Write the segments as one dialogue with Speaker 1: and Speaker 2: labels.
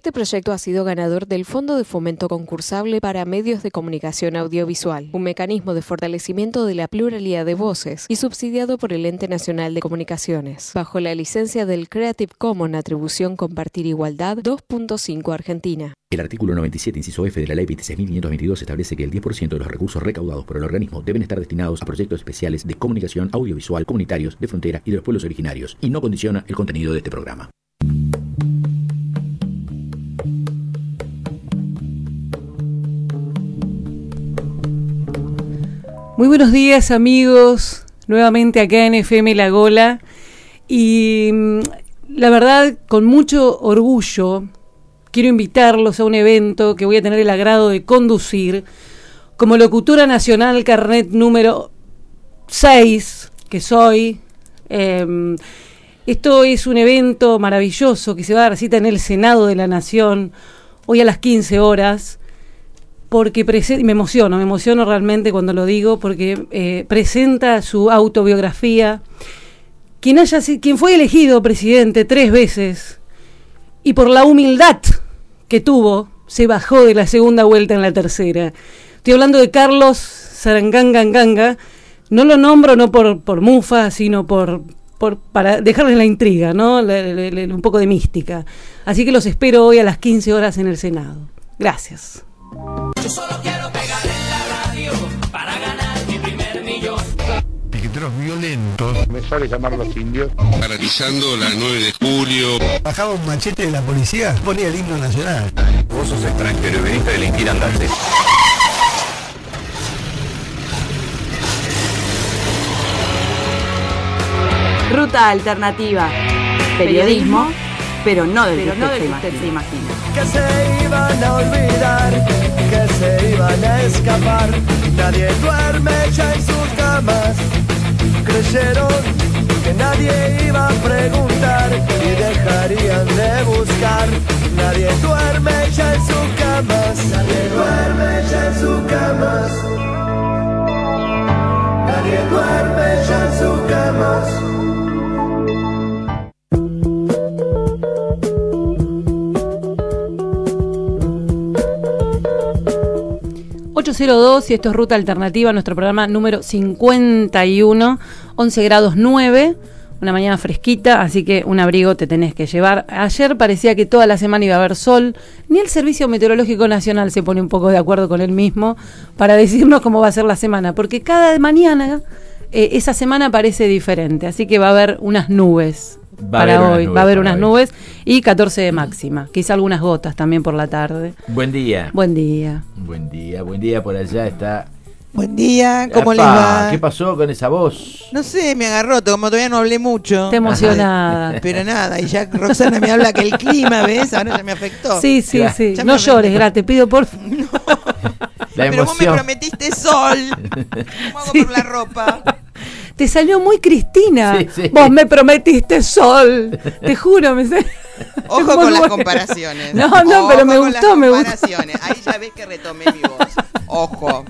Speaker 1: Este proyecto ha sido ganador del Fondo de Fomento Concursable para Medios de Comunicación Audiovisual, un mecanismo de fortalecimiento de la pluralidad de voces y subsidiado por el Ente Nacional de Comunicaciones, bajo la licencia del Creative Commons Atribución Compartir Igualdad 2.5 Argentina.
Speaker 2: El artículo 97, inciso F de la Ley 26.522 establece que el 10% de los recursos recaudados por el organismo deben estar destinados a proyectos especiales de comunicación audiovisual comunitarios de frontera y de los pueblos originarios, y no condiciona el contenido de este programa.
Speaker 3: Muy buenos días, amigos, nuevamente acá en FM La Gola, y la verdad, con mucho orgullo, quiero invitarlos a un evento que voy a tener el agrado de conducir como locutora nacional carnet número 6, que soy. Esto es un evento maravilloso que se va a dar cita en el Senado de la Nación, hoy a las 15 horas, porque me emociono realmente cuando lo digo, porque presenta su autobiografía, quien fue elegido presidente 3 veces, y por la humildad que tuvo, se bajó de la segunda vuelta en la tercera. Estoy hablando de Carlos Saranganga. No lo nombro no por mufa, sino para dejarles la intriga, ¿no? Un poco de mística. Así que los espero hoy a las 15 horas en el Senado. Gracias.
Speaker 4: Yo solo quiero pegar en la radio para ganar mi primer millón.
Speaker 5: Piqueteros violentos.
Speaker 6: Me sale llamar a los indios.
Speaker 7: Paralizando la 9 de julio.
Speaker 5: Bajaba un machete de la policía, ponía el himno nacional.
Speaker 7: Vos sos extranjero y veniste a delinquir, andate.
Speaker 8: Ruta alternativa. Periodismo, pero no del que usted se imagina.
Speaker 9: Que se iban a olvidar, que se iban a escapar. Nadie duerme ya en sus camas. Creyeron que nadie iba a preguntar y dejarían de buscar. Nadie duerme ya en sus camas. Nadie duerme ya en sus camas. Nadie duerme ya en sus camas.
Speaker 3: 802 y esto es Ruta Alternativa, nuestro programa número 51, 11 grados 9, una mañana fresquita, así que un abrigo te tenés que llevar. Ayer parecía que toda la semana iba a haber sol, ni el Servicio Meteorológico Nacional se pone un poco de acuerdo con él mismo para decirnos cómo va a ser la semana, porque cada mañana esa semana parece diferente, así que va a haber unas nubes. Para hoy, va a haber unas nubes y 14 de máxima, quizá algunas gotas también por la tarde.
Speaker 10: Buen día.
Speaker 3: Buen día.
Speaker 10: Buen día, por allá está.
Speaker 11: Buen día, ¿cómo les va?
Speaker 10: ¿Qué pasó con esa voz?
Speaker 11: No sé, me agarró, como todavía no hablé mucho.
Speaker 3: Está emocionada.
Speaker 11: Pero nada, y ya Roxana me habla que el clima, ¿ves? Ahora ya me afectó.
Speaker 3: Sí. No llores, Gra, te pido por favor.
Speaker 11: No.
Speaker 10: La
Speaker 11: pero
Speaker 10: emoción.
Speaker 11: vos me prometiste sol. ¿Cómo hago por la ropa?
Speaker 3: Te salió muy Cristina.
Speaker 10: Sí.
Speaker 3: Vos me prometiste sol. Te juro,
Speaker 11: Ojo con las comparaciones.
Speaker 3: No, pero me gustó,
Speaker 11: Ahí ya ves que retomé mi voz. Ojo.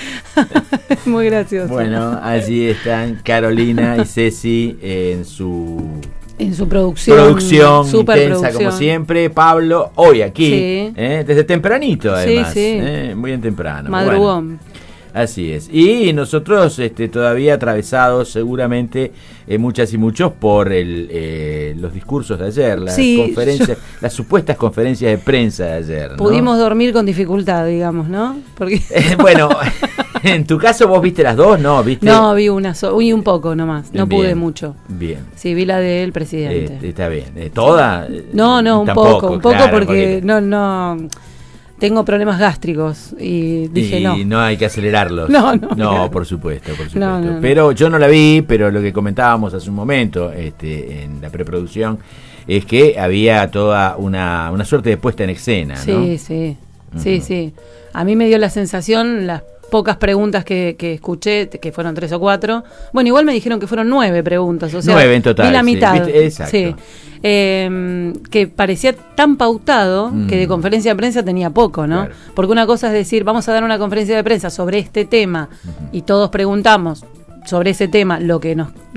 Speaker 3: Muy gracioso.
Speaker 10: Bueno, allí están Carolina y Ceci en su
Speaker 3: producción super
Speaker 10: intensa
Speaker 3: producción.
Speaker 10: como siempre. Pablo hoy aquí,
Speaker 3: sí.
Speaker 10: Desde tempranito además,
Speaker 3: sí.
Speaker 10: Muy bien temprano.
Speaker 3: Madrugón.
Speaker 10: Bueno, así es. Y nosotros todavía atravesados seguramente muchas y muchos por los discursos de ayer, las supuestas conferencias de prensa de ayer, ¿no?
Speaker 3: Pudimos dormir con dificultad, digamos, ¿no? Porque
Speaker 10: bueno, en tu caso vos viste las dos, ¿no? ¿Viste?
Speaker 3: No, vi una vi un poco nomás, no
Speaker 10: bien,
Speaker 3: pude mucho.
Speaker 10: Bien.
Speaker 3: Sí, vi la del presidente.
Speaker 10: Está bien. ¿Toda?
Speaker 3: No, un
Speaker 10: tampoco,
Speaker 3: poco
Speaker 10: claro,
Speaker 3: porque no tengo problemas gástricos y dije
Speaker 10: y no hay que acelerarlos.
Speaker 3: No,
Speaker 10: por supuesto.
Speaker 3: No.
Speaker 10: Pero yo no la vi, pero lo que comentábamos hace un momento en la preproducción es que había toda una suerte de puesta en escena, ¿no?
Speaker 3: Sí. Sí. A mí me dio la sensación, las pocas preguntas que escuché, que fueron 3 o 4. Bueno, igual me dijeron que fueron 9 preguntas, o sea,
Speaker 10: 9 en total.
Speaker 3: Vi la mitad.
Speaker 10: Sí, exacto.
Speaker 3: Sí. Que parecía tan pautado que de conferencia de prensa tenía poco, ¿no?
Speaker 10: Claro.
Speaker 3: Porque una cosa es decir, vamos a dar una conferencia de prensa sobre este tema y todos preguntamos sobre ese tema lo que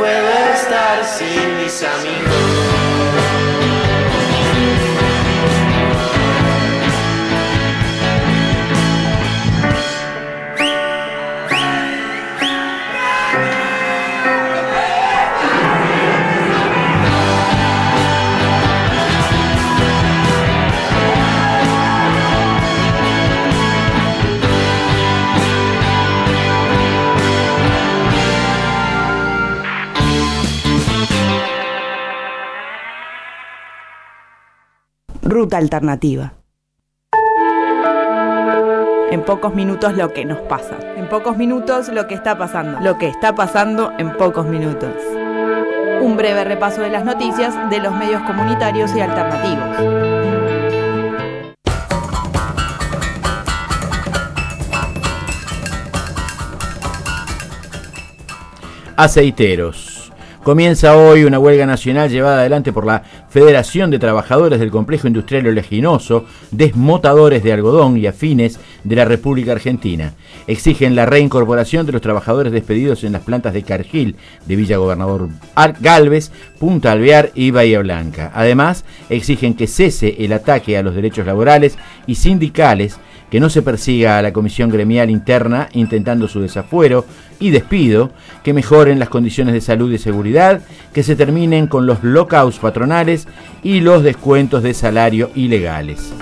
Speaker 6: puedo estar sin mis amigos.
Speaker 8: Ruta Alternativa. En pocos minutos lo que nos pasa. En pocos minutos lo que está pasando. Lo que está pasando en pocos minutos. Un breve repaso de las noticias de los medios comunitarios y alternativos.
Speaker 10: Aceiteros. Comienza hoy una huelga nacional llevada adelante por la Federación de Trabajadores del Complejo Industrial Oleaginoso, desmotadores de algodón y afines de la República Argentina. Exigen la reincorporación de los trabajadores despedidos en las plantas de Cargill, de Villa Gobernador Galvez, Punta Alvear y Bahía Blanca. Además, exigen que cese el ataque a los derechos laborales y sindicales, que no se persiga a la comisión gremial interna intentando su desafuero y despido, que mejoren las condiciones de salud y seguridad, que se terminen con los lockouts patronales y los descuentos de salario ilegales.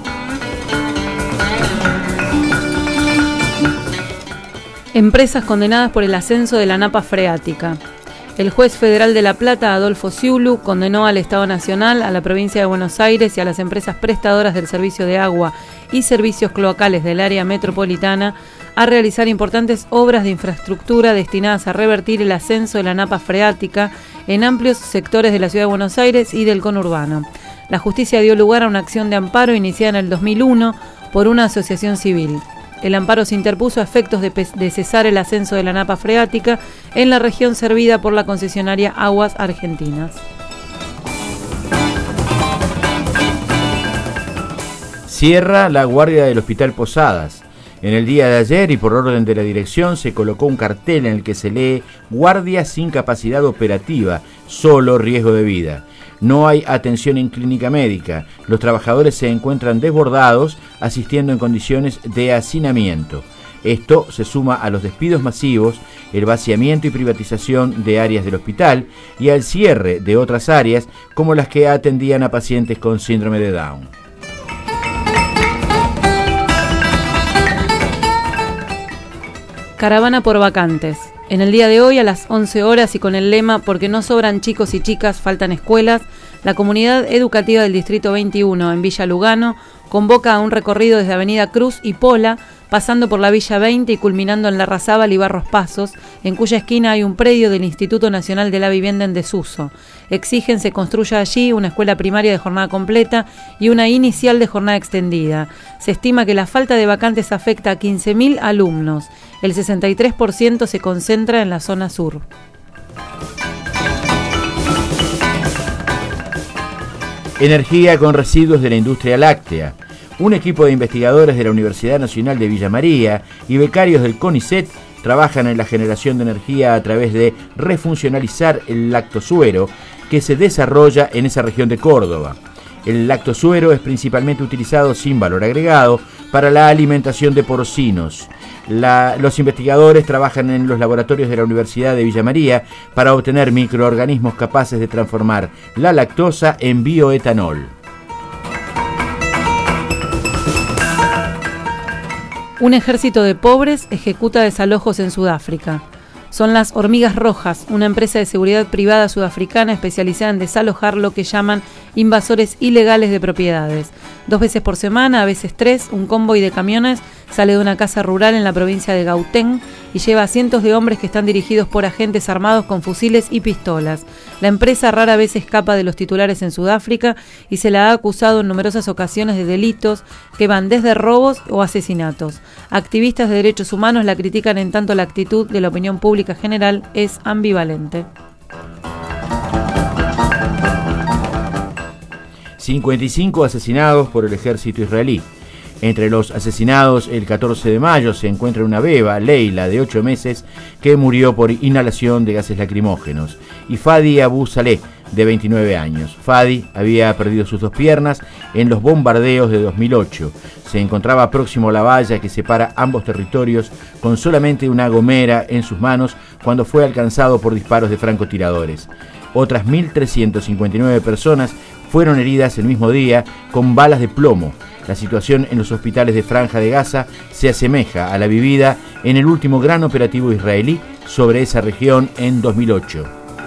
Speaker 3: Empresas condenadas por el ascenso de la napa freática. El juez federal de La Plata, Adolfo Sciulu, condenó al Estado Nacional, a la provincia de Buenos Aires y a las empresas prestadoras del servicio de agua y servicios cloacales del área metropolitana a realizar importantes obras de infraestructura destinadas a revertir el ascenso de la napa freática en amplios sectores de la ciudad de Buenos Aires y del conurbano. La justicia dio lugar a una acción de amparo iniciada en el 2001 por una asociación civil. El amparo se interpuso a efectos de cesar el ascenso de la napa freática en la región servida por la concesionaria Aguas Argentinas.
Speaker 10: Cierra la guardia del Hospital Posadas. En el día de ayer y por orden de la dirección se colocó un cartel en el que se lee guardia sin capacidad operativa, solo riesgo de vida. No hay atención en clínica médica. Los trabajadores se encuentran desbordados, asistiendo en condiciones de hacinamiento. Esto se suma a los despidos masivos, el vaciamiento y privatización de áreas del hospital y al cierre de otras áreas como las que atendían a pacientes con síndrome de Down.
Speaker 3: Caravana por vacantes. En el día de hoy, a las 11 horas y con el lema "Porque no sobran chicos y chicas, faltan escuelas", la comunidad educativa del Distrito 21 en Villa Lugano convoca a un recorrido desde Avenida Cruz y Pola, pasando por la Villa 20 y culminando en Larrazábal y Barros Pasos, en cuya esquina hay un predio del Instituto Nacional de la Vivienda en desuso. Exigen se construya allí una escuela primaria de jornada completa y una inicial de jornada extendida. Se estima que la falta de vacantes afecta a 15.000 alumnos. El 63% se concentra en la zona sur.
Speaker 10: Energía con residuos de la industria láctea. Un equipo de investigadores de la Universidad Nacional de Villa María y becarios del CONICET trabajan en la generación de energía a través de refuncionalizar el lactosuero que se desarrolla en esa región de Córdoba. El lactosuero es principalmente utilizado sin valor agregado para la alimentación de porcinos. Los investigadores trabajan en los laboratorios de la Universidad de Villa María para obtener microorganismos capaces de transformar la lactosa en bioetanol.
Speaker 3: Un ejército de pobres ejecuta desalojos en Sudáfrica. Son las Hormigas Rojas, una empresa de seguridad privada sudafricana especializada en desalojar lo que llaman invasores ilegales de propiedades. 2 veces por semana, a veces 3, un convoy de camiones sale de una casa rural en la provincia de Gauteng y lleva a cientos de hombres que están dirigidos por agentes armados con fusiles y pistolas. La empresa rara vez escapa de los titulares en Sudáfrica y se la ha acusado en numerosas ocasiones de delitos que van desde robos o asesinatos. Activistas de derechos humanos la critican, en tanto la actitud de la opinión pública general es ambivalente.
Speaker 10: 55 asesinados por el ejército israelí. Entre los asesinados el 14 de mayo se encuentra una beba, Leila, de 8 meses, que murió por inhalación de gases lacrimógenos, y Fadi Abu Saleh, de 29 años. Fadi había perdido sus 2 piernas en los bombardeos de 2008. Se encontraba próximo a la valla que separa ambos territorios con solamente una gomera en sus manos cuando fue alcanzado por disparos de francotiradores. Otras 1.359 personas fueron heridas el mismo día con balas de plomo. La situación en los hospitales de Franja de Gaza se asemeja a la vivida en el último gran operativo israelí sobre esa región en 2008.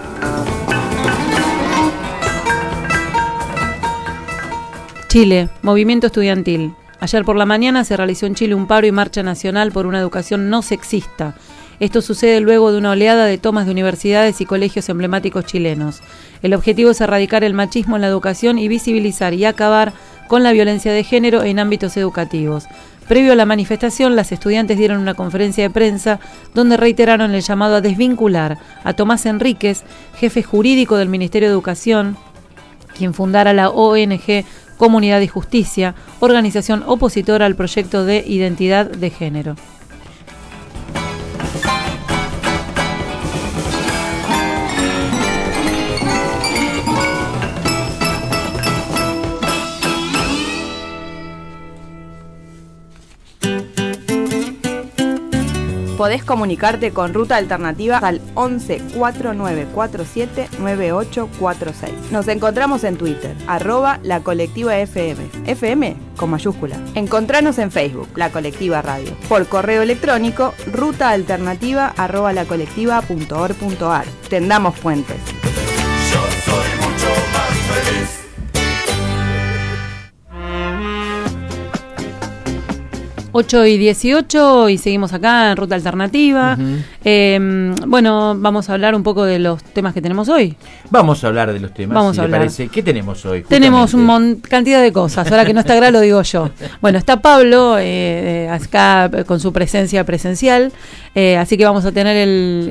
Speaker 3: Chile, movimiento estudiantil. Ayer por la mañana se realizó en Chile un paro y marcha nacional por una educación no sexista. Esto sucede luego de una oleada de tomas de universidades y colegios emblemáticos chilenos. El objetivo es erradicar el machismo en la educación y visibilizar y acabar con la violencia de género en ámbitos educativos. Previo a la manifestación, las estudiantes dieron una conferencia de prensa donde reiteraron el llamado a desvincular a Tomás Enríquez, jefe jurídico del Ministerio de Educación, quien fundara la ONG Comunidad y Justicia, organización opositora al proyecto de identidad de género.
Speaker 8: Podés comunicarte con Ruta Alternativa al 11 4947 9846. Nos encontramos en Twitter, @lacolectivafm, FM con mayúscula. Encontranos en Facebook, La Colectiva Radio. Por correo electrónico, rutaalternativa@lacolectiva.org.ar. Tendamos puentes.
Speaker 4: Yo soy mucho más feliz.
Speaker 3: 8:18 y seguimos acá en Ruta Alternativa. Bueno, vamos a hablar un poco de los temas que tenemos hoy.
Speaker 10: Vamos a hablar de los temas,
Speaker 3: vamos
Speaker 10: si
Speaker 3: a
Speaker 10: le
Speaker 3: hablar.
Speaker 10: parece. ¿Qué tenemos hoy?
Speaker 3: Tenemos cantidad de cosas. Ahora que no está Gra, lo digo yo. Bueno, está Pablo acá con su presencia presencial. Así que vamos a tener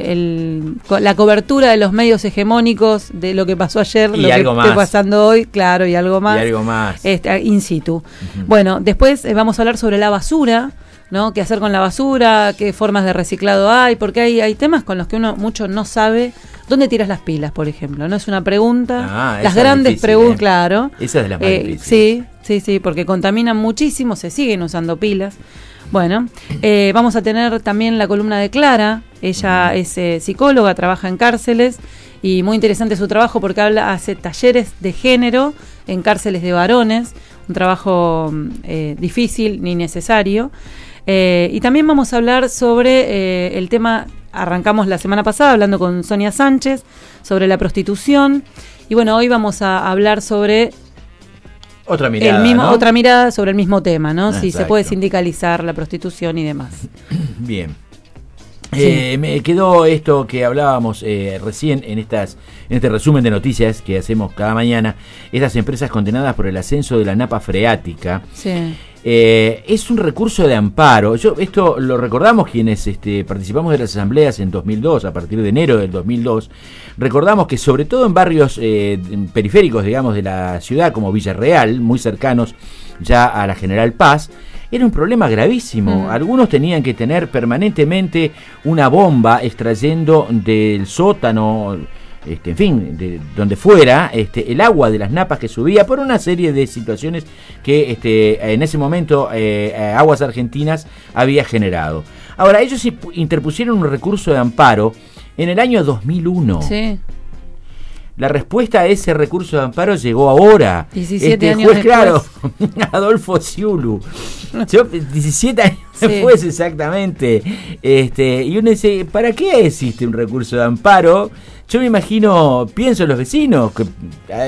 Speaker 3: la cobertura de los medios hegemónicos de lo que pasó ayer,
Speaker 10: y
Speaker 3: lo
Speaker 10: algo
Speaker 3: que
Speaker 10: más.
Speaker 3: esté pasando hoy, claro, y algo más.
Speaker 10: Y algo más.
Speaker 3: In situ. Bueno, después vamos a hablar sobre la basura, ¿no? ¿Qué hacer con la basura? ¿Qué formas de reciclado hay? Porque hay temas con los que uno mucho no sabe. ¿Dónde tiras las pilas, por ejemplo? No es una pregunta. Las grandes preguntas, claro.
Speaker 10: Esa es de las más difíciles.
Speaker 3: Sí, porque contaminan muchísimo, se siguen usando pilas. Bueno, vamos a tener también la columna de Clara. Ella es psicóloga, trabaja en cárceles y muy interesante su trabajo porque hace talleres de género en cárceles de varones, un trabajo difícil ni necesario. Y también vamos a hablar sobre el tema, arrancamos la semana pasada hablando con Sonia Sánchez sobre la prostitución y bueno, hoy vamos a hablar sobre
Speaker 10: otra mirada,
Speaker 3: otra mirada sobre el mismo tema, ¿no? Si
Speaker 10: Exacto.
Speaker 3: se puede sindicalizar la prostitución y demás.
Speaker 10: Bien.
Speaker 3: Sí.
Speaker 10: Me quedó esto que hablábamos recién en este resumen de noticias que hacemos cada mañana, estas empresas condenadas por el ascenso de la napa freática.
Speaker 3: Sí.
Speaker 10: Es un recurso de amparo. Esto lo recordamos quienes participamos de las asambleas en 2002, a partir de enero del 2002. Recordamos que sobre todo en barrios periféricos, digamos, de la ciudad, como Villarreal, muy cercanos ya a la General Paz, era un problema gravísimo. Algunos tenían que tener permanentemente una bomba extrayendo del sótano, en fin, de donde fuera, el agua de las napas que subía por una serie de situaciones que en ese momento Aguas Argentinas había generado. Ahora, ellos interpusieron un recurso de amparo en el año 2001.
Speaker 3: Sí.
Speaker 10: La respuesta a ese recurso de amparo llegó ahora.
Speaker 3: 17 años
Speaker 10: juez,
Speaker 3: después.
Speaker 10: claro, Adolfo Sciulu. 17 años
Speaker 3: Sí.
Speaker 10: después, exactamente. Y uno dice, ¿para qué existe un recurso de amparo? Yo me imagino, pienso en los vecinos, que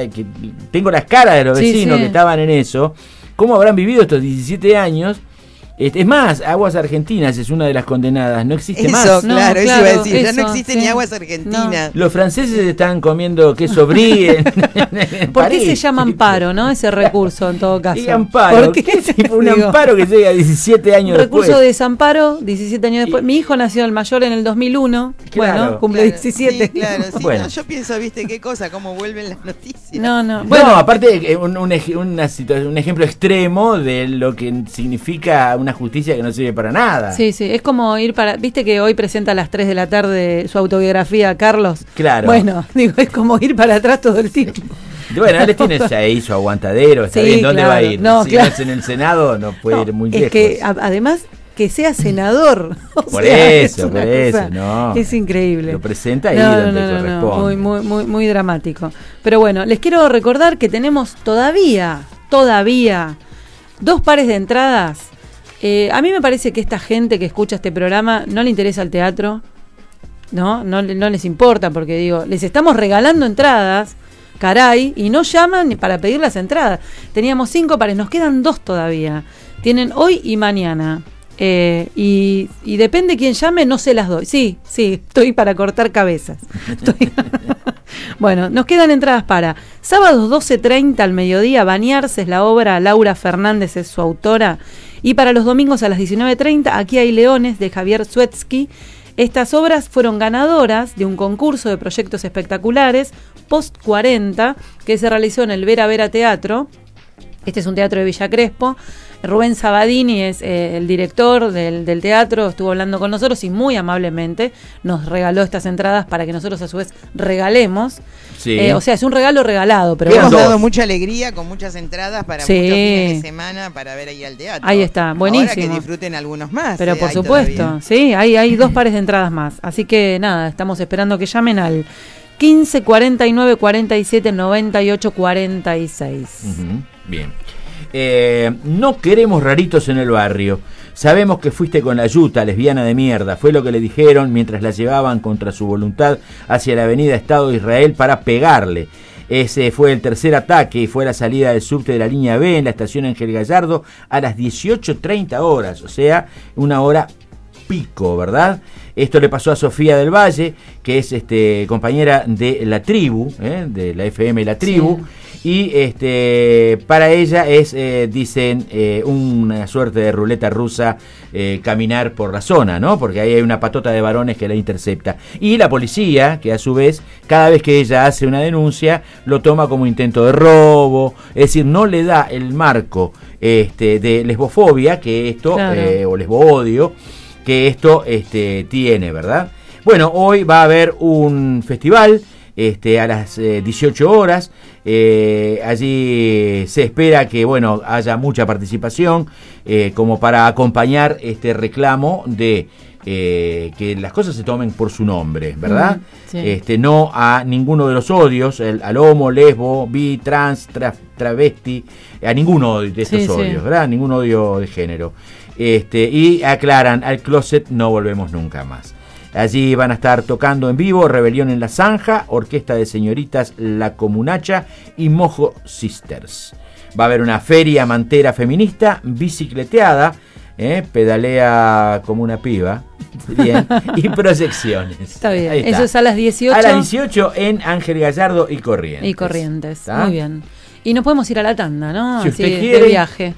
Speaker 10: tengo las caras de los vecinos que estaban en eso, cómo habrán vivido estos 17 años, Es más, Aguas Argentinas es una de las condenadas, no existe más.
Speaker 11: Eso, claro, eso iba a decir, ya no existe ni Aguas Argentinas.
Speaker 10: Los franceses están comiendo queso brie en
Speaker 3: ¿Por qué se llama amparo, no? Ese recurso, en todo caso.
Speaker 10: Y amparo,
Speaker 3: ¿Por qué?
Speaker 10: Un amparo que llega 17 años después.
Speaker 3: Recurso de desamparo, 17 años después. Mi hijo nació el mayor en el 200001,
Speaker 10: Claro.
Speaker 3: bueno, cumple 17.
Speaker 11: Sí, claro, sí,
Speaker 10: Bueno.
Speaker 11: no, yo pienso, ¿viste qué cosa? ¿Cómo vuelven las noticias?
Speaker 3: No.
Speaker 10: Bueno, aparte, un ejemplo extremo de lo que significa una justicia que no sirve para nada.
Speaker 3: Sí, es como ir para... ¿Viste que hoy presenta a las 3 de la tarde su autobiografía, Carlos?
Speaker 10: Claro.
Speaker 3: Bueno, digo, es como ir para atrás todo el tiempo.
Speaker 10: Bueno, él tiene ya ahí su aguantadero, está
Speaker 3: Sí,
Speaker 10: bien, ¿dónde
Speaker 3: claro.
Speaker 10: va a ir?
Speaker 3: No,
Speaker 10: si
Speaker 3: claro.
Speaker 10: no es en el Senado, no puede ir muy
Speaker 3: es
Speaker 10: lejos.
Speaker 3: que además que sea senador.
Speaker 10: Por eso,
Speaker 3: cosa,
Speaker 10: no.
Speaker 3: Es increíble.
Speaker 10: Lo presenta ahí donde corresponde.
Speaker 3: Muy dramático. Pero bueno, les quiero recordar que tenemos todavía 2 pares de entradas. A mí me parece que esta gente que escucha este programa no le interesa el teatro, no les importa, porque digo, les estamos regalando entradas, caray, y no llaman ni para pedir las entradas. Teníamos 5 pares, nos quedan 2 todavía. Tienen hoy y mañana. Y depende quién llame, no se las doy. Sí, estoy para cortar cabezas. Bueno, nos quedan entradas para sábados 12:30 al mediodía, Bañarse es la obra, Laura Fernández es su autora, y para los domingos a las 19:30, Aquí hay leones, de Javier Suetsky. Estas obras fueron ganadoras de un concurso de proyectos espectaculares Post 40, que se realizó en el Vera Vera Teatro. Este es un teatro de Villa Crespo. Rubén Sabadini es el director del teatro, estuvo hablando con nosotros y muy amablemente nos regaló estas entradas para que nosotros a su vez regalemos.
Speaker 10: Sí.
Speaker 3: O sea, es un regalo regalado, pero
Speaker 11: hemos dado mucha alegría con muchas entradas para
Speaker 3: Sí.
Speaker 11: muchos fines de semana para ver ahí al teatro.
Speaker 3: Ahí está, buenísimo.
Speaker 11: Ahora que disfruten algunos más.
Speaker 3: Pero por
Speaker 11: hay
Speaker 3: supuesto,
Speaker 11: todavía.
Speaker 3: sí, hay 2 pares de entradas más. Así que nada, estamos esperando que llamen al 15 49 47 98 46.
Speaker 10: Bien. No queremos raritos en el barrio. Sabemos que fuiste con la yuta, lesbiana de mierda. Fue lo que le dijeron mientras la llevaban contra su voluntad hacia la avenida Estado de Israel para pegarle. Ese fue el tercer ataque y fue la salida del subte de la línea B en la estación Ángel Gallardo a las 18:30 horas. O sea, una hora pico, ¿verdad? Esto le pasó a Sofía del Valle, que es compañera de La Tribu, de la FM La Tribu. Sí. Y para ella es, dicen, una suerte de ruleta rusa caminar por la zona, ¿no? Porque ahí hay una patota de varones que la intercepta. Y la policía, que a su vez, cada vez que ella hace una denuncia, lo toma como intento de robo. Es decir, no le da el marco de lesbofobia, que esto, claro. O lesboodio, que esto tiene, ¿verdad? Bueno, hoy va a haber un festival a las 18 horas. Allí se espera que haya mucha participación como para acompañar este reclamo de que las cosas se tomen por su nombre, ¿verdad? Sí. No a ninguno de los odios, al homo, lesbo, bi, trans, travesti, a ninguno de estos odios, ¿verdad? Ningún odio de género. Y aclaran, al closet no volvemos nunca más. Allí van a estar tocando en vivo Rebelión en la Zanja, Orquesta de Señoritas La Comunacha y Mojo Sisters. Va a haber una feria mantera feminista, bicicleteada, pedalea como una piba, bien, y proyecciones.
Speaker 3: Está bien, eso es a las 18.
Speaker 10: A las 18 en Ángel Gallardo y Corrientes. ¿Está?
Speaker 3: Muy bien. Y nos podemos ir a la tanda, ¿no?
Speaker 10: Si usted
Speaker 3: así,
Speaker 10: quiere.
Speaker 3: De viaje.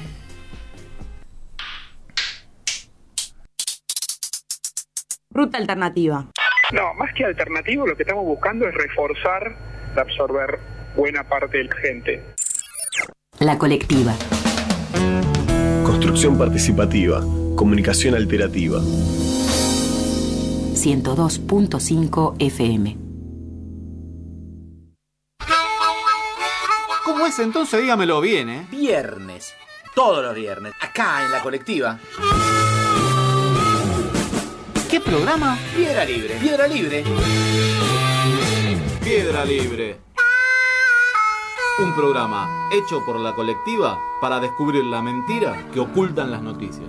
Speaker 8: Ruta alternativa.
Speaker 12: No, más que alternativo, lo que estamos buscando es reforzar, absorber buena parte de la gente.
Speaker 13: La colectiva.
Speaker 14: Construcción participativa. Comunicación alterativa.
Speaker 13: 102.5 FM.
Speaker 15: ¿Cómo es entonces? Dígamelo bien, ¿eh?
Speaker 10: Viernes. Todos los viernes. Acá en la colectiva.
Speaker 15: ¿Qué programa?
Speaker 10: Piedra Libre. Piedra Libre.
Speaker 15: Piedra Libre. Un programa hecho por la colectiva para descubrir la mentira que ocultan las noticias.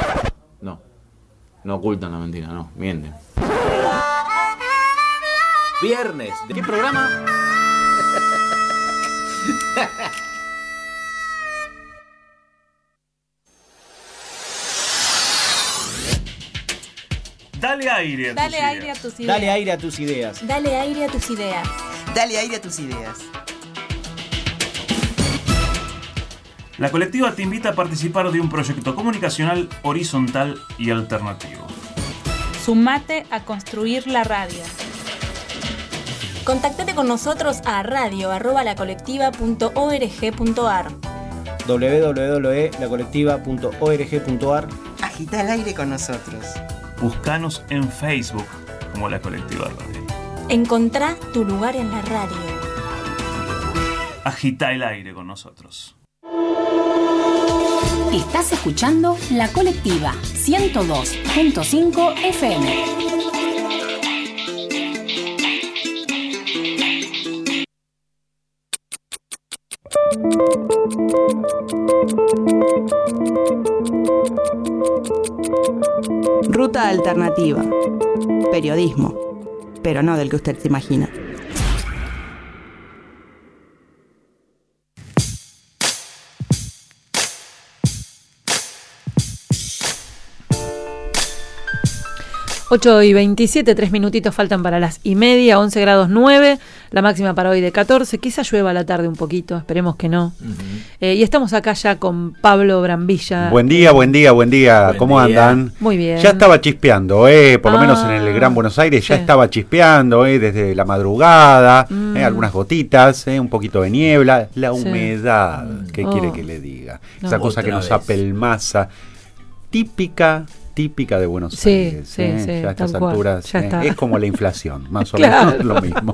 Speaker 15: No ocultan la mentira, no, mienten.
Speaker 10: Viernes.
Speaker 15: ¿De qué programa?
Speaker 16: Dale aire a tus
Speaker 17: Dale
Speaker 16: ideas.
Speaker 17: aire a tus ideas.
Speaker 18: Dale aire a tus ideas.
Speaker 17: Dale aire a tus ideas.
Speaker 11: Dale aire a tus ideas.
Speaker 16: La colectiva te invita a participar de un proyecto comunicacional horizontal y alternativo.
Speaker 17: Sumate a construir la radio.
Speaker 19: Contactate con nosotros a radio@lacolectiva.org.ar.
Speaker 18: www.lacolectiva.org.ar.
Speaker 11: Agita el aire con nosotros.
Speaker 16: Búscanos en Facebook como La Colectiva Radio.
Speaker 19: Encontrá tu lugar en la radio.
Speaker 16: Agita el aire con nosotros.
Speaker 13: Estás escuchando La Colectiva 102.5 FM.
Speaker 8: Ruta alternativa. Periodismo, pero no del que usted se imagina.
Speaker 3: Ocho y 27, 3 minutitos faltan para las 1:30, 11 grados 9, la máxima para hoy de 14, quizá llueva a la tarde un poquito, esperemos que no. Y estamos acá ya con Pablo Brambilla.
Speaker 20: Buen día, ¿cómo andan?
Speaker 3: Muy bien.
Speaker 20: Ya estaba chispeando, por lo menos en el Gran Buenos Aires ya estaba chispeando, desde la madrugada, algunas gotitas, un poquito de niebla, la humedad, ¿qué quiere que le diga?
Speaker 3: No.
Speaker 20: Esa cosa que nos apelmaza, típica de Buenos Aires.
Speaker 3: Sí,
Speaker 20: ya a estas alturas es como la inflación, más o
Speaker 3: Claro.
Speaker 20: menos lo mismo.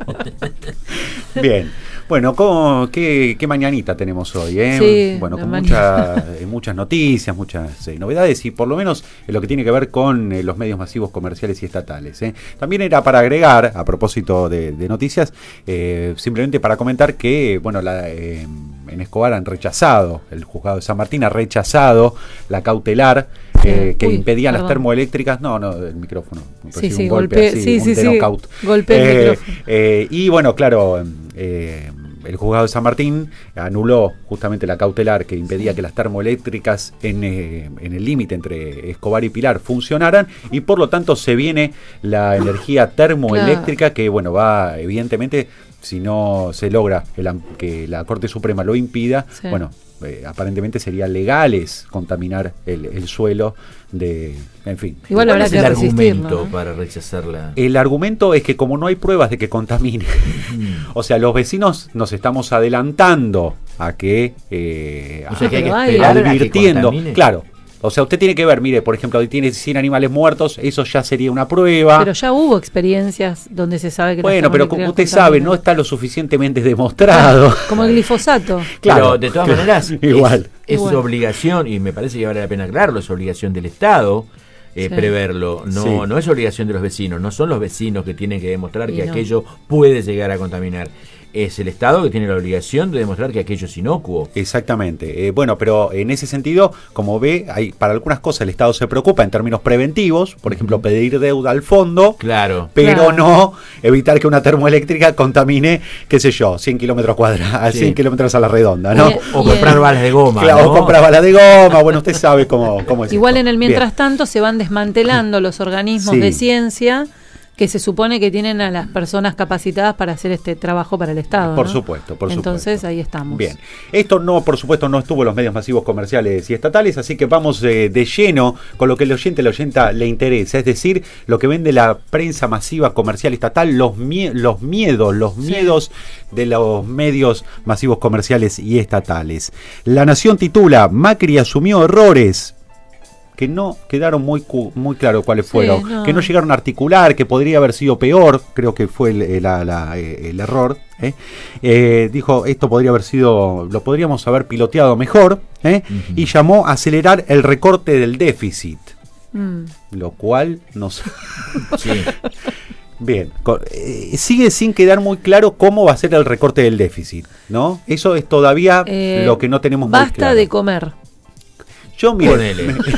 Speaker 20: Bien, bueno, ¿qué mañanita tenemos hoy?
Speaker 3: Sí,
Speaker 20: bueno, con
Speaker 3: mañana.
Speaker 20: muchas noticias, muchas novedades y por lo menos en lo que tiene que ver con los medios masivos comerciales y estatales. También era para agregar, a propósito de noticias, simplemente para comentar que, bueno, en Escobar han rechazado, el juzgado de San Martín ha rechazado la cautelar que impedía las termoeléctricas. No, el micrófono.
Speaker 3: Sí,
Speaker 20: golpe, knockout.
Speaker 3: Golpe el micrófono.
Speaker 20: Y bueno, claro, el juzgado de San Martín anuló justamente la cautelar que impedía que las termoeléctricas en el límite entre Escobar y Pilar funcionaran y por lo tanto se viene la energía termoeléctrica que, bueno, va evidentemente, si no se logra que la Corte Suprema lo impida, bueno, aparentemente sería legales contaminar el suelo en fin.
Speaker 3: Igual habrá que resistir,
Speaker 10: argumento
Speaker 3: ¿no?
Speaker 10: para rechazarla?
Speaker 20: El argumento es que como no hay pruebas de que contamine, o sea, los vecinos nos estamos adelantando a que,
Speaker 10: o sea, que hay que esperar
Speaker 20: advirtiendo,
Speaker 10: a que contamine.
Speaker 20: claro. O sea, usted tiene que ver, mire, por ejemplo, hoy tiene 100 animales muertos, eso ya sería una prueba.
Speaker 3: Pero ya hubo experiencias donde se sabe que
Speaker 20: bueno, pero como usted sabe, no está lo suficientemente demostrado.
Speaker 3: Como el glifosato.
Speaker 10: Claro, pero de todas maneras,
Speaker 20: igual.
Speaker 10: Es obligación, y me parece que vale la pena aclararlo, es obligación del Estado preverlo. No es obligación de los vecinos, no son los vecinos que tienen que demostrar que aquello puede llegar a contaminar. Es el Estado que tiene la obligación de demostrar que aquello es inocuo.
Speaker 20: Exactamente. Bueno, pero en ese sentido, como ve, para algunas cosas el Estado se preocupa en términos preventivos, por ejemplo, pedir deuda al fondo, pero no evitar que una termoeléctrica contamine, qué sé yo, 100 kilómetros cuadrados, 100 kilómetros a la redonda, ¿no?
Speaker 10: O comprar balas de goma.
Speaker 20: Claro,
Speaker 10: ¿no?
Speaker 20: o comprar balas de goma, bueno, usted sabe cómo es.
Speaker 3: Igual
Speaker 20: esto.
Speaker 3: en el mientras tanto se van desmantelando los organismos de ciencia que se supone que tienen a las personas capacitadas para hacer este trabajo para el Estado.
Speaker 20: Por
Speaker 3: ¿no?
Speaker 20: supuesto.
Speaker 3: Entonces ahí estamos.
Speaker 20: Bien. Esto por supuesto no estuvo en los medios masivos comerciales y estatales, así que vamos de lleno con lo que el oyente, la oyenta le interesa, es decir, lo que vende la prensa masiva comercial estatal, los miedos de los medios masivos comerciales y estatales. La Nación titula: Macri asumió errores que no quedaron muy claro cuáles fueron, que no llegaron a articular, que podría haber sido peor, creo que fue el error. Dijo, esto podría haber sido, lo podríamos haber piloteado mejor, y llamó a acelerar el recorte del déficit, lo cual nos... Bien, sigue sin quedar muy claro cómo va a ser el recorte del déficit, ¿no? Eso es todavía lo que no tenemos muy claro.
Speaker 3: Basta de comer.
Speaker 20: Yo, mire,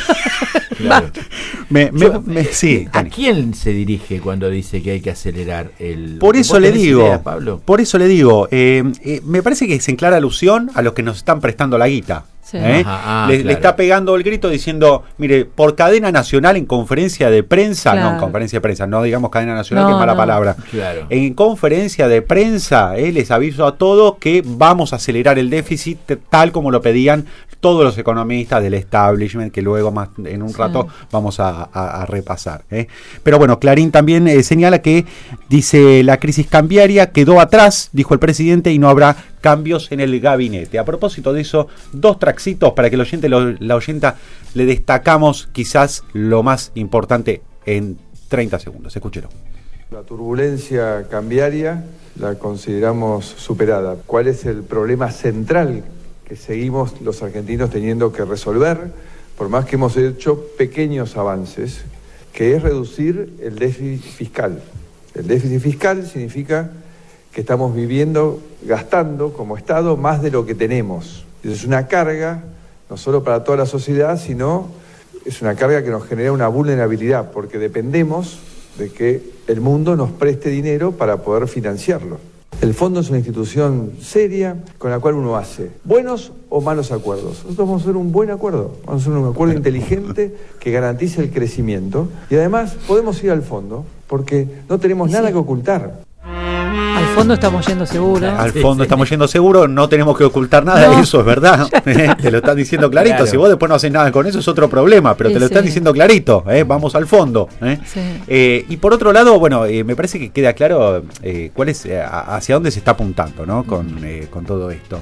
Speaker 20: sí,
Speaker 10: ¿a quién se dirige cuando dice que hay que acelerar el...
Speaker 20: Por eso le digo,
Speaker 10: Pablo?
Speaker 20: me parece que es en clara alusión a los que nos están prestando la guita.
Speaker 3: Sí.
Speaker 20: Le está pegando el grito diciendo, mire, por cadena nacional en conferencia de prensa, no en conferencia de prensa, no digamos cadena nacional, que es mala palabra.
Speaker 10: Claro.
Speaker 20: En conferencia de prensa, les aviso a todos que vamos a acelerar el déficit tal como lo pedían todos los economistas del establishment, que luego más en un rato vamos a repasar. Pero bueno, Clarín también señala que, dice, la crisis cambiaria quedó atrás, dijo el presidente, y no habrá cambios en el gabinete. A propósito de eso, 2 traxitos para que el oyente, la oyenta, le destacamos quizás lo más importante en 30 segundos. Escúchelo.
Speaker 21: La turbulencia cambiaria la consideramos superada. ¿Cuál es el problema central que seguimos los argentinos teniendo que resolver, por más que hemos hecho pequeños avances, que es reducir el déficit fiscal? El déficit fiscal significa que estamos gastando como Estado más de lo que tenemos. Es una carga, no solo para toda la sociedad, sino es una carga que nos genera una vulnerabilidad, porque dependemos de que el mundo nos preste dinero para poder financiarlo. El fondo es una institución seria con la cual uno hace buenos o malos acuerdos. Nosotros vamos a hacer un buen acuerdo, vamos a hacer un acuerdo inteligente que garantice el crecimiento, y además podemos ir al fondo porque no tenemos nada que ocultar.
Speaker 3: Al fondo estamos yendo seguro.
Speaker 20: Al fondo estamos yendo seguro, no tenemos que ocultar nada, eso es verdad. Te lo están diciendo clarito. Claro. Si vos después no haces nada con eso es otro problema, pero te lo están diciendo clarito. Vamos al fondo. Y por otro lado, bueno, me parece que queda claro cuál es hacia dónde se está apuntando, ¿no? Con todo esto.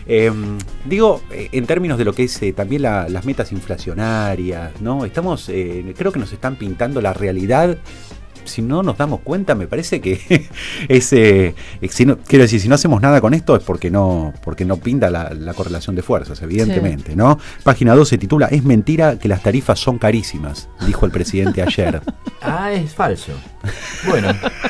Speaker 20: En términos de lo que es también las metas inflacionarias, ¿no? Estamos, creo que nos están pintando la realidad. Si no nos damos cuenta, me parece que quiero decir, si no hacemos nada con esto es porque no pinta la correlación de fuerzas, evidentemente, ¿no? Página 2 se titula "Es mentira que las tarifas son carísimas", dijo el presidente ayer.
Speaker 10: Es falso. Bueno.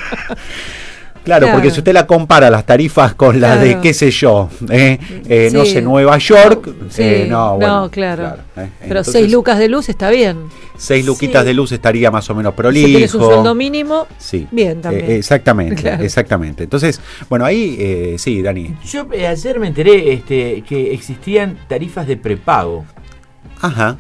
Speaker 20: Claro, porque si usted la compara las tarifas con las de, qué sé yo, no sé, Nueva York,
Speaker 3: claro. Pero entonces, 6 lucas de luz está bien.
Speaker 20: 6 luquitas de luz estaría más o menos prolijo.
Speaker 3: Si tienes un sueldo mínimo, bien también.
Speaker 20: Exactamente. Entonces, bueno, ahí sí, Dani.
Speaker 10: Yo ayer me enteré que existían tarifas de prepago.
Speaker 20: Ajá.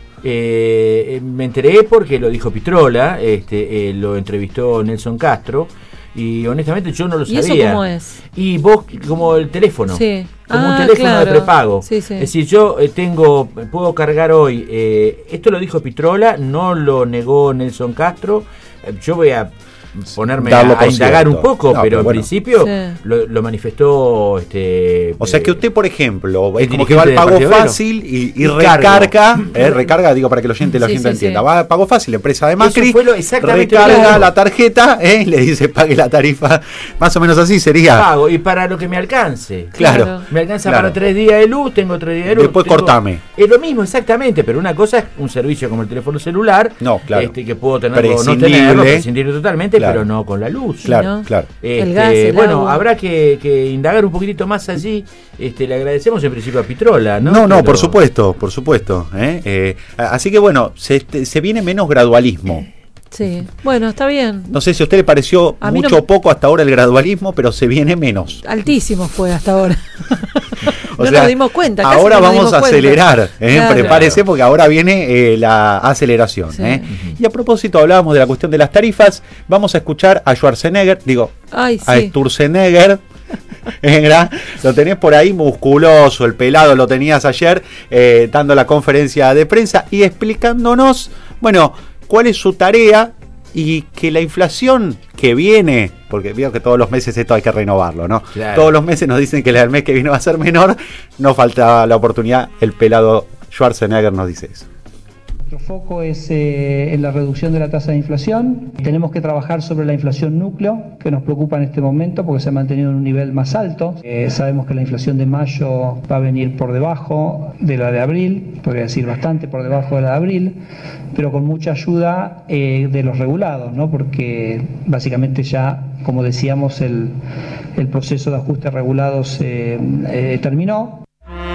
Speaker 10: Me enteré porque lo dijo Pitrola, lo entrevistó Nelson Castro. Y honestamente yo no lo sabía.
Speaker 3: ¿Y eso cómo es?
Speaker 10: Y vos, como el teléfono.
Speaker 3: Sí.
Speaker 10: Como un teléfono de prepago.
Speaker 3: Sí.
Speaker 10: Es decir, yo puedo cargar hoy. Esto lo dijo Pitrola, no lo negó Nelson Castro. Yo voy a ponerme a indagar un poco, pero en principio lo manifestó.
Speaker 20: O sea que usted, por ejemplo, es como que va al pago fácil y recarga, recarga, digo para que el oyente entienda, va al pago fácil, empresa de Macri, recarga la tarjeta, le dice pague la tarifa, más o menos así sería.
Speaker 10: Pago, y para lo que me alcance.
Speaker 20: Claro.
Speaker 10: Me alcanza para 3 días de luz, tengo 3 días de luz.
Speaker 20: Después cortame.
Speaker 10: Es lo mismo, exactamente, pero una cosa es un servicio como el teléfono celular, que puedo tenerlo o no tenerlo, prescindirlo totalmente, pero no con la luz.
Speaker 20: Claro.
Speaker 3: El gas, el agua.
Speaker 10: Habrá que indagar un poquitito más allí. Le agradecemos en principio a Pitrola, ¿no?
Speaker 20: No, por supuesto. Así que bueno, se viene menos gradualismo.
Speaker 3: Sí, bueno, está bien.
Speaker 20: No sé si a usted le pareció mucho o poco hasta ahora el gradualismo, pero se viene menos.
Speaker 3: Altísimo fue hasta ahora.
Speaker 20: No
Speaker 3: nos dimos cuenta.
Speaker 20: Ahora vamos a acelerar. Prepárese porque ahora viene la aceleración. Sí. Y a propósito, hablábamos de la cuestión de las tarifas. Vamos a escuchar a Schwarzenegger, a Sturzenegger. Lo tenés por ahí musculoso, el pelado lo tenías ayer dando la conferencia de prensa y explicándonos, cuál es su tarea y que la inflación que viene, porque veo que todos los meses esto hay que renovarlo, ¿no? Claro. Todos los meses nos dicen que el mes que viene va a ser menor, no falta la oportunidad, el pelado Schwarzenegger nos dice eso.
Speaker 22: Nuestro foco es en la reducción de la tasa de inflación. Tenemos que trabajar sobre la inflación núcleo, que nos preocupa en este momento porque se ha mantenido en un nivel más alto. Sabemos que la inflación de mayo va a venir por debajo de la de abril, podría decir bastante por debajo de la de abril, pero con mucha ayuda de los regulados, ¿no? Porque básicamente ya, como decíamos, el proceso de ajuste regulados terminó.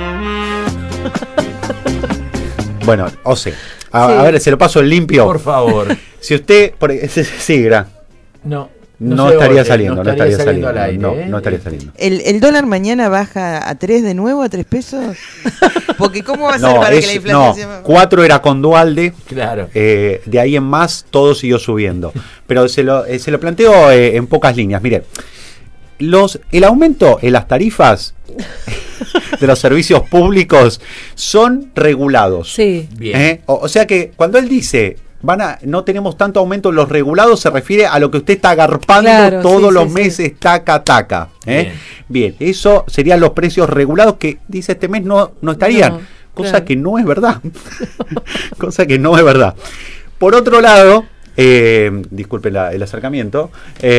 Speaker 20: Bueno, a ver, se lo paso en limpio.
Speaker 10: Por favor.
Speaker 20: Si usted... Sí,
Speaker 10: No.
Speaker 20: No
Speaker 10: se
Speaker 20: estaría
Speaker 10: oye,
Speaker 20: saliendo, no estaría saliendo
Speaker 10: al aire,
Speaker 20: no estaría saliendo.
Speaker 11: ¿El dólar mañana baja a 3 de nuevo, a 3 pesos? Porque ¿cómo va a ser para que la inflación sea...
Speaker 20: 4 era con Dualde,
Speaker 10: claro.
Speaker 20: De ahí en más todo siguió subiendo. Pero se lo planteo en pocas líneas. Mire, el aumento en las tarifas de los servicios públicos son regulados.
Speaker 3: Sí.
Speaker 10: Bien.
Speaker 20: O sea que cuando él dice... no tenemos tanto aumento en los regulados, se refiere a lo que usted está agarpando todos los meses, taca. Bien, eso serían los precios regulados que dice este mes no estarían, cosa que no es verdad. Cosa que no es verdad. Por otro lado, disculpe el acercamiento,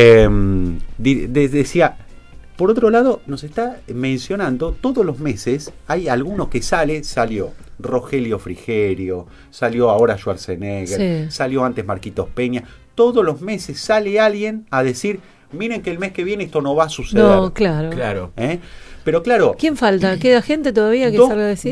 Speaker 20: decía, por otro lado, nos está mencionando todos los meses, hay algunos que salió Rogelio Frigerio, salió ahora Schwarzenegger, salió antes Marquitos Peña. Todos los meses sale alguien a decir, miren que el mes que viene esto no va a suceder.
Speaker 3: No, claro.
Speaker 20: Pero claro...
Speaker 3: ¿Quién falta? ¿Queda gente todavía que salga a decir?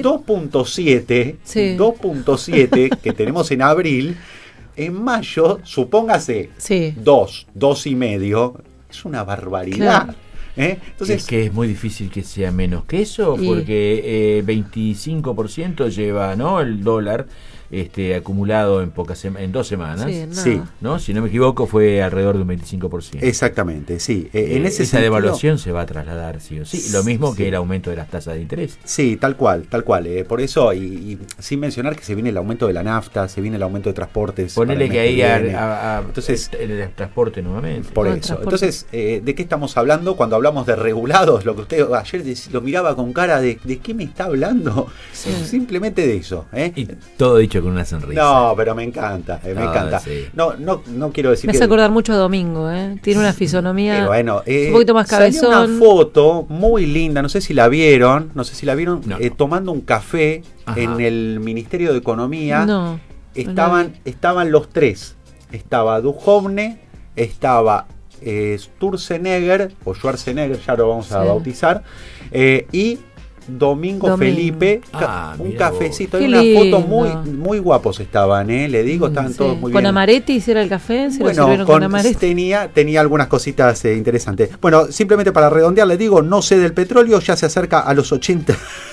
Speaker 20: 2.7 que tenemos en abril, en mayo, supóngase 2.5 es una barbaridad.
Speaker 10: Claro. Entonces, es que es muy difícil que sea menos que eso, porque 25% lleva, ¿no?, el dólar acumulado en 2 semanas.
Speaker 20: Sí.
Speaker 10: ¿No? Si no me equivoco, fue alrededor de un 25%.
Speaker 20: Exactamente, sí.
Speaker 10: Esa devaluación se va a trasladar, sí o sí. Lo mismo que el aumento de las tasas de interés.
Speaker 20: Sí, tal cual. Por eso, y sin mencionar que se viene el aumento de la nafta, se viene el aumento de transportes.
Speaker 10: Ponele que ahí entonces el transporte nuevamente.
Speaker 20: Por eso. Entonces, ¿de qué estamos hablando cuando hablamos de regulados? Lo que usted ayer lo miraba con cara de ¿qué me está hablando? Sí. Simplemente de eso.
Speaker 10: Y todo dicho con una sonrisa.
Speaker 20: No, pero me encanta, me encanta. Sí. No quiero decir
Speaker 3: me hace acordar mucho a Domingo, tiene una fisonomía un poquito más cabezón.
Speaker 20: Salió una foto muy linda, no sé si la vieron, tomando un café en el Ministerio de Economía. Estaban los tres. Estaba Duhovne, estaba Sturzenegger o Schwarzenegger, ya lo vamos a bautizar, y Domingo Felipe, un cafecito, una foto muy guapos estaban, le digo, estaban todos muy bien.
Speaker 3: ¿Con Amaretti hiciera el café? ¿Se lo sirvieron con Amaretti?
Speaker 20: Tenía algunas cositas interesantes. Bueno, simplemente para redondear, les digo, no sé del petróleo, ya se acerca a los 80.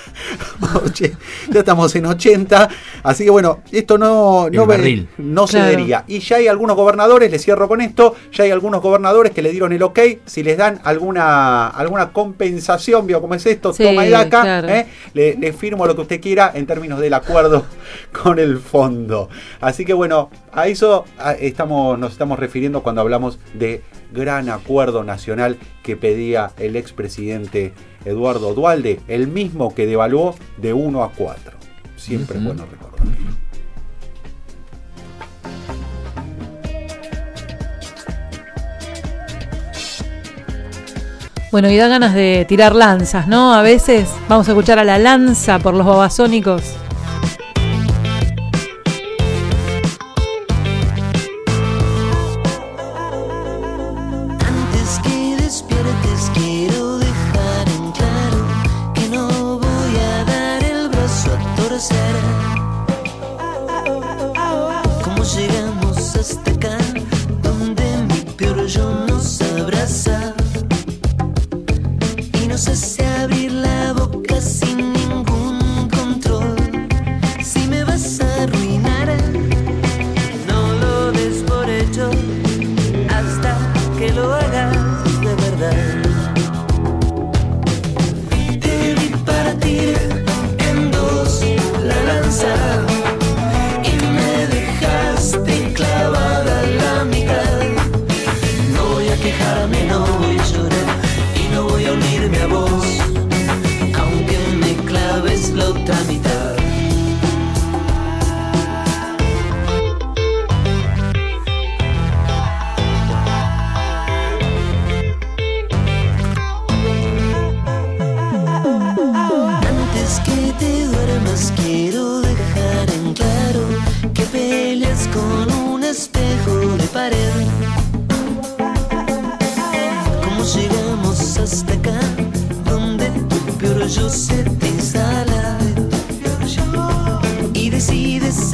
Speaker 20: Ya estamos en 80, así que bueno, esto no se vería. Y ya hay algunos gobernadores, les cierro con esto, ya hay algunos gobernadores que le dieron el ok, si les dan alguna compensación, vio cómo es esto, toma el acá, le firmo lo que usted quiera en términos del acuerdo con el fondo. Así que bueno, a eso nos estamos refiriendo cuando hablamos de gran acuerdo nacional que pedía el expresidente Eduardo Duhalde, el mismo que devaluó de 1 a 4. Siempre es bueno recordarlo.
Speaker 3: Bueno, y da ganas de tirar lanzas, ¿no? A veces vamos a escuchar a la lanza por los babasónicos.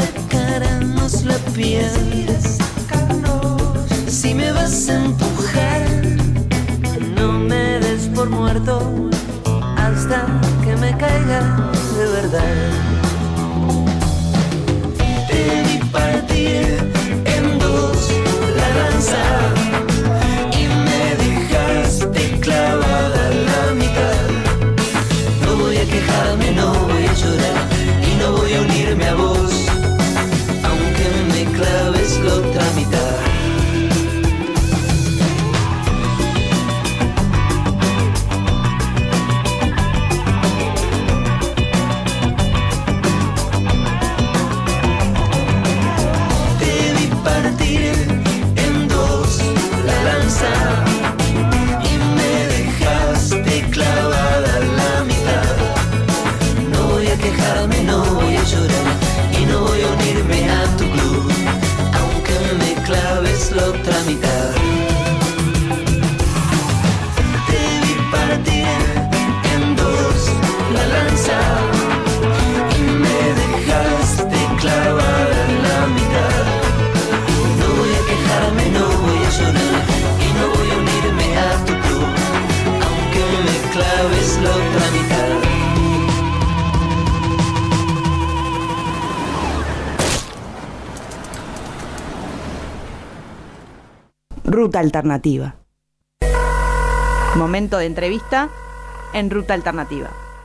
Speaker 1: Si me vas a empujar
Speaker 6: muerto hasta que me caiga de verdad. Te vi partir en dos la lanza y me dejaste clavada en la mitad. No voy a quejarme, no voy a llorar y no voy a unirme a vos, aunque me claves la otra mitad. Y me dejaste clavada en la mitad. No voy a quejarme, no voy a llorar y no voy a unirme a tu club, aunque me claves la otra mitad. Te vi partir en dos la lanza y me dejaste clavada en la mitad. No voy a quejarme, no voy a llorar y no voy a unirme a tu club, aunque me claves la otra mitad.
Speaker 8: Ruta Alternativa. Momento de entrevista en Ruta Alternativa.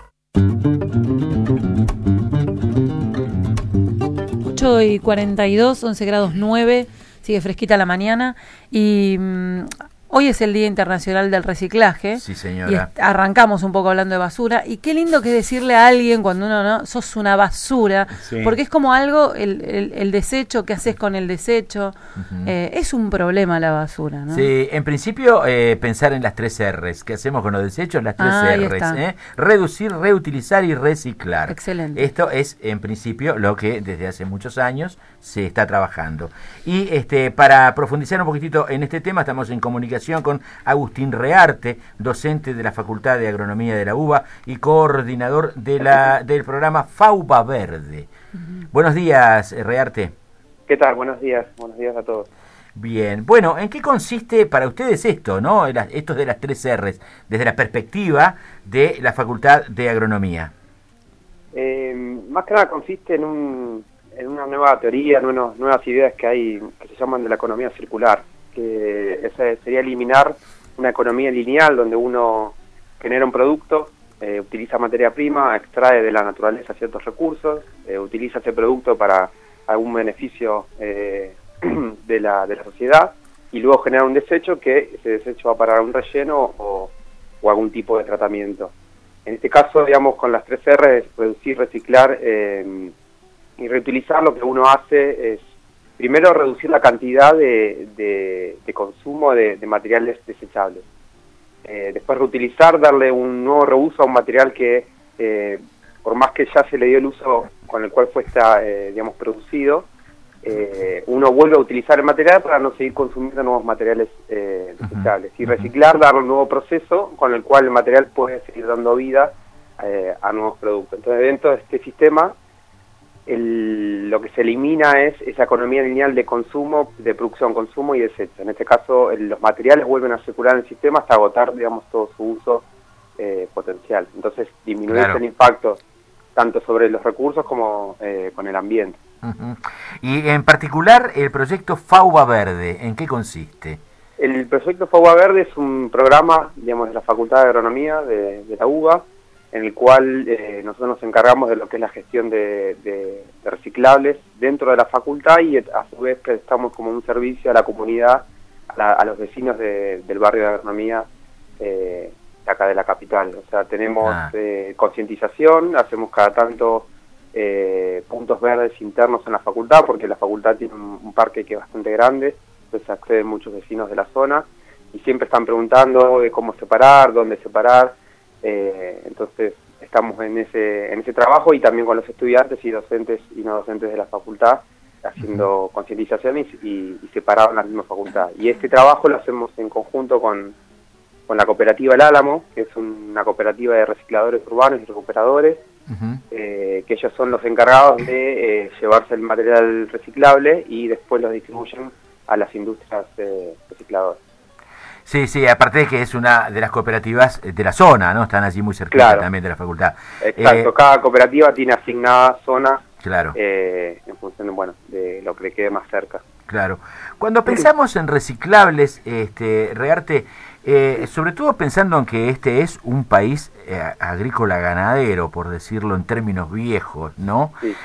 Speaker 3: 8:42, 11 grados 9, sigue fresquita la mañana y hoy es el Día Internacional del Reciclaje.
Speaker 10: Sí, señora.
Speaker 3: Y arrancamos un poco hablando de basura. Y qué lindo que es decirle a alguien cuando uno no, sos una basura,
Speaker 10: Sí.
Speaker 3: porque es como algo, el desecho, ¿qué haces con el desecho? Es un problema la basura, ¿no?
Speaker 10: Sí, en principio pensar en las 3 R's. ¿Qué hacemos con los desechos? Las 3
Speaker 3: Ahí
Speaker 10: R's.
Speaker 3: está.
Speaker 10: Reducir, reutilizar y reciclar.
Speaker 3: Excelente.
Speaker 10: Esto es, en principio, lo que desde hace muchos años se está trabajando. Y para profundizar un poquitito en este tema, estamos en comunicación con Agustín Rearte, docente de la Facultad de Agronomía de la UBA y coordinador del programa FAUBA Verde. Buenos días, Rearte.
Speaker 1: ¿Qué tal? Buenos días a todos.
Speaker 10: Bien, bueno, ¿en qué consiste para ustedes esto, no? Esto de las 3 R's, desde la perspectiva de la Facultad de Agronomía?
Speaker 1: Más que nada consiste en una nueva teoría, en unas nuevas ideas que hay, que se llaman de la economía circular, que esa sería eliminar una economía lineal donde uno genera un producto, utiliza materia prima, extrae de la naturaleza ciertos recursos, utiliza ese producto para algún beneficio de la sociedad y luego genera un desecho que ese desecho va a parar a un relleno o algún tipo de tratamiento. En este caso, digamos, con las 3 R, es reducir, reciclar y reutilizar. Lo que uno hace es, primero, reducir la cantidad de consumo de materiales desechables. Después, reutilizar, darle un nuevo reuso a un material que, por más que ya se le dio el uso con el cual fue digamos, producido, uno vuelve a utilizar el material para no seguir consumiendo nuevos materiales desechables. Y reciclar, darle un nuevo proceso con el cual el material puede seguir dando vida a nuevos productos. Entonces, dentro de este sistema, lo que se elimina es esa economía lineal de consumo, de producción, consumo y desecho. En este caso, los materiales vuelven a circular en el sistema hasta agotar, digamos, todo su uso potencial. Entonces, disminuye el impacto tanto sobre los recursos como con el ambiente.
Speaker 10: Y en particular, el proyecto FAUBA Verde, ¿en qué consiste?
Speaker 1: El proyecto FAUBA Verde es un programa, digamos, de la Facultad de Agronomía de la UBA, en el cual nosotros nos encargamos de lo que es la gestión de reciclables dentro de la facultad y a su vez prestamos como un servicio a la comunidad, a los vecinos del barrio de Agronomía de acá de la capital. O sea, tenemos concientización, hacemos cada tanto puntos verdes internos en la facultad, porque la facultad tiene un parque que es bastante grande, entonces acceden muchos vecinos de la zona y siempre están preguntando de cómo separar, dónde separar. Entonces estamos en ese trabajo y también con los estudiantes y docentes y no docentes de la facultad haciendo concientizaciones y separados en la misma facultad. Y este trabajo lo hacemos en conjunto con la cooperativa El Álamo, que es una cooperativa de recicladores urbanos y recuperadores, que ellos son los encargados de llevarse el material reciclable y después lo distribuyen a las industrias recicladoras.
Speaker 10: Sí, sí, aparte de que es una de las cooperativas de la zona, ¿no? Están allí muy cerquita también de la facultad.
Speaker 1: Exacto, cada cooperativa tiene asignada zona
Speaker 10: claro.
Speaker 1: En función de, bueno, de lo que le quede más cerca.
Speaker 10: Claro. Cuando pensamos en reciclables, Rearte, sobre todo pensando en que este es un país agrícola ganadero, por decirlo en términos viejos, ¿no?
Speaker 1: Sí.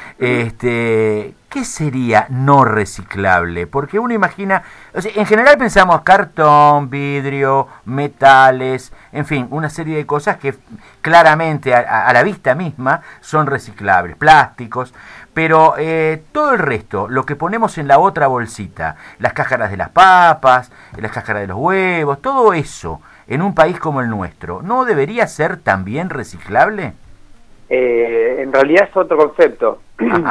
Speaker 10: ¿Qué sería no reciclable? Porque uno imagina, o sea, en general pensamos cartón, vidrio, metales, en fin, una serie de cosas que claramente a la vista misma son reciclables, plásticos, pero todo el resto, lo que ponemos en la otra bolsita, las cáscaras de las papas, las cáscaras de los huevos, todo eso, en un país como el nuestro, ¿no debería ser también reciclable?
Speaker 1: En realidad es otro concepto,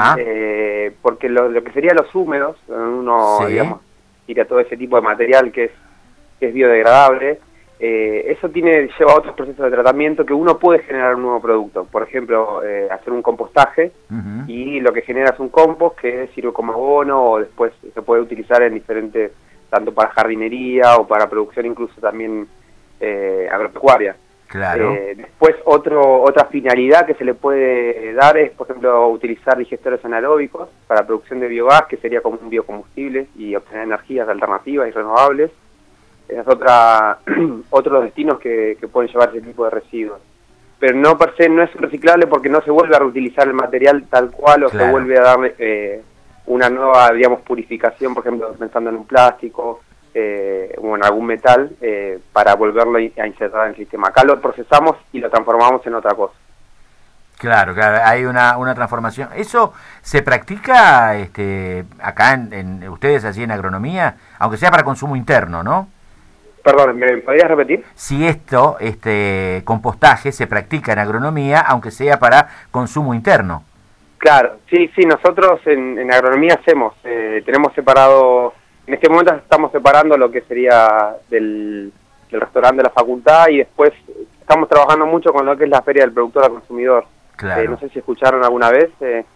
Speaker 1: porque lo que serían los húmedos, uno, digamos, tira todo ese tipo de material que es biodegradable, eso lleva a otros procesos de tratamiento que uno puede generar un nuevo producto. Por ejemplo, hacer un compostaje y lo que genera es un compost que sirve como abono o después se puede utilizar en diferentes, tanto para jardinería o para producción incluso también agropecuaria.
Speaker 10: Claro.
Speaker 1: Después otra finalidad que se le puede dar es, por ejemplo, utilizar digestores anaeróbicos para producción de biogás, que sería como un biocombustible y obtener energías alternativas y renovables. Es otros destinos que pueden llevar ese tipo de residuos. Pero no per se no es reciclable porque no se vuelve a reutilizar el material tal cual o se vuelve a darle una nueva, digamos, purificación, por ejemplo, pensando en un plástico o en algún metal para volverlo a insertar en el sistema. Acá lo procesamos y lo transformamos en otra cosa.
Speaker 10: Claro, hay una transformación. ¿Eso se practica acá en ustedes allí en agronomía? Aunque sea para consumo interno, ¿no?
Speaker 1: Perdón, ¿me podrías repetir?
Speaker 10: Si este compostaje se practica en agronomía, aunque sea para consumo interno.
Speaker 1: Claro, sí, nosotros en agronomía tenemos separado, en este momento estamos separando lo que sería del restaurante de la facultad y después estamos trabajando mucho con lo que es la Feria del Productor al Consumidor.
Speaker 10: Claro.
Speaker 1: No sé si escucharon alguna vez.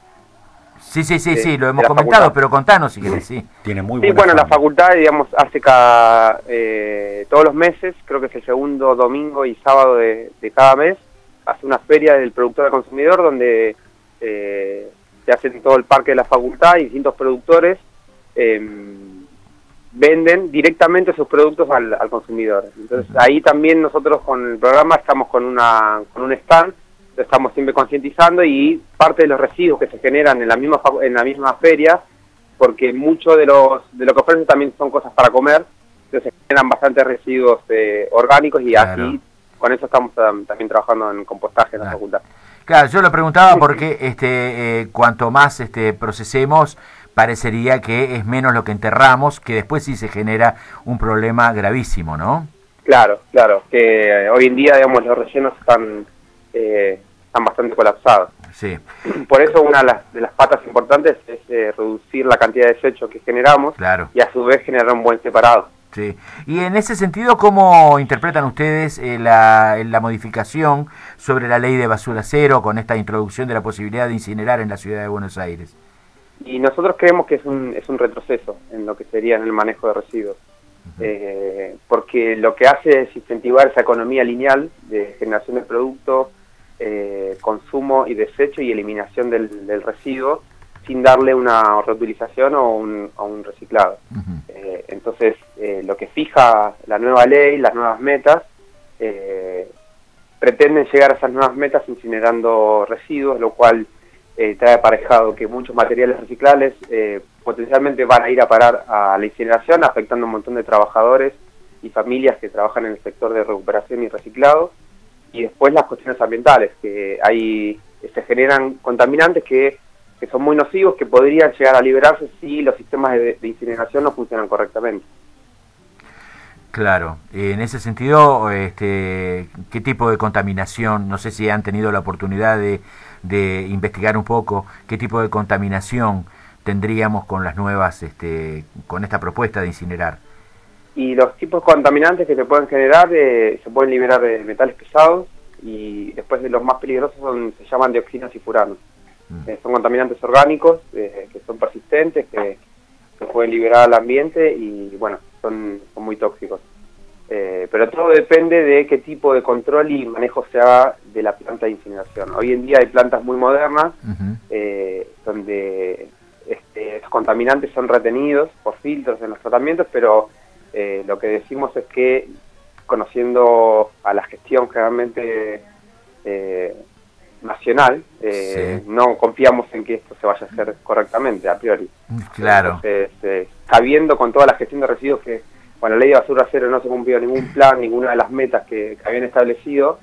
Speaker 10: Sí, lo hemos comentado, pero contanos si querés, sí.
Speaker 20: Tiene muy
Speaker 1: buena fama. La facultad, digamos, hace todos los meses, creo que es el segundo domingo y sábado de cada mes, hace una feria del productor al consumidor donde se hace en todo el parque de la facultad y distintos productores venden directamente sus productos al consumidor. Entonces ahí también nosotros con el programa estamos con un stand, estamos siempre concientizando y parte de los residuos que se generan en la misma feria, porque mucho de lo que ofrecen también son cosas para comer, entonces se generan bastantes residuos orgánicos y así con eso estamos también trabajando en compostaje en la facultad.
Speaker 10: Claro, yo lo preguntaba porque cuanto más procesemos, parecería que es menos lo que enterramos, que después sí se genera un problema gravísimo, ¿no? Claro,
Speaker 1: que hoy en día, digamos, los rellenos están bastante colapsados.
Speaker 10: Sí.
Speaker 1: Por eso una de las patas importantes es reducir la cantidad de desechos que generamos y a su vez generar un buen separado.
Speaker 10: Sí. Y en ese sentido, ¿cómo interpretan ustedes la modificación sobre la ley de basura cero con esta introducción de la posibilidad de incinerar en la ciudad de Buenos Aires?
Speaker 1: Y nosotros creemos que es un retroceso en lo que sería en el manejo de residuos. Porque lo que hace es incentivar esa economía lineal de generación de producto, consumo y desecho y eliminación del residuo sin darle una reutilización o un reciclado. Entonces, lo que fija la nueva ley, las nuevas metas, pretenden llegar a esas nuevas metas incinerando residuos, lo cual trae aparejado que muchos materiales reciclables potencialmente van a ir a parar a la incineración, afectando a un montón de trabajadores y familias que trabajan en el sector de recuperación y reciclado. Y después las cuestiones ambientales, que se generan contaminantes que son muy nocivos, que podrían llegar a liberarse si los sistemas de incineración no funcionan correctamente.
Speaker 10: Claro, en ese sentido, ¿qué tipo de contaminación? No sé si han tenido la oportunidad de investigar un poco qué tipo de contaminación tendríamos con las nuevas, con esta propuesta de incinerar.
Speaker 1: Y los tipos de contaminantes que se pueden generar, se pueden liberar de metales pesados y después de los más peligrosos se llaman dioxinas y furanos. Son contaminantes orgánicos que son persistentes, que se pueden liberar al ambiente y bueno, son muy tóxicos. pero todo depende de qué tipo de control y manejo se haga de la planta de incineración. Hoy en día hay plantas muy modernas donde los contaminantes son retenidos por filtros en los tratamientos, pero lo que decimos es que, conociendo a la gestión generalmente nacional, no confiamos en que esto se vaya a hacer correctamente a priori.
Speaker 10: Claro.
Speaker 1: Entonces, sabiendo con toda la gestión de residuos que con la ley de basura cero no se cumplió ningún plan, ninguna de las metas que habían establecido,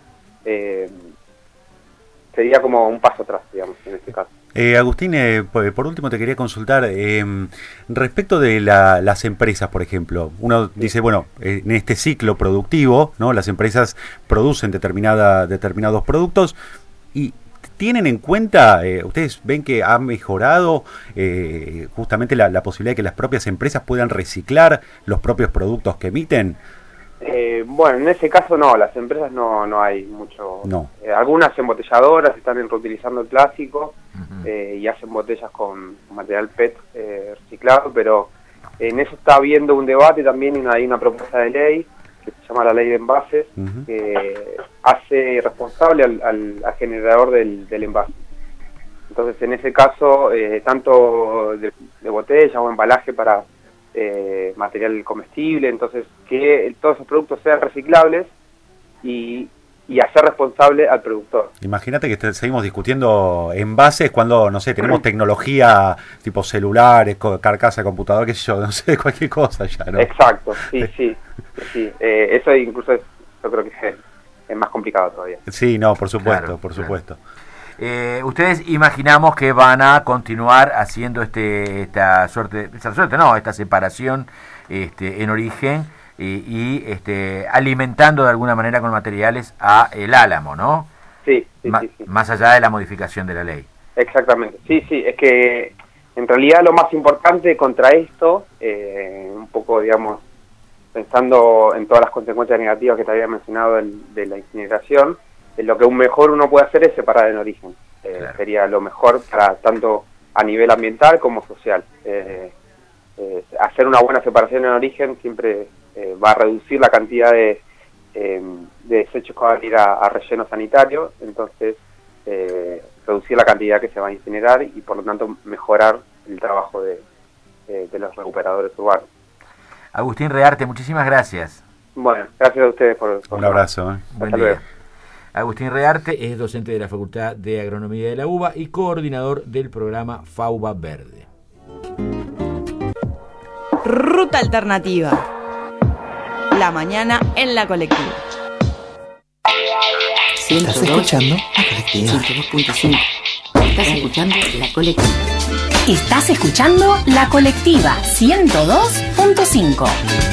Speaker 1: sería como un paso atrás, digamos, en este caso.
Speaker 20: Agustín, por último te quería consultar respecto de las empresas, por ejemplo. Uno dice, bueno, en este ciclo productivo, ¿no? Las empresas producen determinados productos y tienen en cuenta, ustedes ven que ha mejorado justamente la posibilidad de que las propias empresas puedan reciclar los propios productos que emiten.
Speaker 1: Bueno, en ese caso no, las empresas no hay mucho.
Speaker 20: No.
Speaker 1: Algunas embotelladoras están reutilizando el plástico y hacen botellas con material PET reciclado, pero en eso está habiendo un debate también y hay una propuesta de ley que se llama la ley de envases, que hace responsable al generador del envase. Entonces, en ese caso, tanto de botella o embalaje para material comestible, entonces que todos esos productos sean reciclables y hacer responsable al productor.
Speaker 20: Imagínate que seguimos discutiendo envases cuando, no sé, tenemos tecnología tipo celulares, carcasa de computador, qué sé yo, no sé, cualquier cosa ya, ¿no?
Speaker 1: Exacto, sí. Eso incluso yo creo que es más complicado todavía.
Speaker 20: Sí, no, por supuesto,
Speaker 10: Claro,
Speaker 20: por supuesto.
Speaker 10: Ustedes imaginamos que van a continuar haciendo esta separación en origen y alimentando de alguna manera con materiales a el Álamo, ¿no?
Speaker 1: Sí.
Speaker 10: Más allá de la modificación de la ley.
Speaker 1: Exactamente, sí, es que en realidad lo más importante contra esto, un poco, digamos, pensando en todas las consecuencias negativas que te había mencionado de la incineración, lo que mejor uno puede hacer es separar en origen. Claro. Sería lo mejor para tanto a nivel ambiental como social. Hacer una buena separación en origen siempre va a reducir la cantidad de desechos que van a ir a relleno sanitario, entonces reducir la cantidad que se va a incinerar y por lo tanto mejorar el trabajo de los recuperadores urbanos.
Speaker 10: Agustín Rearte, muchísimas gracias.
Speaker 1: Bueno, gracias a ustedes por
Speaker 20: un abrazo.
Speaker 10: Buen día. Agustín Rearte es docente de la Facultad de Agronomía de la UBA y coordinador del programa FAUBA Verde.
Speaker 8: Ruta alternativa. La mañana en la colectiva.
Speaker 2: ¿Estás escuchando? La colectiva. 102.5. Estás escuchando la colectiva.
Speaker 13: Estás escuchando la colectiva 102.5.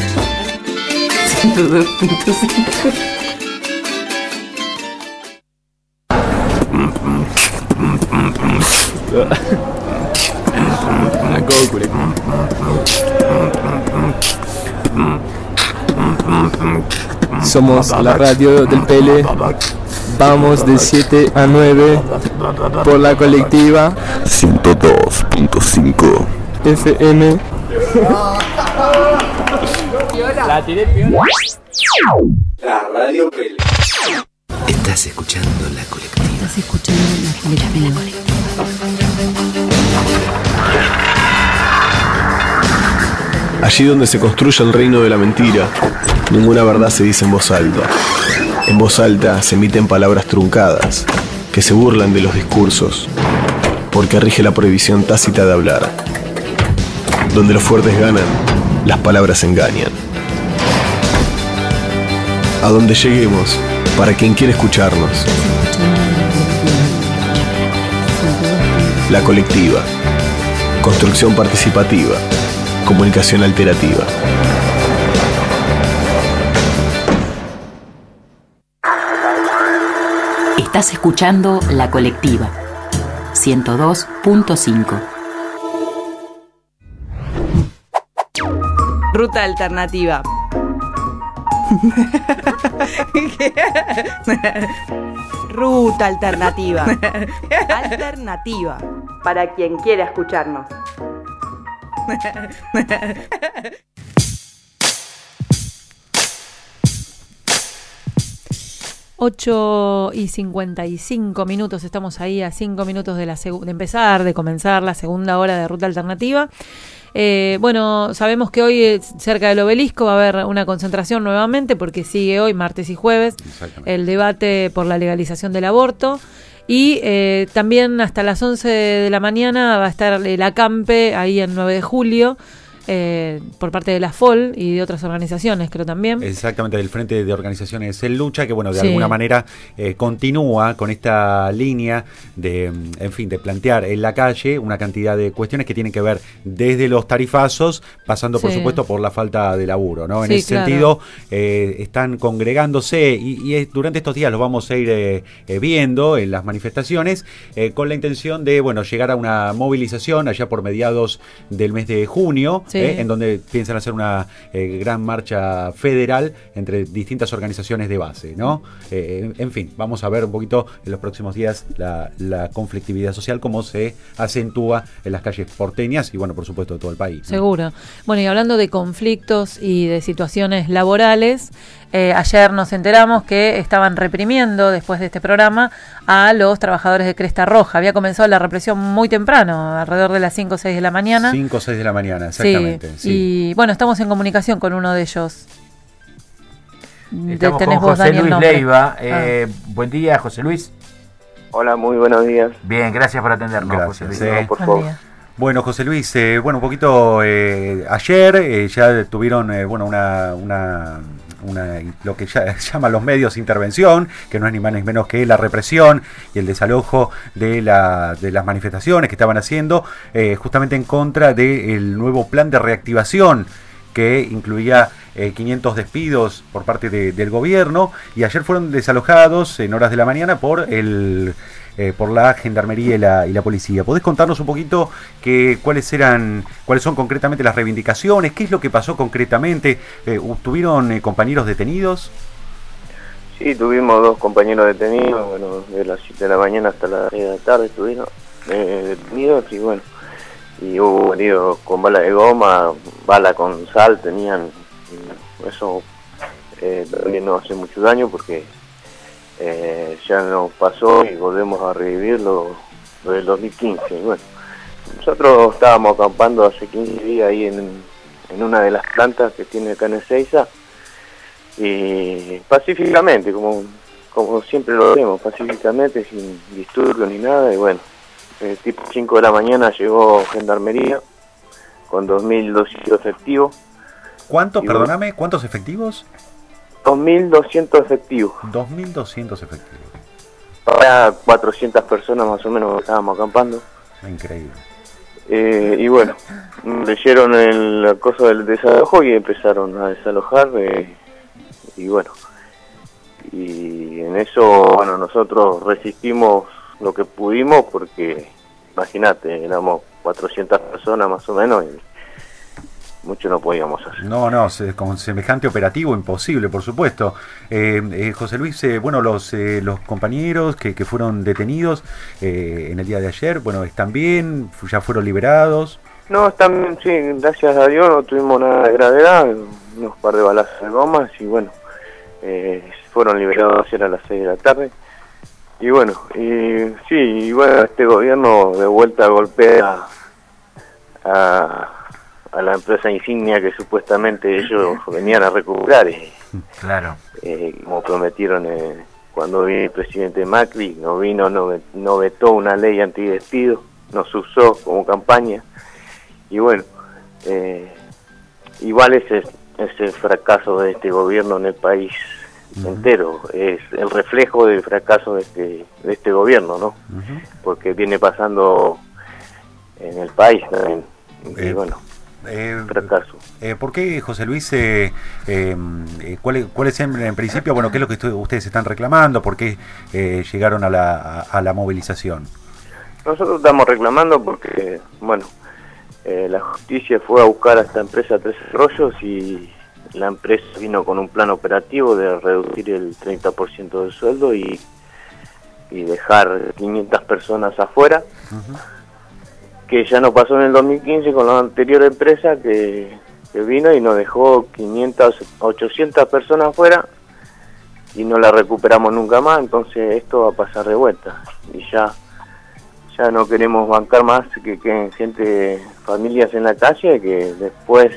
Speaker 2: 102.5.
Speaker 5: Somos la radio del Pele. Vamos de 7 a 9 por la colectiva
Speaker 14: 102.5
Speaker 5: FM.
Speaker 2: La tiré piola.
Speaker 14: La radio Pele.
Speaker 2: Estás escuchando la colectiva.
Speaker 13: Estás escuchando la colectiva.
Speaker 14: Allí donde se construye el reino de la mentira, ninguna verdad se dice en voz alta. En voz alta se emiten palabras truncadas, que se burlan de los discursos, porque rige la prohibición tácita de hablar. Donde los fuertes ganan, las palabras engañan. A donde lleguemos, para quien quiere escucharnos. La colectiva. Construcción participativa. Comunicación alterativa.
Speaker 13: Estás escuchando la colectiva 102.5.
Speaker 8: Ruta alternativa. Ruta alternativa. Alternativa. Para quien quiera escucharnos.
Speaker 3: 8:55, estamos ahí a 5 minutos de comenzar la segunda hora de Ruta Alternativa. Bueno, sabemos que hoy cerca del Obelisco va a haber una concentración nuevamente porque sigue hoy, martes y jueves, el debate por la legalización del aborto. Y también hasta las 11 de la mañana va a estar el acampe ahí en 9 de julio. Por parte de la FOL y de otras organizaciones, creo también. Exactamente, del Frente de Organizaciones en Lucha, que bueno, de alguna manera continúa con esta línea de, en fin, de plantear en la calle una cantidad de cuestiones que tienen que ver desde los tarifazos, pasando por supuesto por la falta de laburo, ¿no? En ese sentido, están congregándose y durante estos días los vamos a ir viendo en las manifestaciones, con la intención de, bueno, llegar a una movilización allá por mediados del mes de junio, en donde piensan hacer una gran marcha federal entre distintas organizaciones de base, ¿no? En fin, vamos a ver un poquito en los próximos días la conflictividad social, cómo se acentúa en las calles porteñas y, bueno, por supuesto, de todo el país, ¿no? Seguro. Bueno, y hablando de conflictos y de situaciones laborales, ayer nos enteramos que estaban reprimiendo, después de este programa, a los trabajadores de Cresta Roja. Había comenzado la represión muy temprano, alrededor de las 5 o 6 de la mañana. 5 o 6 de la mañana, exactamente. Sí. Y bueno, estamos en comunicación con uno de ellos.
Speaker 10: Estamos con José Luis Leiva. Buen día, José Luis.
Speaker 7: Hola, muy buenos días.
Speaker 10: Bien, gracias por atendernos, José Luis.
Speaker 7: No, por favor.
Speaker 20: Bueno, José Luis, bueno, un poquito ayer ya tuvieron lo que ya llaman los medios intervención, que no es ni más ni menos que la represión y el desalojo de las manifestaciones que estaban haciendo, justamente en contra del nuevo plan de reactivación que incluía 500 despidos por parte del gobierno, y ayer fueron desalojados en horas de la mañana por la Gendarmería y la Policía. ¿Podés contarnos un poquito cuáles son concretamente las reivindicaciones? ¿Qué es lo que pasó concretamente? ¿Tuvieron compañeros detenidos?
Speaker 7: Sí, tuvimos 2 compañeros detenidos, bueno, de las 7 de la mañana hasta las 6 de la tarde estuvieron detenidos, y bueno, y hubo heridos con bala de goma, bala con sal tenían, y eso también no hace mucho daño porque ya nos pasó y volvemos a revivir lo del 2015. Y bueno, nosotros estábamos acampando hace 15 días ahí en una de las plantas que tiene acá en Ezeiza, y pacíficamente, como siempre lo hacemos, pacíficamente, sin disturbios ni nada. Y bueno, tipo 5 de la mañana llegó Gendarmería con 2.200 efectivos.
Speaker 20: ¿Cuántos, perdóname, cuántos efectivos?
Speaker 7: 2.200 efectivos.
Speaker 20: 2.200 efectivos.
Speaker 7: Para 400 personas más o menos que estábamos acampando.
Speaker 20: Increíble.
Speaker 7: Y bueno, leyeron el acoso del desalojo y empezaron a desalojar. Y bueno, y en eso, bueno, nosotros resistimos lo que pudimos porque, imagínate, éramos 400 personas más o menos y mucho no podíamos hacer. No, con semejante operativo imposible, por supuesto. José Luis, bueno, los compañeros que fueron detenidos en el día de ayer, bueno, ¿están bien? ¿Ya fueron liberados? No, están bien, sí, gracias a Dios no tuvimos nada de gravedad, unos par de balazos de gomas y bueno, fueron liberados ayer a las 6 de la tarde. Y bueno, y bueno, este gobierno de vuelta golpea a la empresa insignia que supuestamente ellos venían a recuperar.
Speaker 10: Claro.
Speaker 7: Como prometieron cuando vino el presidente Macri, no vetó una ley antidespido, nos usó como campaña. Y bueno, igual ese es el fracaso de este gobierno en el país entero, es el reflejo del fracaso de este gobierno, ¿no? Porque viene pasando en el país también. Y bueno, fracaso.
Speaker 20: ¿Por qué, José Luis, cuál es en principio, bueno, qué es lo que ustedes están reclamando? ¿Por qué llegaron a la movilización?
Speaker 7: Nosotros estamos reclamando porque, bueno, la justicia fue a buscar a esta empresa Tres Arroyos y la empresa vino con un plan operativo de reducir el 30% del sueldo y dejar 500 personas afuera, que ya no pasó en el 2015 con la anterior empresa que vino y nos dejó 800 personas afuera, no la recuperamos nunca más, entonces esto va a pasar de vuelta y ya no queremos bancar más que gente, familias en la calle, que después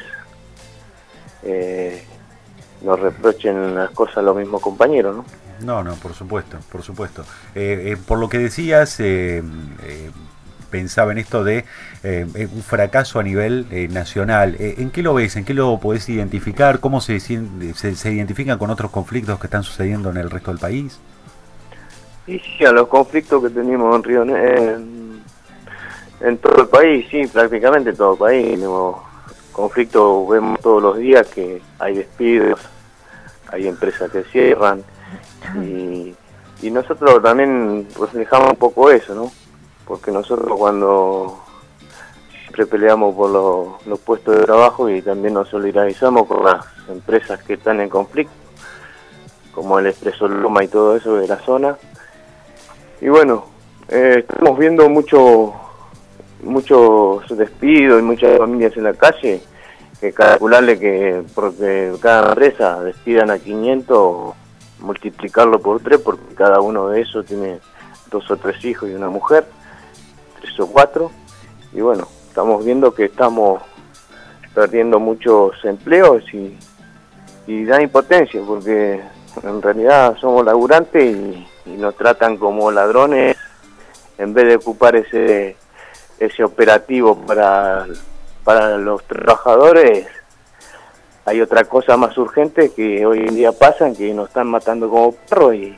Speaker 7: nos reprochen las cosas los mismos compañeros, ¿no?
Speaker 20: No, por supuesto. Por lo que decías, pensaba en esto de un fracaso a nivel nacional. ¿En qué lo ves? ¿En qué lo podés identificar? ¿Cómo se identifican con otros conflictos que están sucediendo en el resto del país?
Speaker 7: Y sí, a los conflictos que tenemos en Río en todo el país, sí, prácticamente todo el país. Tenemos conflictos, vemos todos los días que hay despidos, hay empresas que cierran y nosotros también reflejamos un poco eso, ¿no? Porque nosotros cuando siempre peleamos por los puestos de trabajo y también nos solidarizamos con las empresas que están en conflicto, como el Expreso Loma y todo eso de la zona. Y bueno, estamos viendo muchos despidos y muchas familias en la calle, que calcularle que porque cada empresa despidan a 500, multiplicarlo por 3, porque cada uno de esos tiene 2 o 3 hijos y una mujer, 3 o 4, y bueno, estamos viendo que estamos perdiendo muchos empleos y da impotencia, porque en realidad somos laburantes y nos tratan como ladrones, en vez de ocupar ese operativo para los trabajadores. Hay otra cosa más urgente que hoy en día pasan, que nos están matando como perros y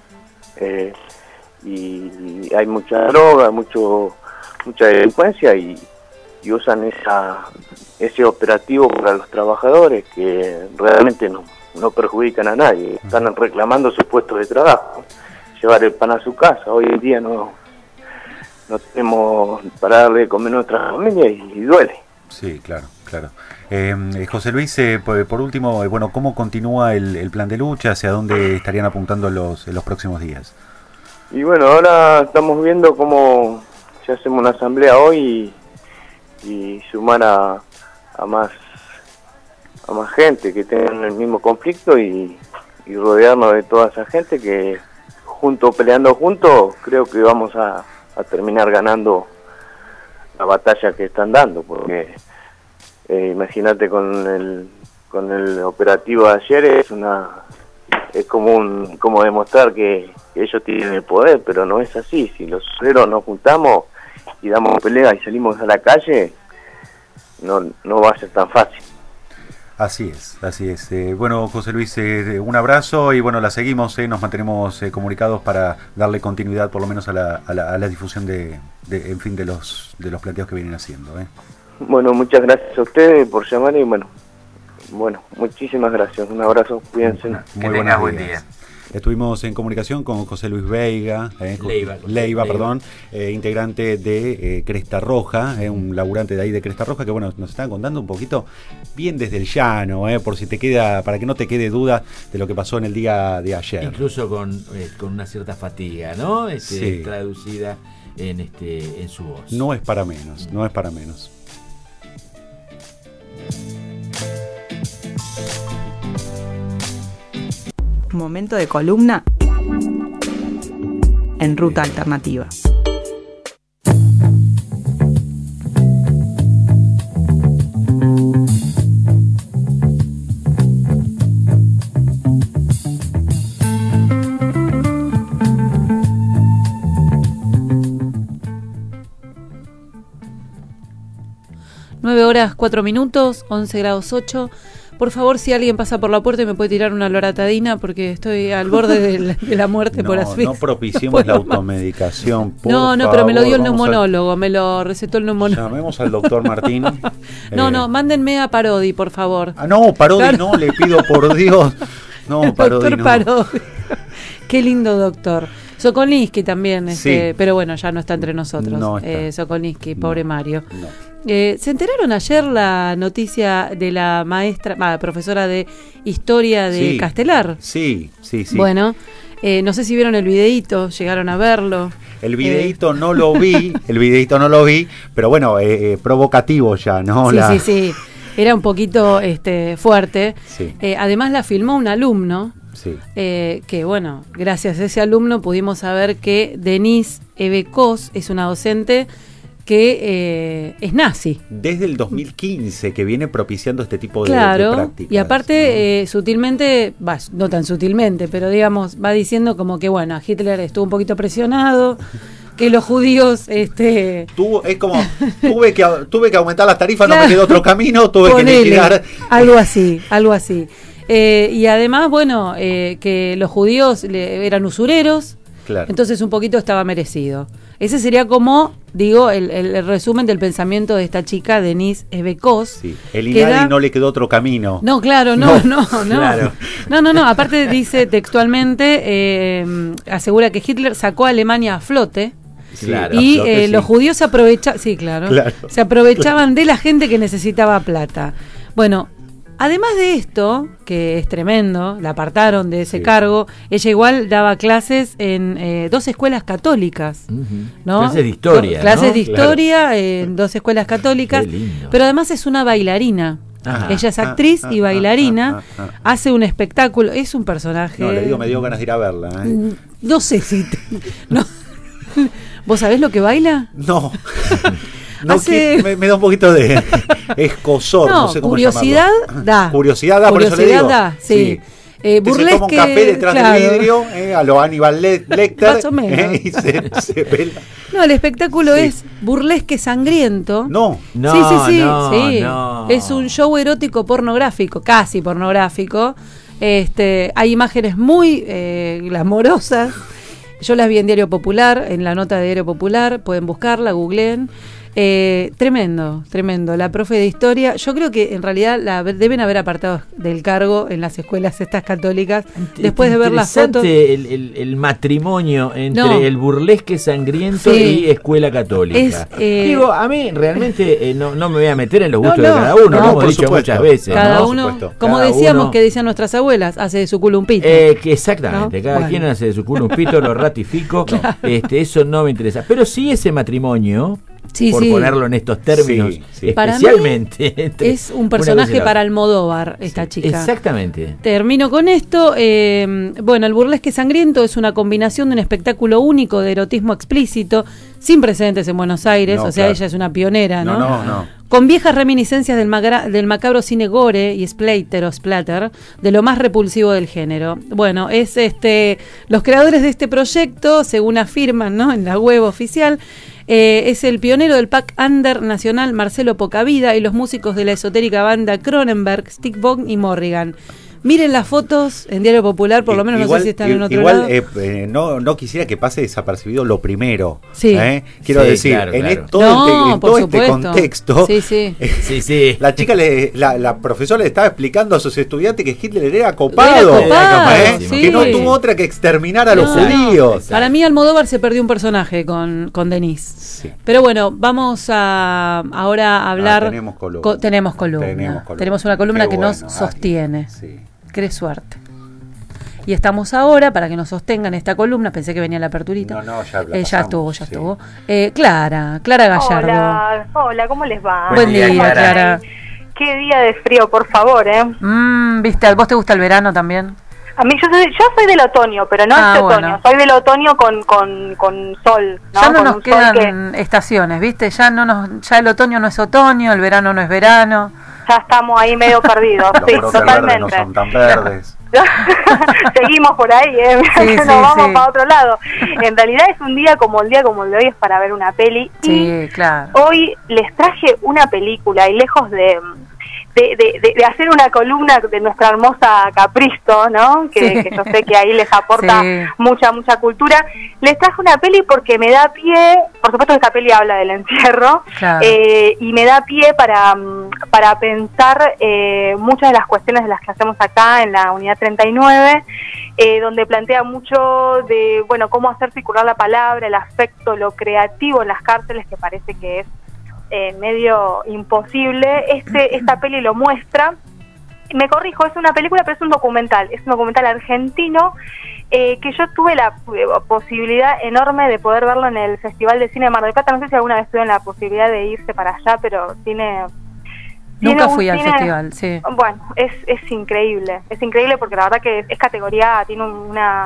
Speaker 7: hay mucha droga, mucha delincuencia y usan ese operativo para los trabajadores que realmente no perjudican a nadie, están reclamando sus puestos de trabajo, llevar el pan a su casa. Hoy en día no tenemos para darle de comer a nuestra familia y duele.
Speaker 20: Sí, claro. José Luis, por último, ¿cómo continúa el plan de lucha? ¿Hacia dónde estarían apuntando en los próximos días?
Speaker 7: Y bueno, ahora estamos viendo cómo si hacemos una asamblea hoy y sumar a más gente que tengan el mismo conflicto y rodearnos de toda esa gente que peleando juntos, creo que vamos a terminar ganando la batalla que están dando, porque imagínate con el operativo de ayer es como demostrar que ellos tienen el poder, pero no es así. Si los obreros nos juntamos y damos pelea y salimos a la calle, no va a ser tan fácil.
Speaker 20: Así es. José Luis, un abrazo y la seguimos, nos mantenemos comunicados para darle continuidad por lo menos a la difusión de los planteos que vienen haciendo.
Speaker 7: Bueno, muchas gracias a ustedes por llamar y bueno, muchísimas gracias. Un abrazo, cuídense.
Speaker 20: Muy buen día. Estuvimos en comunicación con José Luis Leiva, integrante de Cresta Roja, un laburante de ahí de Cresta Roja, que nos están contando un poquito bien desde el llano, por si te queda, para que no te quede duda de lo que pasó en el día de ayer.
Speaker 10: Incluso con una cierta fatiga, ¿no?
Speaker 20: Sí.
Speaker 10: Traducida en su voz.
Speaker 20: No es para menos.
Speaker 8: Momento de columna en Ruta Alternativa.
Speaker 3: Horas 4 minutos, 11 grados 8. Por favor, si alguien pasa por la puerta y me puede tirar una loratadina porque estoy al borde de la muerte por asfixia.
Speaker 20: No propiciemos la automedicación, por
Speaker 3: favor, pero me lo dio el neumonólogo, me lo recetó el neumonólogo.
Speaker 20: Llamemos al doctor Martín.
Speaker 3: Mándenme a Parodi, por favor.
Speaker 20: Parodi claro. No, le pido por Dios. No, Parodi
Speaker 3: doctor Parodi. Qué lindo doctor. Sokolniski también,
Speaker 20: sí.
Speaker 3: Pero ya no está entre nosotros.
Speaker 20: No está.
Speaker 3: Sokolniski, pobre Mario.
Speaker 20: No.
Speaker 3: ¿Se enteraron ayer la noticia de la profesora de historia de Castelar?
Speaker 20: Sí.
Speaker 3: Bueno, no sé si vieron el videíto, llegaron a verlo.
Speaker 20: El videíto no lo vi, pero provocativo ya, ¿no?
Speaker 3: Sí. Era un poquito fuerte.
Speaker 20: Sí.
Speaker 3: Además la filmó un alumno.
Speaker 20: Sí.
Speaker 3: Que bueno, gracias a ese alumno pudimos saber que Denise Ebecos es una docente que es nazi.
Speaker 20: Desde el 2015 que viene propiciando este tipo de prácticas.
Speaker 3: Y aparte, sutilmente, no tan sutilmente, pero digamos, va diciendo como que bueno, Hitler estuvo un poquito presionado, que los judíos es como tuve que aumentar las tarifas, claro, no me quedó otro camino, tuve que liquidar algo así. Y además, bueno, que los judíos eran usureros, claro, entonces un poquito estaba merecido. Ese sería como, digo, el resumen del pensamiento de esta chica, Denise Ebecos.
Speaker 20: Sí. El INADI no le quedó otro camino.
Speaker 3: No, claro, no. Claro. No. Aparte dice textualmente, asegura que Hitler sacó a Alemania a flote. Claro, y a flote, los judíos se aprovechaban, se aprovechaban de la gente que necesitaba plata. Bueno, además de esto, que es tremendo, la apartaron de ese cargo, ella igual daba clases en 2 escuelas católicas, ¿no?
Speaker 10: Clases de historia,
Speaker 3: Clases de historia en 2 escuelas católicas, pero además es una bailarina. Ella es actriz y bailarina, hace un espectáculo, es un personaje...
Speaker 20: No, le digo, me dio ganas de ir a verla.
Speaker 3: No sé si... no. ¿Vos sabés lo que baila?
Speaker 20: No. Me da un poquito de escozor, no sé cómo
Speaker 3: curiosidad
Speaker 20: llamarlo. Curiosidad da, por eso le digo.
Speaker 3: Sí.
Speaker 20: Burlesque, se toma un café detrás del vidrio, a lo Aníbal Lecter,
Speaker 3: más o menos.
Speaker 20: Y se pela.
Speaker 3: No, el espectáculo es burlesque sangriento.
Speaker 20: No.
Speaker 3: Sí. Es un show erótico pornográfico, casi pornográfico. Hay imágenes muy glamorosas. Yo las vi en Diario Popular, en la nota de Diario Popular, pueden buscarla, googleen. Tremendo. La profe de historia, yo creo que en realidad la deben haber apartado del cargo en las escuelas estas católicas después de ver las fotos.
Speaker 10: El matrimonio entre el burlesque sangriento y escuela católica. Digo, a mí realmente no me voy a meter en los gustos de cada uno, lo hemos dicho muchas veces.
Speaker 3: Cada uno, como decíamos que decían nuestras abuelas, hace de su culo un pito.
Speaker 10: Exactamente, cada quien hace de su culo un pito, lo ratifico. Eso no me interesa. Pero sí ese matrimonio, por ponerlo en estos términos, especialmente.
Speaker 3: Para mí es un personaje para Almodóvar, esta chica.
Speaker 10: Exactamente.
Speaker 3: Termino con esto. Bueno, el burlesque sangriento es una combinación de un espectáculo único de erotismo explícito, sin precedentes en Buenos Aires, ella es una pionera, ¿no?
Speaker 20: No.
Speaker 3: Con viejas reminiscencias del macabro cine gore y splatter, de lo más repulsivo del género. Bueno, es los creadores de este proyecto, según afirman, ¿no?, en la web oficial, es el pionero del pack under nacional Marcelo Pocavida y los músicos de la esotérica banda Cronenberg, Stickbone y Morrigan. Miren las fotos en Diario Popular, por lo menos igual, no sé si están en otro lado.
Speaker 20: No quisiera que pase desapercibido lo primero.
Speaker 3: Sí.
Speaker 20: Quiero decir, claro. En todo este contexto, la chica, la profesora le estaba explicando a sus estudiantes que Hitler era copado, que no tuvo otra que exterminar a los judíos.
Speaker 3: Para mí Almodóvar se perdió un personaje con Denise. Sí. Pero bueno, vamos ahora a hablar. Tenemos columna. Tenemos una columna que nos sostiene. Sí. Qué suerte. Y estamos ahora, para que nos sostengan esta columna, pensé que venía la aperturita.
Speaker 20: No,
Speaker 3: ya estuvo. Clara Gallardo.
Speaker 4: Hola, ¿cómo les va?
Speaker 3: Buen día, Clara.
Speaker 4: Qué día de frío, por favor,
Speaker 3: ¿Viste? ¿Vos te gusta el verano también?
Speaker 4: A mí yo soy del otoño, pero no otoño. Bueno. Soy del otoño con sol, ¿no?
Speaker 3: Ya no nos quedan estaciones, ¿viste? Ya el otoño no es otoño, el verano no es verano.
Speaker 4: Ya estamos ahí medio perdidos, sí, totalmente.
Speaker 20: No son tan verdes.
Speaker 4: Seguimos por ahí, nos vamos para otro lado. En realidad es un día como el de hoy, es para ver una peli.
Speaker 3: Sí, claro.
Speaker 4: Hoy les traje una película y lejos de hacer una columna de nuestra hermosa Capristo, ¿no? Que yo sé que ahí les aporta mucha cultura. Les traje una peli porque me da pie, por supuesto que esta peli habla del encierro, claro, y me da pie para pensar muchas de las cuestiones de las que hacemos acá en la unidad 39, donde plantea mucho de, bueno, cómo hacer circular la palabra, el afecto, lo creativo en las cárceles, que parece que es medio imposible. Esta peli lo muestra. Me corrijo, es una película, pero es un documental argentino, que yo tuve la posibilidad enorme de poder verlo en el Festival de Cine de Mar del Plata. No sé si alguna vez tuvieron la posibilidad de irse para allá, pero tiene
Speaker 3: Nunca fui al festival, sí.
Speaker 4: Bueno, es increíble porque la verdad que es categoría, tiene una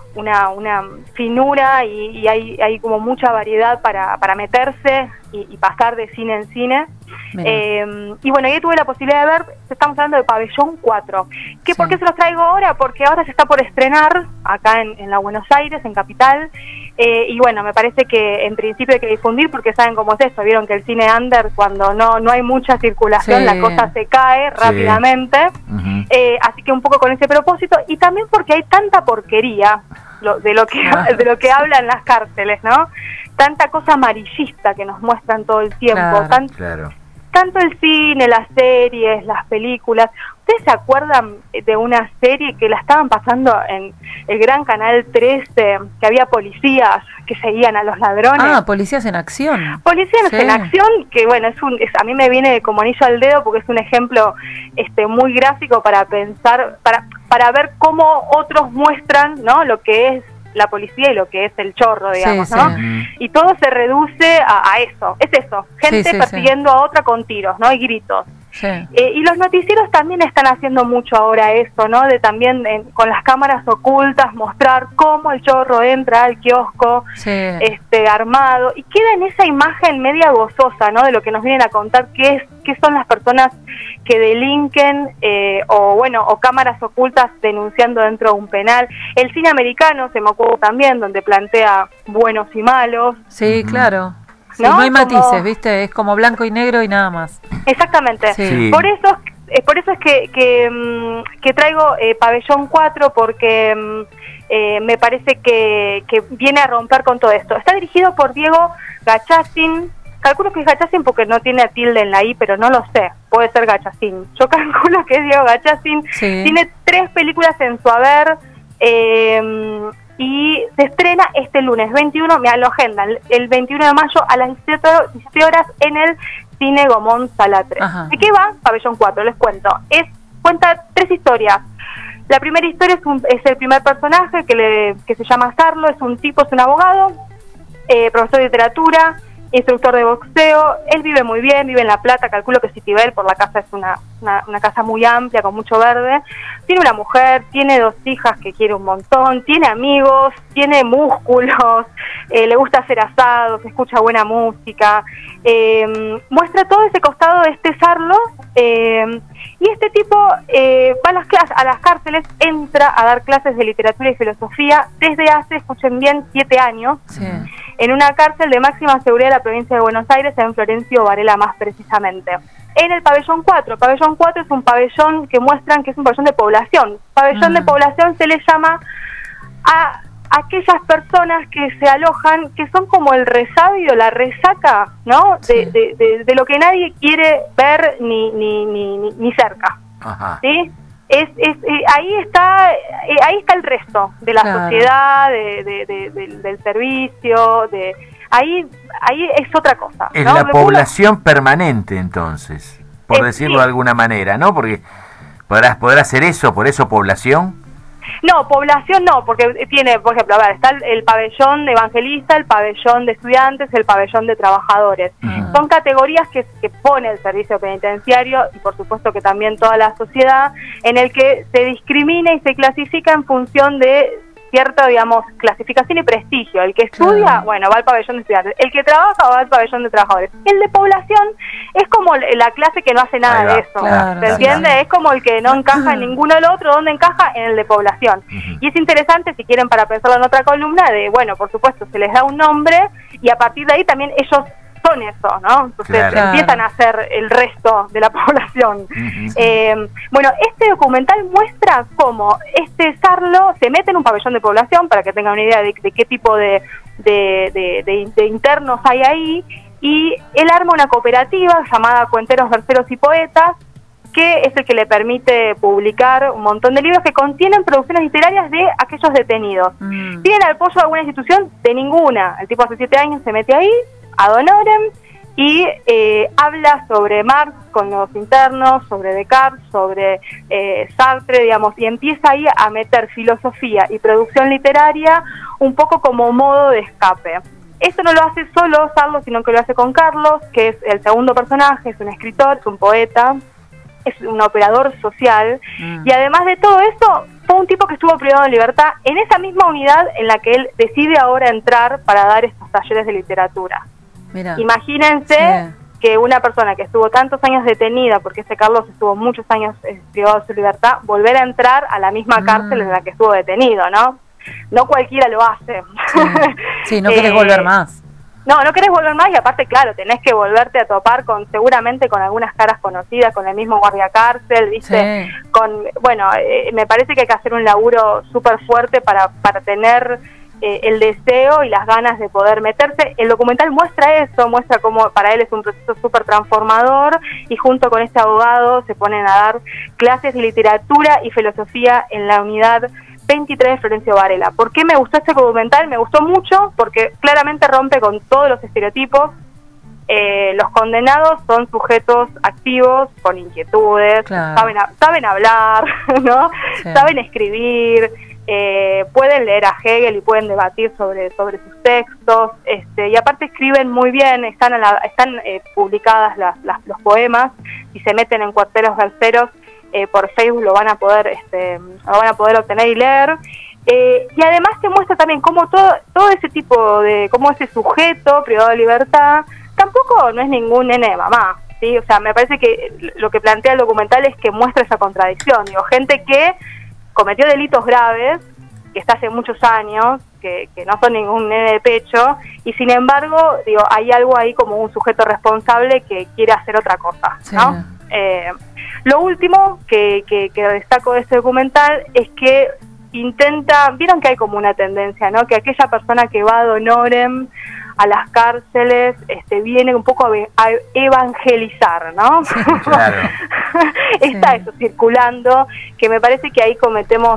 Speaker 4: finura y hay como mucha variedad para meterse y pasar de cine en cine. Y bueno, ahí tuve la posibilidad de ver, estamos hablando de Pabellón 4. ¿Por qué se los traigo ahora? Porque ahora se está por estrenar acá en la Buenos Aires, en Capital. Y bueno, me parece que en principio hay que difundir porque saben cómo es esto. Vieron que el cine under, cuando no hay mucha circulación, la cosa se cae rápidamente. Así que un poco con ese propósito, y también porque hay tanta porquería de lo que hablan las cárceles, ¿no? Tanta cosa amarillista que nos muestran todo el tiempo. Tanto el cine, las series, las películas. ¿Ustedes se acuerdan de una serie que la estaban pasando en el gran canal 13, que había policías que seguían a los ladrones?
Speaker 9: Ah, Policías en Acción.
Speaker 4: Policías en Acción, que bueno, a mí me viene como anillo al dedo porque es un ejemplo muy gráfico para pensar, para ver cómo otros muestran, ¿no?, lo que es la policía y lo que es el chorro, digamos, ¿no? Y todo se reduce a eso, gente persiguiendo a otra con tiros, ¿no?, y gritos. Y los noticieros también están haciendo mucho ahora eso, ¿no? De también con las cámaras ocultas mostrar cómo el chorro entra al kiosco armado, y queda en esa imagen media gozosa, ¿no? De lo que nos vienen a contar qué son las personas que delinquen o cámaras ocultas denunciando dentro de un penal. El cine americano se me ocurre también, donde plantea buenos y malos.
Speaker 9: Sí, claro. Sí, no hay matices, ¿viste? Es como blanco y negro y nada más.
Speaker 4: Exactamente.
Speaker 9: Sí.
Speaker 4: Por eso es que traigo Pabellón 4, porque me parece que viene a romper con todo esto. Está dirigido por Diego Gachassin. Calculo que es Gachassin porque no tiene tilde en la I, pero no lo sé. Puede ser Gachassin. Yo calculo que es Diego Gachassin. Tiene 3 películas en su haber. Y se estrena este lunes 21, me lo agendan, el 21 de mayo a las 17 horas en el Cine Gomón Sala 3. ¿De qué va? Pabellón 4, les cuento. Cuenta 3 historias. La primera historia es el primer personaje que se llama Sarlo, es un abogado, profesor de literatura, instructor de boxeo. Él vive muy bien, vive en La Plata, calculo que Citibel, por la casa es una casa muy amplia, con mucho verde. Tiene una mujer, tiene 2 hijas que quiere un montón, tiene amigos, tiene músculos, le gusta hacer asados, escucha buena música, muestra todo ese costado de Sarlo, y este tipo va a las cárceles, entra a dar clases de literatura y filosofía desde hace, escuchen bien, 7 años. En una cárcel de máxima seguridad de la provincia de Buenos Aires, en Florencio Varela más precisamente. En el Pabellón 4 es un pabellón que muestran que es un pabellón de población. Pabellón de población se le llama a aquellas personas que se alojan, que son como el resabio, la resaca, ¿no? De lo que nadie quiere ver ni cerca. ¿Sí? Ahí está el resto de la sociedad, del servicio, ahí es otra cosa,
Speaker 10: es,
Speaker 4: ¿no?
Speaker 10: la población permanente, entonces, por decirlo de alguna manera, ¿no? Porque podrá ser eso, por eso población.
Speaker 4: No, población no, porque tiene, por ejemplo, está el pabellón evangelista, el pabellón de estudiantes, el pabellón de trabajadores. Son categorías que pone el servicio penitenciario, y por supuesto que también toda la sociedad, en el que se discrimina y se clasifica en función de cierta, digamos, clasificación y prestigio. El que estudia, bueno, va al pabellón de estudiantes. El que trabaja va al pabellón de trabajadores. El de población es como la clase que no hace nada de eso. ¿Se entiende? Es como el que no encaja en ninguno del otro. ¿Dónde encaja? En el de población. Y es interesante, si quieren, para pensarlo en otra columna, bueno, por supuesto, se les da un nombre y a partir de ahí también ellos son eso, ¿no? Entonces empiezan a ser el resto de la población. Bueno, este documental muestra cómo Sarlo se mete en un pabellón de población, para que tengan una idea de qué tipo de internos hay ahí, y él arma una cooperativa llamada Cuenteros, Verseros y Poetas, que es el que le permite publicar un montón de libros que contienen producciones literarias de aquellos detenidos. ¿Tienen el apoyo de alguna institución? De ninguna. El tipo hace 7 años se mete ahí, ad honorem, y habla sobre Marx con los internos, sobre Descartes, sobre Sartre, digamos, y empieza ahí a meter filosofía y producción literaria un poco como modo de escape. esto no lo hace solo Sarlo, sino que lo hace con Carlos, que es el segundo personaje, es un escritor, es un poeta, es un operador social, y además de todo eso, fue un tipo que estuvo privado de libertad en esa misma unidad en la que él decide ahora entrar para dar estos talleres de literatura.
Speaker 9: Mira.
Speaker 4: Imagínense que una persona que estuvo tantos años detenida, porque ese Carlos estuvo muchos años privado de su libertad, volver a entrar a la misma cárcel en la que estuvo detenido, ¿no? No cualquiera lo hace.
Speaker 9: Sí, no querés volver más.
Speaker 4: No querés volver más, y aparte, claro, tenés que volverte a topar seguramente con algunas caras conocidas, con el mismo guardia cárcel, ¿viste? Me parece que hay que hacer un laburo súper fuerte para tener el deseo y las ganas de poder meterse. El documental muestra eso, muestra cómo para él es un proceso súper transformador, y junto con este abogado se ponen a dar clases de literatura y filosofía en la unidad 23 de Florencio Varela. ¿Por qué me gustó este documental? Me gustó mucho porque claramente rompe con todos los estereotipos. Los condenados son sujetos activos, con inquietudes, saben hablar, ¿no? Saben escribir, pueden leer a Hegel y pueden debatir sobre sus textos, y aparte escriben muy bien, están publicadas los poemas, y se meten en Cuarteros Verseros, por Facebook lo van a poder obtener y leer. Y además te muestra también cómo todo ese tipo de, cómo ese sujeto privado de libertad tampoco no es ningún nene de mamá, ¿sí? O sea, me parece que lo que plantea el documental es que muestra esa contradicción, digo, gente que cometió delitos graves, que está hace muchos años, que no son ningún nene de pecho, y sin embargo, digo, hay algo ahí como un sujeto responsable que quiere hacer otra cosa, ¿no? Lo último que destaco de este documental es que vieron que hay como una tendencia, ¿no? Que aquella persona que va ad honorem a las cárceles viene un poco a evangelizar, ¿no?
Speaker 10: Sí, claro.
Speaker 4: Está eso circulando, que me parece que ahí cometemos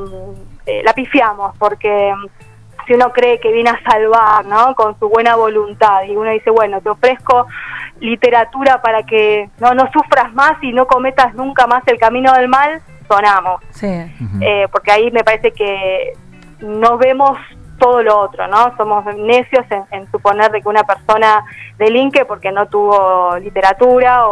Speaker 4: la pifiamos, porque si uno cree que viene a salvar, ¿no? Con su buena voluntad, y uno dice, bueno, te ofrezco literatura para que no sufras más y no cometas nunca más el camino del mal, sonamos.
Speaker 9: Sí.
Speaker 4: Porque ahí me parece que no vemos todo lo otro, ¿no? Somos necios en suponer de que una persona delinque porque no tuvo literatura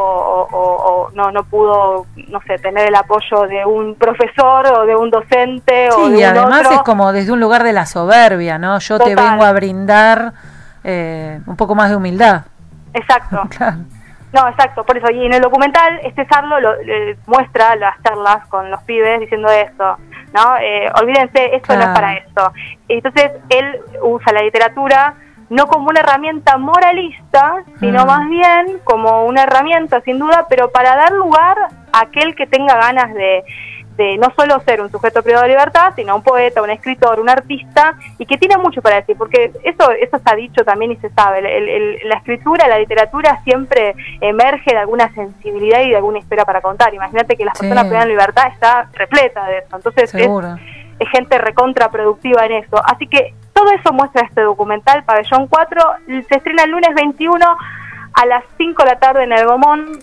Speaker 4: o no pudo, no sé, tener el apoyo de un profesor o de un docente o de
Speaker 9: y además
Speaker 4: otro.
Speaker 9: Es como desde un lugar de la soberbia, ¿no? Yo
Speaker 4: Total.
Speaker 9: te vengo a brindar un poco más de humildad.
Speaker 4: Exacto.
Speaker 9: Claro.
Speaker 4: No, exacto, por eso. Y en el documental, Sarlo muestra las charlas con los pibes diciendo eso, ¿no? Olvídense, esto no es para esto. Entonces, él usa la literatura no como una herramienta moralista, sino más bien como una herramienta, sin duda, pero para dar lugar a aquel que tenga ganas de no solo ser un sujeto privado de libertad, sino un poeta, un escritor, un artista, y que tiene mucho para decir, porque eso se ha dicho también y se sabe, la escritura, la literatura siempre emerge de alguna sensibilidad y de alguna historia para contar. Imagínate que las personas privadas de libertad está repleta de eso, entonces es gente recontraproductiva en eso. Así que todo eso muestra este documental, Pabellón 4, se estrena el lunes 21 a las 5 de la tarde en el Gomón.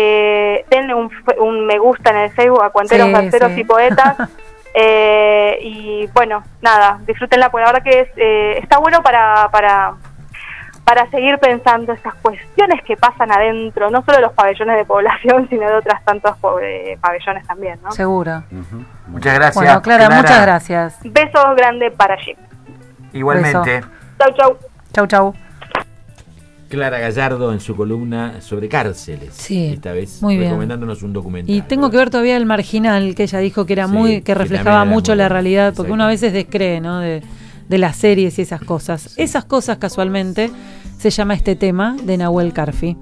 Speaker 4: Denle un me gusta en el Facebook a Cuenteros, Verseros y Poetas, y bueno, nada, disfrútenla, porque la verdad que está bueno para seguir pensando estas cuestiones que pasan adentro, no solo de los pabellones de población, sino de otras tantos pabellones también, ¿no?
Speaker 9: Seguro.
Speaker 10: Muchas gracias.
Speaker 9: Bueno, Clara, muchas gracias.
Speaker 4: Besos grandes para allí.
Speaker 10: Igualmente.
Speaker 4: Chau.
Speaker 9: Chau, chau.
Speaker 10: Clara Gallardo en su columna sobre cárceles.
Speaker 3: Sí,
Speaker 10: esta vez
Speaker 3: muy bien.
Speaker 10: recomendándonos un documental.
Speaker 3: Y tengo que ver todavía El Marginal, que ella dijo que era que reflejaba mucho la realidad, porque uno a veces descree, ¿no? De las series y esas cosas. Sí. Esas cosas, casualmente, se llama este tema de Nahuel Carfi.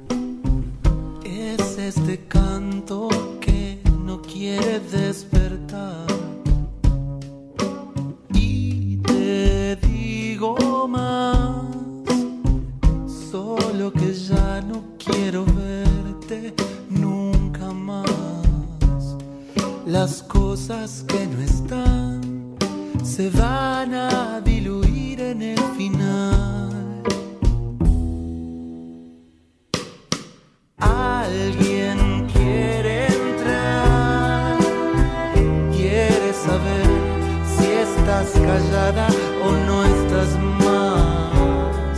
Speaker 6: Es este canto que no quiere despertar, y te digo más, solo que ya no quiero verte nunca más. Las cosas que no están se van a diluir en el final. Alguien quiere entrar, quiere saber si estás callada o no estás más.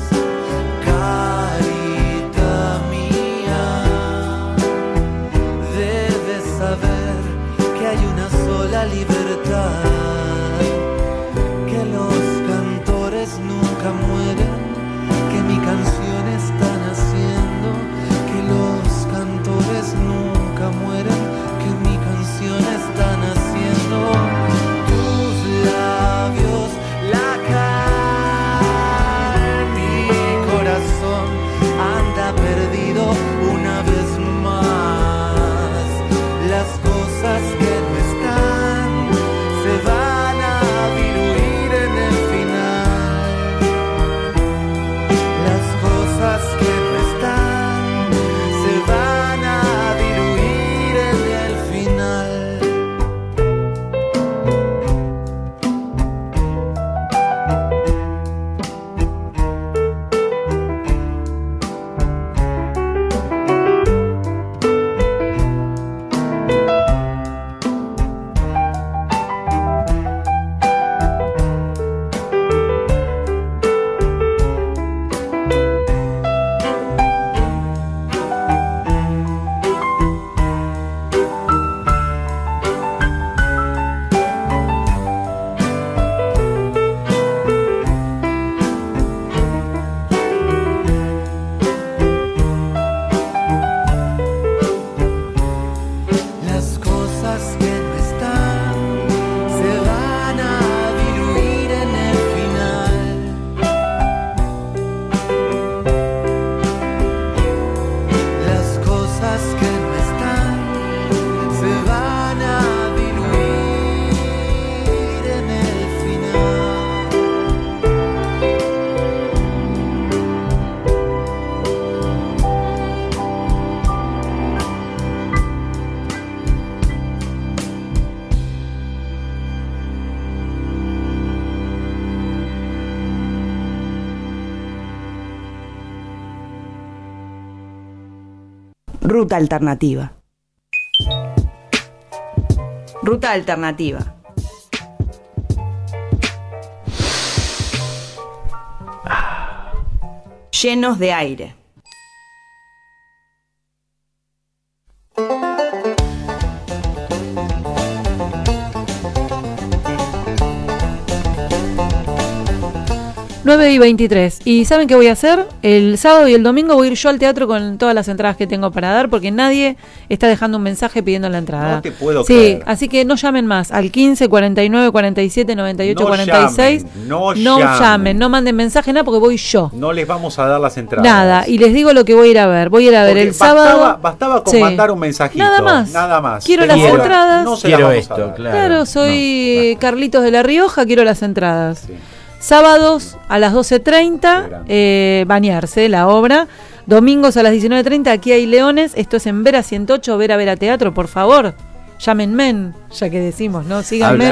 Speaker 8: Ruta Alternativa. Ruta Alternativa. Llenos de aire.
Speaker 3: y 23. ¿Y saben qué voy a hacer? El sábado y el domingo voy a ir yo al teatro con todas las entradas que tengo para dar, porque nadie está dejando un mensaje pidiendo la entrada.
Speaker 20: No te puedo
Speaker 3: sí,
Speaker 20: creer.
Speaker 3: así que no llamen más al 15 49 47 98
Speaker 20: No
Speaker 3: 46.
Speaker 20: llamen,
Speaker 3: no llamen, no manden mensaje, nada, porque voy yo.
Speaker 20: No les vamos a dar las entradas.
Speaker 3: Nada, y les digo lo que voy a ir a ver. Voy a ir a ver
Speaker 20: Porque
Speaker 3: el sábado.
Speaker 20: Bastaba con
Speaker 3: Sí.
Speaker 20: mandar un mensajito.
Speaker 3: Nada más.
Speaker 20: Quiero
Speaker 3: las entradas.
Speaker 20: No se
Speaker 10: Quiero
Speaker 20: las vamos a
Speaker 10: esto,
Speaker 20: dar.
Speaker 3: Claro, soy Carlitos de La Rioja, quiero las entradas.
Speaker 20: Sí.
Speaker 3: Sábados a las 12:30, Bañarse, la obra. Domingos a las 19:30, aquí hay Leones. Esto es en Vera 108, Vera Teatro, por favor. Llámenme, ya que decimos, ¿no? Síganme.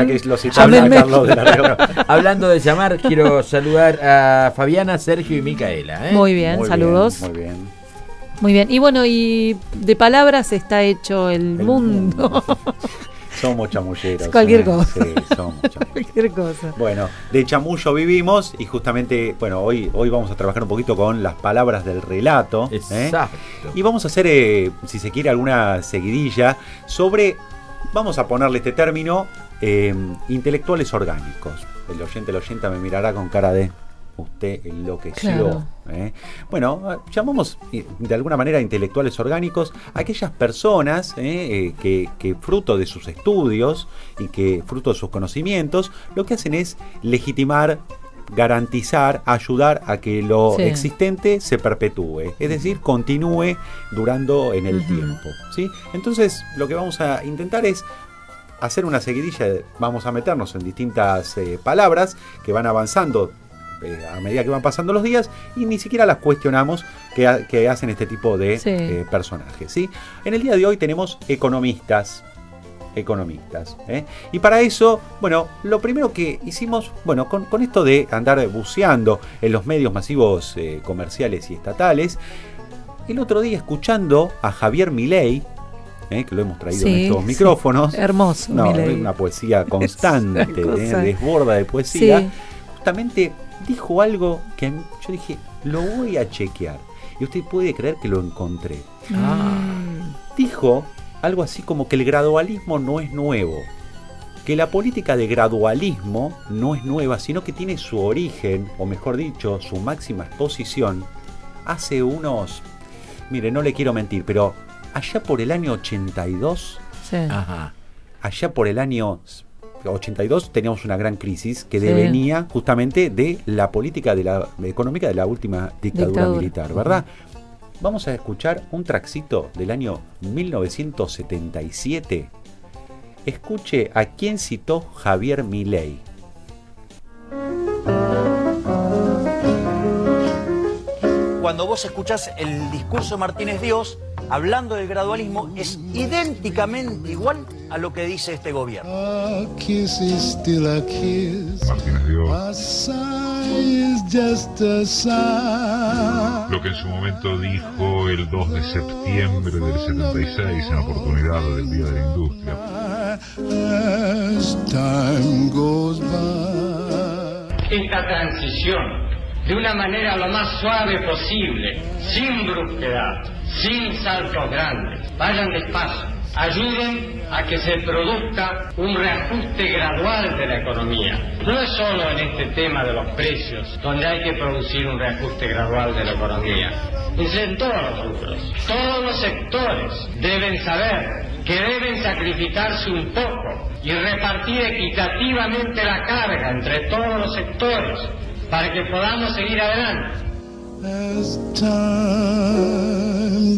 Speaker 10: Hablando de llamar, quiero saludar a Fabiana, Sergio y Micaela.
Speaker 3: Muy bien, saludos.
Speaker 20: Muy bien.
Speaker 3: Muy bien. Y bueno, y de palabras está hecho el mundo.
Speaker 20: Somos chamulleros.
Speaker 3: Cualquier cosa.
Speaker 20: Sí, somos chamulleros.
Speaker 3: Cualquier cosa.
Speaker 20: Bueno, de chamullo vivimos y justamente, bueno, hoy vamos a trabajar un poquito con las palabras del relato.
Speaker 10: Exacto.
Speaker 20: Y vamos a hacer, si se quiere, alguna seguidilla sobre, vamos a ponerle este término, intelectuales orgánicos. El oyente me mirará con cara de... Usted enloqueció.
Speaker 3: Claro.
Speaker 20: Bueno, llamamos de alguna manera intelectuales orgánicos a aquellas personas que fruto de sus estudios y que fruto de sus conocimientos lo que hacen es legitimar, garantizar, ayudar a que lo existente se perpetúe, es decir, continúe durando en el tiempo, ¿sí? Entonces lo que vamos a intentar es hacer una seguidilla, vamos a meternos en distintas palabras que van avanzando a medida que van pasando los días y ni siquiera las cuestionamos que hacen este tipo de personajes, ¿sí? En el día de hoy tenemos economistas. Y para eso, bueno, lo primero que hicimos, bueno, con esto de andar buceando en los medios masivos comerciales y estatales, el otro día escuchando a Javier Milei, que lo hemos traído en estos micrófonos.
Speaker 3: Hermoso.
Speaker 20: No, una poesía constante, desborda de poesía. Justamente dijo algo que yo dije, lo voy a chequear. Y usted puede creer que lo encontré. Dijo algo así como que el gradualismo no es nuevo. Que la política de gradualismo no es nueva, sino que tiene su origen, o mejor dicho, su máxima exposición, hace unos... Mire, no le quiero mentir, pero allá por el año 82, allá por el año 82 teníamos una gran crisis que devenía justamente de la política económica de la última dictadura militar, ¿verdad? Vamos a escuchar un tracito del año 1977. Escuche a quién citó Javier Milei.
Speaker 12: Cuando vos escuchás el discurso de Martínez Dios hablando del gradualismo, es idénticamente igual a lo que dice este gobierno.
Speaker 6: Martínez Dios. Lo que en su momento dijo el 2 de septiembre del 76 en oportunidad del Día de la Industria.
Speaker 15: Esta transición, de una manera lo más suave posible, sin brusquedad, sin saltos grandes, vayan despacio, ayuden a que se produzca un reajuste gradual de la economía. No es solo en este tema de los precios donde hay que producir un reajuste gradual de la economía, es en todos los rubros. Todos los sectores deben saber que deben sacrificarse un poco y repartir equitativamente la carga entre todos los sectores para que podamos seguir adelante.
Speaker 6: As time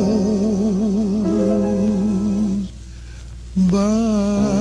Speaker 6: goes by.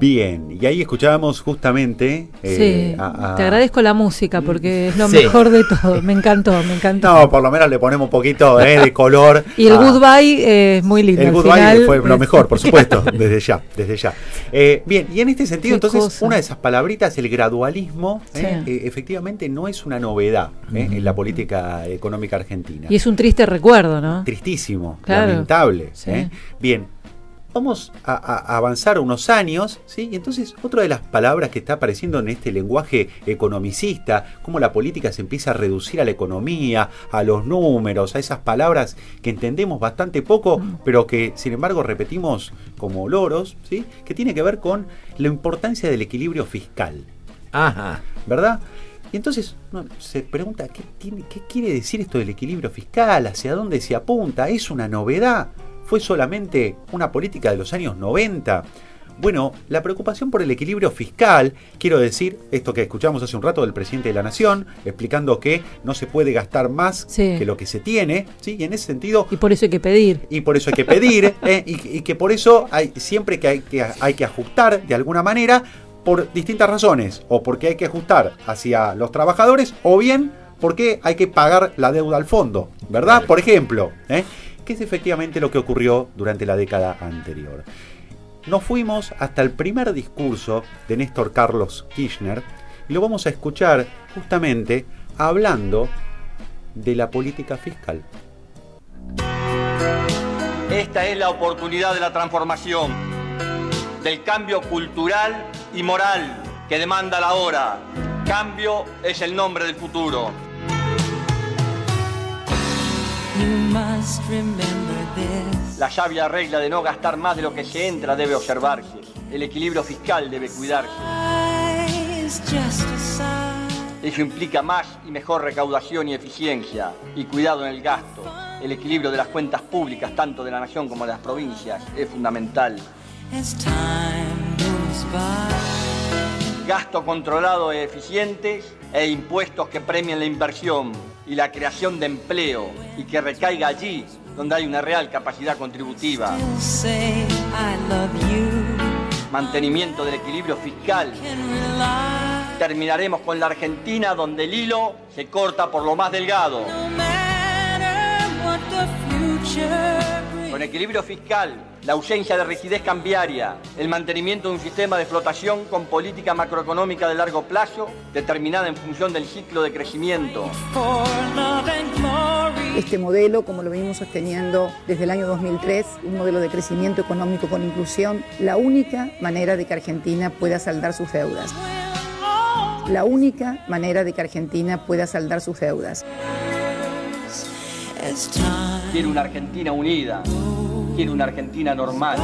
Speaker 20: Bien, y ahí escuchábamos justamente...
Speaker 3: te agradezco la música porque es lo mejor de todo. Me encantó.
Speaker 20: No, por lo menos le ponemos un poquito de color.
Speaker 3: Y el Goodbye es muy lindo.
Speaker 20: El Goodbye fue lo mejor, por supuesto, desde ya. Bien, y en este sentido, entonces, una de esas palabritas, el gradualismo, efectivamente no es una novedad en la política económica argentina.
Speaker 3: Y es un triste recuerdo, ¿no?
Speaker 20: Tristísimo, lamentable. Sí. Bien. Vamos a avanzar unos años, ¿sí? Y entonces otra de las palabras que está apareciendo en este lenguaje economicista, cómo la política se empieza a reducir a la economía, a los números, a esas palabras que entendemos bastante poco, pero que sin embargo repetimos como loros, ¿sí? Que tiene que ver con la importancia del equilibrio fiscal.
Speaker 10: Ajá.
Speaker 20: ¿Verdad? Y entonces se pregunta, ¿qué quiere decir esto del equilibrio fiscal? ¿Hacia dónde se apunta? ¿Es una novedad? ¿Fue solamente una política de los años 90? Bueno, la preocupación por el equilibrio fiscal, quiero decir, esto que escuchamos hace un rato del presidente de la Nación, explicando que no se puede gastar más que lo que se tiene, ¿sí? Y en ese sentido...
Speaker 3: Y por eso hay que pedir.
Speaker 20: Y por eso hay que pedir, y que por eso siempre hay que ajustar de alguna manera por distintas razones, o porque hay que ajustar hacia los trabajadores, o bien porque hay que pagar la deuda al fondo, ¿verdad? Claro. Por ejemplo, que es efectivamente lo que ocurrió durante la década anterior. Nos fuimos hasta el primer discurso de Néstor Carlos Kirchner y lo vamos a escuchar justamente hablando de la política fiscal.
Speaker 12: Esta es la oportunidad de la transformación, del cambio cultural y moral que demanda la hora. Cambio es el nombre del futuro. La sabia regla de no gastar más de lo que se entra debe observarse. El equilibrio fiscal debe cuidarse. Eso implica más y mejor recaudación y eficiencia y cuidado en el gasto. El equilibrio de las cuentas públicas, tanto de la nación como de las provincias, es fundamental. Gasto controlado e eficientes e impuestos que premien la inversión y la creación de empleo y que recaiga allí donde hay una real capacidad contributiva. Mantenimiento del equilibrio fiscal. Terminaremos con la Argentina donde el hilo se corta por lo más delgado. Con equilibrio fiscal, la ausencia de rigidez cambiaria, el mantenimiento de un sistema de flotación con política macroeconómica de largo plazo, determinada en función del ciclo de crecimiento.
Speaker 17: Este modelo, como lo venimos sosteniendo desde el año 2003, un modelo de crecimiento económico con inclusión, la única manera de que Argentina pueda saldar sus deudas. La única manera de que Argentina pueda saldar sus deudas.
Speaker 12: Quiero una Argentina unida, quiero una Argentina normal.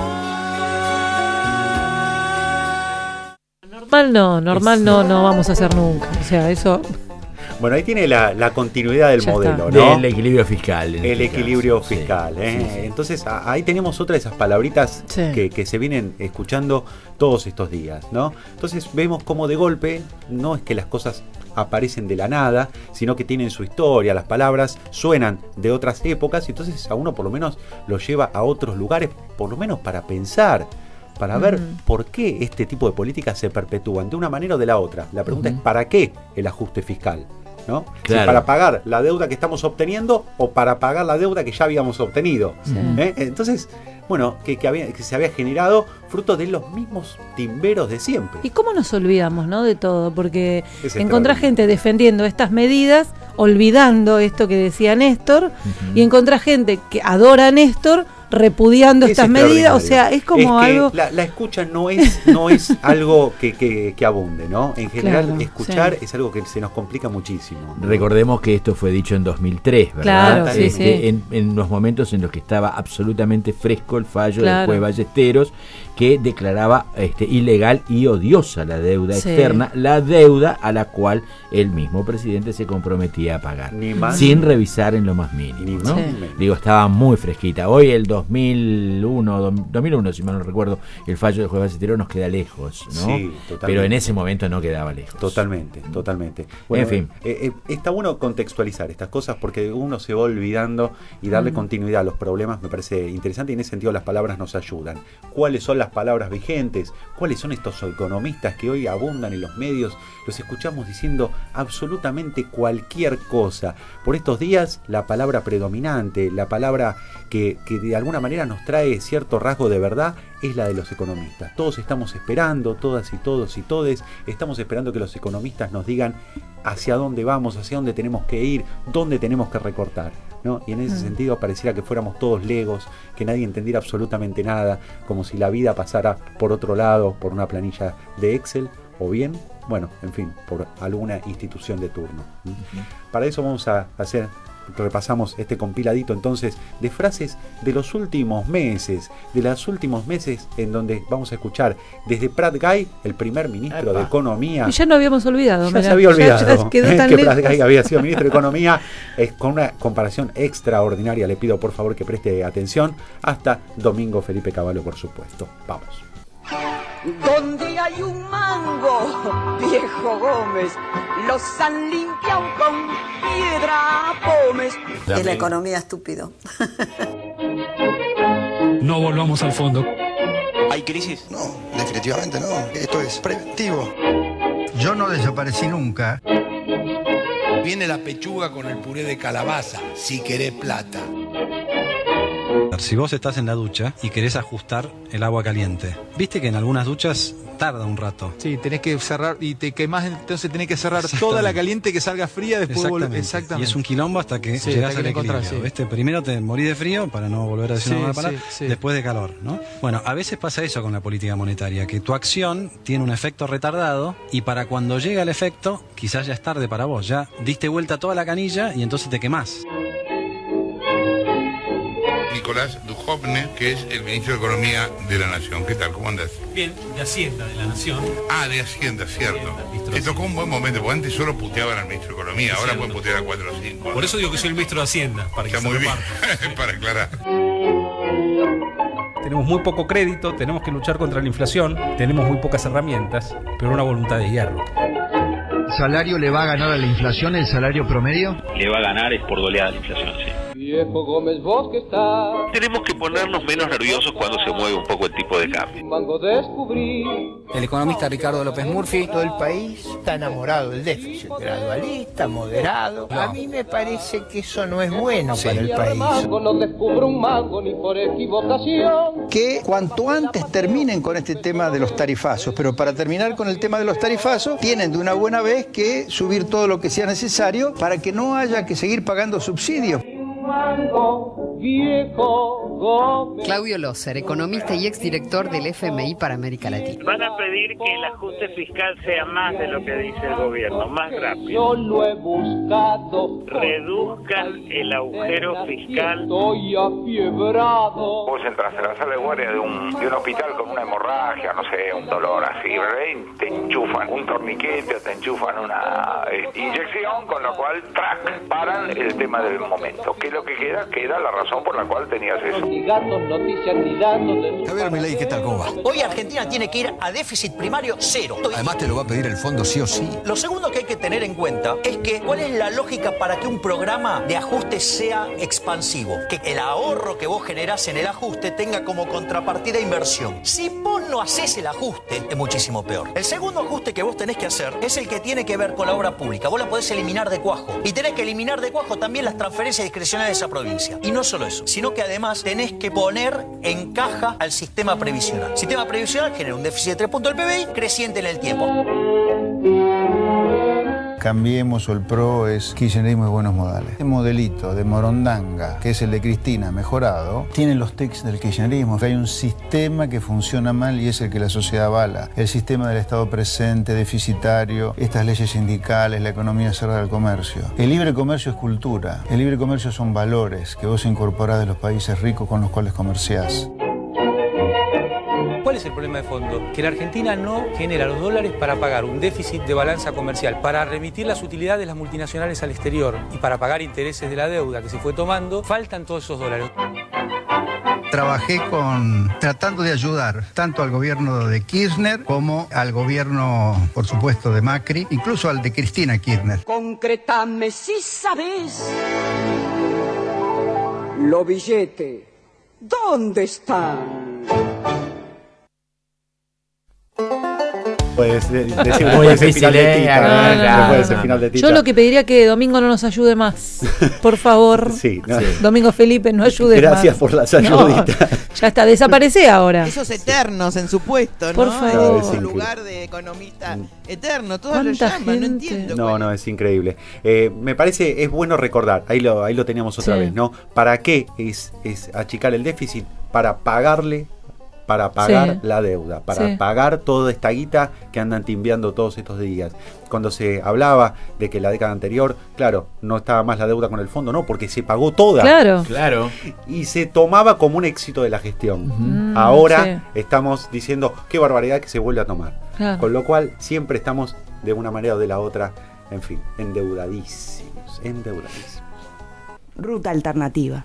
Speaker 3: Normal no vamos a hacer nunca. O sea, eso...
Speaker 20: Bueno, ahí tiene la continuidad del modelo, ¿no?
Speaker 10: Del equilibrio fiscal.
Speaker 20: El equilibrio fiscal. Sí. Entonces, ahí tenemos otra de esas palabritas que se vienen escuchando todos estos días, ¿no? Entonces, vemos cómo de golpe no es que las cosas aparecen de la nada, sino que tienen su historia, las palabras suenan de otras épocas, y entonces a uno por lo menos lo lleva a otros lugares, por lo menos para pensar, para ver por qué este tipo de políticas se perpetúan de una manera o de la otra. La pregunta es ¿para qué el ajuste fiscal? ¿No? Claro. Si para pagar la deuda que estamos obteniendo o para pagar la deuda que ya habíamos obtenido. Sí. Entonces, bueno, que se había generado fruto de los mismos timberos de siempre.
Speaker 3: ¿Y cómo nos olvidamos, no, de todo? Porque encontrás gente defendiendo estas medidas, olvidando esto que decía Néstor, y encontrás gente que adora a Néstor repudiando estas medidas, o sea, es como algo...
Speaker 20: La escucha no es algo que abunde, ¿no? En general, escuchar es algo que se nos complica muchísimo, ¿no?
Speaker 10: Recordemos que esto fue dicho en 2003, ¿verdad? Claro, en los momentos en los que estaba absolutamente fresco el fallo del juez Ballesteros, que declaraba ilegal y odiosa la deuda externa, la deuda a la cual el mismo presidente se comprometía a pagar, sin revisar en lo más mínimo, ¿no? Digo, estaba muy fresquita. Hoy el 2001, si mal no recuerdo, el fallo del juez Ballesteros nos queda lejos, ¿no? Sí, pero en ese momento no quedaba lejos.
Speaker 20: Totalmente. Bueno, en fin. Está bueno contextualizar estas cosas porque uno se va olvidando y darle continuidad a los problemas me parece interesante, y en ese sentido las palabras nos ayudan. ¿Cuáles son las las palabras vigentes, cuáles son estos economistas que hoy abundan en los medios, los escuchamos diciendo absolutamente cualquier cosa. Por estos días la palabra predominante, la palabra que de alguna manera nos trae cierto rasgo de verdad, es la de los economistas. Todos estamos esperando, todas y todos y todes, estamos esperando que los economistas nos digan hacia dónde vamos, hacia dónde tenemos que ir, dónde tenemos que recortar, ¿no? Y en ese sentido pareciera que fuéramos todos legos, que nadie entendiera absolutamente nada, como si la vida pasara por otro lado, por una planilla de Excel, o bien, bueno, en fin, por alguna institución de turno. Para eso vamos a repasamos este compiladito entonces de frases de los últimos meses, en donde vamos a escuchar desde Prat Gai, el primer ministro de Economía.
Speaker 3: Y ya no habíamos olvidado.
Speaker 20: Ya se había olvidado que Prat Gai había sido ministro de Economía, con una comparación extraordinaria. Le pido por favor que preste atención, hasta Domingo Felipe Cavallo, por supuesto. Vamos.
Speaker 18: Donde hay un mango, viejo Gómez, los han limpiado con piedra pómez.
Speaker 19: Es la economía, estúpido.
Speaker 23: No volvamos al fondo.
Speaker 24: ¿Hay crisis?
Speaker 25: No, definitivamente no. Esto es preventivo.
Speaker 26: Yo no desaparecí nunca.
Speaker 27: Viene la pechuga con el puré de calabaza, si querés plata.
Speaker 28: Si vos estás en la ducha y querés ajustar el agua caliente, viste que en algunas duchas tarda un rato.
Speaker 29: Sí, tenés que cerrar y te quemás, entonces tenés que cerrar toda la caliente que salga fría, después
Speaker 28: Exactamente.
Speaker 29: Exactamente.
Speaker 28: Y es un quilombo hasta que llegás al equilibrio. ¿Viste? Primero te morís de frío para no volver a decir una mala palabra, después de calor, ¿no? Bueno, a veces pasa eso con la política monetaria, que tu acción tiene un efecto retardado y para cuando llega el efecto, quizás ya es tarde para vos, ya diste vuelta toda la canilla y entonces te quemás.
Speaker 27: Nicolás Dujovne, que es el ministro de Economía de la Nación. ¿Qué tal? ¿Cómo andás?
Speaker 23: Bien, de Hacienda de la Nación.
Speaker 27: Ah, de Hacienda, cierto. Te tocó un buen momento, porque antes solo puteaban al ministro de Economía, ahora pueden putear a 4 o 5.
Speaker 23: Por eso digo que soy el ministro de Hacienda, para que
Speaker 27: está muy bien, para aclarar.
Speaker 23: Tenemos muy poco crédito, tenemos que luchar contra la inflación, tenemos muy pocas herramientas, pero una voluntad de hierro.
Speaker 26: ¿El salario le va a ganar a la inflación, el salario promedio?
Speaker 30: Le va a ganar es por goleada la inflación, sí.
Speaker 18: Viejo Gómez, vos que estás.
Speaker 30: Tenemos que ponernos menos nerviosos cuando se mueve un poco el tipo de cambio.
Speaker 18: Mango descubrí.
Speaker 31: El economista Ricardo López Murphy.
Speaker 32: Todo el país está enamorado del déficit, gradualista, moderado. No. A mí me parece que eso no es bueno para el país.
Speaker 18: No descubro un mango ni por equivocación.
Speaker 26: Que cuanto antes terminen con este tema de los tarifazos, pero para terminar con el tema de los tarifazos, tienen de una buena vez que subir todo lo que sea necesario para que no haya que seguir pagando subsidios.
Speaker 33: Claudio Loser, economista y exdirector del FMI para América Latina.
Speaker 34: Van a pedir que el ajuste fiscal sea más de lo que dice el gobierno, más rápido.
Speaker 18: Yo lo he buscado.
Speaker 34: Reduzcan el agujero fiscal.
Speaker 18: Estoy afiebrado.
Speaker 35: Vos entras en la sala de guardia de un hospital con una hemorragia, no sé, un dolor así, te enchufan un torniquete o te enchufan una inyección, con lo cual, ¡trac!, paran el tema del momento. ¿Qué es lo que queda? Queda la razón por la cual tenías eso.
Speaker 26: Javier Milei, ¿qué tal? ¿Cómo va?
Speaker 36: Hoy Argentina tiene que ir a déficit primario cero.
Speaker 26: Además te lo va a pedir el fondo sí o sí.
Speaker 36: Lo segundo que hay que tener en cuenta es que ¿cuál es la lógica para que un programa de ajuste sea expansivo? Que el ahorro que vos generás en el ajuste tenga como contrapartida inversión. Si vos no haces el ajuste, es muchísimo peor. El segundo ajuste que vos tenés que hacer es el que tiene que ver con la obra pública. Vos la podés eliminar de cuajo. Y tenés que eliminar de cuajo también las transferencias discrecionales de esa provincia. Y no solo eso, sino que además tenés que poner en caja al sistema previsional. El sistema previsional genera un déficit de 3 puntos del PBI creciente en el tiempo.
Speaker 26: Cambiemos o el PRO es kirchnerismo de buenos modales. Este modelito de Morondanga, que es el de Cristina mejorado, tiene los tics del kirchnerismo. Hay un sistema que funciona mal y es el que la sociedad avala. El sistema del Estado presente, deficitario, estas leyes sindicales, la economía cerrada al comercio. El libre comercio es cultura. El libre comercio son valores que vos incorporás de los países ricos con los cuales comerciás.
Speaker 23: ¿Cuál es el problema de fondo? Que la Argentina no genera los dólares para pagar un déficit de balanza comercial, para remitir las utilidades de las multinacionales al exterior y para pagar intereses de la deuda que se fue tomando. Faltan todos esos dólares.
Speaker 26: Trabajé tratando de ayudar tanto al gobierno de Kirchner como al gobierno, por supuesto, de Macri, incluso al de Cristina Kirchner.
Speaker 18: Concretame si sabes. Los billetes, ¿dónde están?
Speaker 20: Puedes decir
Speaker 10: muy difícil,
Speaker 20: final de Tita.
Speaker 3: Yo lo que pediría que Domingo no nos ayude más. Por favor.
Speaker 20: Sí, no.
Speaker 3: Domingo Felipe, no ayude más.
Speaker 20: Gracias por las ayuditas.
Speaker 3: No, ya está, desaparece ahora.
Speaker 1: Esos eternos en su puesto, ¿no?
Speaker 3: Por favor.
Speaker 1: En su lugar de economista eterno. Todos lo llaman, no entiendo.
Speaker 20: No, es increíble. Me parece, es bueno recordar, ahí lo teníamos otra vez, ¿no? ¿Para qué es achicar el déficit? Para pagar la deuda, para pagar toda esta guita que andan timbiando todos estos días. Cuando se hablaba de que la década anterior, claro, no estaba más la deuda con el fondo, no, porque se pagó toda.
Speaker 10: Claro.
Speaker 20: Y se tomaba como un éxito de la gestión. Ahora estamos diciendo qué barbaridad que se vuelve a tomar.
Speaker 3: Claro.
Speaker 20: Con lo cual siempre estamos de una manera o de la otra, en fin, endeudadísimos.
Speaker 2: Ruta alternativa.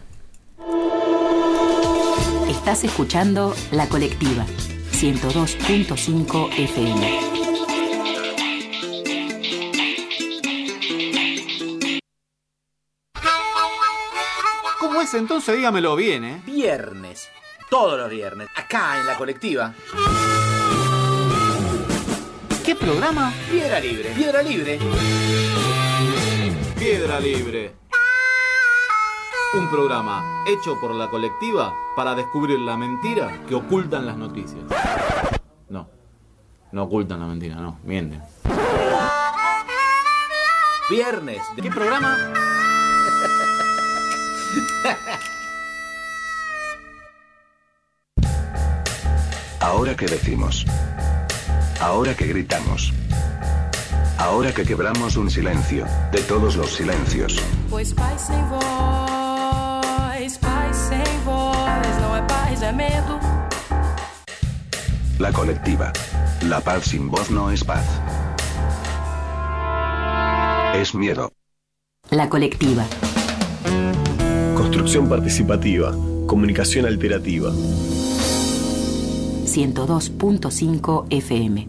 Speaker 4: Estás escuchando La Colectiva, 102.5 FM.
Speaker 5: ¿Cómo es entonces? Dígamelo bien, ¿eh?
Speaker 36: Viernes, todos los viernes, acá en La Colectiva.
Speaker 5: ¿Qué programa?
Speaker 36: Piedra Libre.
Speaker 5: Piedra Libre. Un programa hecho por La Colectiva para descubrir la mentira que ocultan las noticias. No ocultan la mentira, no, mienten.
Speaker 36: Viernes.
Speaker 5: ¿Qué programa?
Speaker 6: Ahora que decimos. Ahora que gritamos. Ahora que quebramos un silencio, de todos los silencios.
Speaker 7: Pois paz sem voz, não é paz, é medo.
Speaker 6: La Colectiva. La paz sin voz no es paz. Es miedo.
Speaker 4: La Colectiva.
Speaker 8: Construcción participativa. Comunicación alternativa.
Speaker 4: 102.5 FM.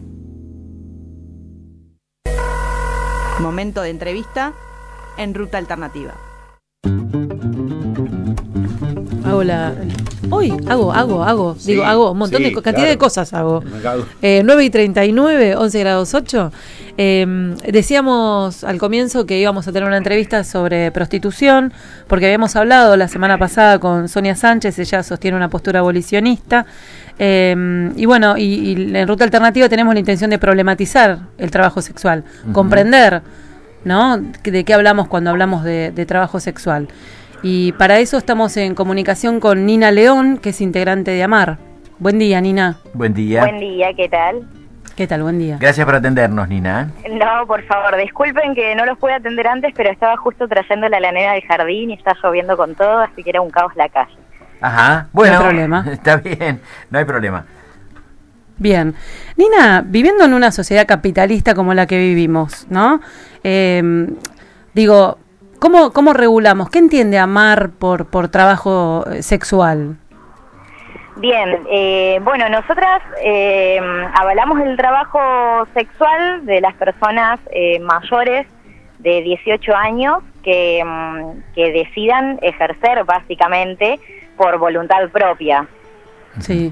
Speaker 2: Momento de entrevista en Ruta Alternativa.
Speaker 3: Hago. Digo, hago un montón de cantidad de cosas hago. 9:39, 11 grados 8. Decíamos al comienzo que íbamos a tener una entrevista sobre prostitución, porque habíamos hablado la semana pasada con Sonia Sánchez, ella sostiene una postura abolicionista. Y bueno, y en Ruta Alternativa tenemos la intención de problematizar el trabajo sexual, comprender, ¿no?, de qué hablamos cuando hablamos de trabajo sexual. Y para eso estamos en comunicación con Nina León, que es integrante de AMAR. Buen día, Nina.
Speaker 10: Buen día.
Speaker 9: Buen día, ¿qué tal?
Speaker 3: ¿Qué tal? Buen día.
Speaker 10: Gracias por atendernos, Nina.
Speaker 9: No, por favor, disculpen que no los pude atender antes, pero estaba justo trayéndola a la nena del jardín y está lloviendo con todo, así que era un caos la calle.
Speaker 10: Ajá, bueno,
Speaker 3: no hay problema.
Speaker 10: Está bien, no hay problema.
Speaker 3: Bien. Nina, viviendo en una sociedad capitalista como la que vivimos, ¿no? Digo, ¿cómo regulamos? ¿Qué entiende AMAR por trabajo sexual?
Speaker 9: Bien, bueno, nosotras avalamos el trabajo sexual de las personas mayores de 18 años que decidan ejercer básicamente por voluntad propia.
Speaker 3: Sí.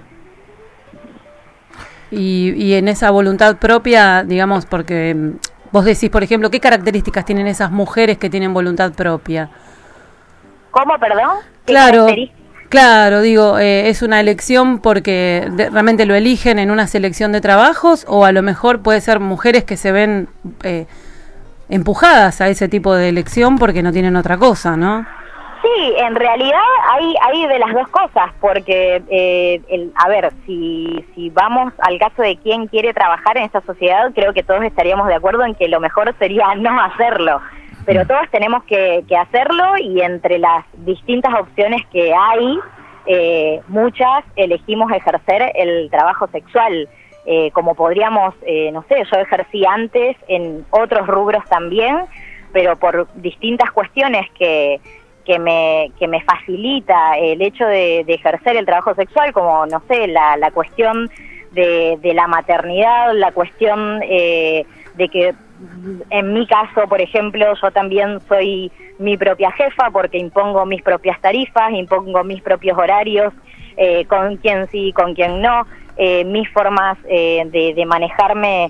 Speaker 3: Y en esa voluntad propia, digamos, porque vos decís, por ejemplo, ¿qué características tienen esas mujeres que tienen voluntad propia?
Speaker 9: ¿Cómo, perdón?
Speaker 3: Claro, digo, ¿es una elección porque realmente lo eligen en una selección de trabajos, o a lo mejor puede ser mujeres que se ven empujadas a ese tipo de elección porque no tienen otra cosa, ¿no?
Speaker 9: Sí, en realidad hay de las dos cosas, porque, a ver, si vamos al caso de quién quiere trabajar en esta sociedad, creo que todos estaríamos de acuerdo en que lo mejor sería no hacerlo, pero todos tenemos que hacerlo, y entre las distintas opciones que hay, muchas elegimos ejercer el trabajo sexual, como podríamos, no sé, yo ejercí antes en otros rubros también, pero por distintas cuestiones que me facilita el hecho de ejercer el trabajo sexual, como, no sé, la cuestión de la maternidad, la cuestión de que, en mi caso, por ejemplo, yo también soy mi propia jefa porque impongo mis propias tarifas, impongo mis propios horarios, con quién sí, con quién no, mis formas de manejarme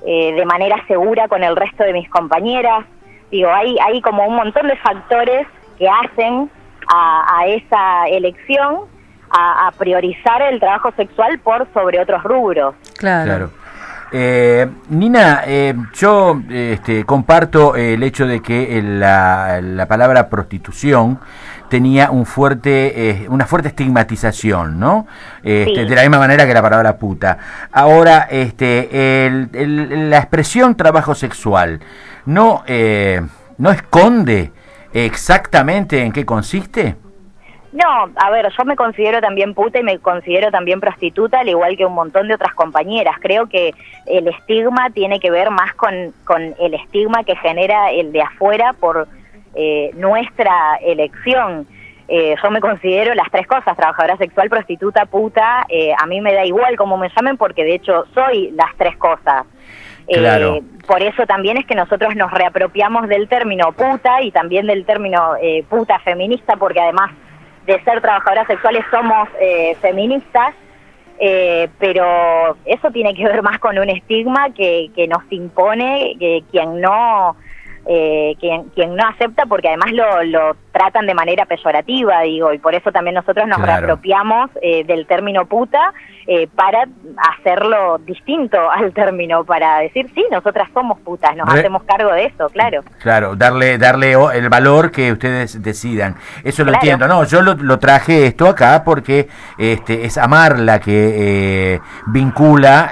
Speaker 9: de manera segura con el resto de mis compañeras. Digo, hay como un montón de factores que hacen a esa elección a priorizar el trabajo sexual por sobre otros rubros.
Speaker 3: Claro.
Speaker 10: Nina, yo comparto el hecho de que la palabra prostitución tenía una fuerte estigmatización, ¿no?
Speaker 9: Sí.
Speaker 10: De la misma manera que la palabra puta. Ahora, la expresión trabajo sexual no esconde exactamente en qué consiste.
Speaker 9: No, a ver, yo me considero también puta y me considero también prostituta, al igual que un montón de otras compañeras. Creo que el estigma tiene que ver más con el estigma que genera el de afuera por nuestra elección. Yo me considero las tres cosas: trabajadora sexual, prostituta, puta. A mí me da igual cómo me llamen, porque de hecho soy las tres cosas.
Speaker 10: Claro.
Speaker 9: Por eso también es que nosotros nos reapropiamos del término puta y también del término puta feminista, porque además de ser trabajadoras sexuales somos feministas, pero eso tiene que ver más con un estigma que nos impone quien no acepta, porque además lo tratan de manera peyorativa, digo, y por eso también nosotros nos reapropiamos del término puta para hacerlo distinto al término, para decir, sí, nosotras somos putas, nos hacemos cargo de eso, claro.
Speaker 10: Claro, darle el valor que ustedes decidan. Eso lo entiendo. No, yo lo traje esto acá porque es Amar la que vincula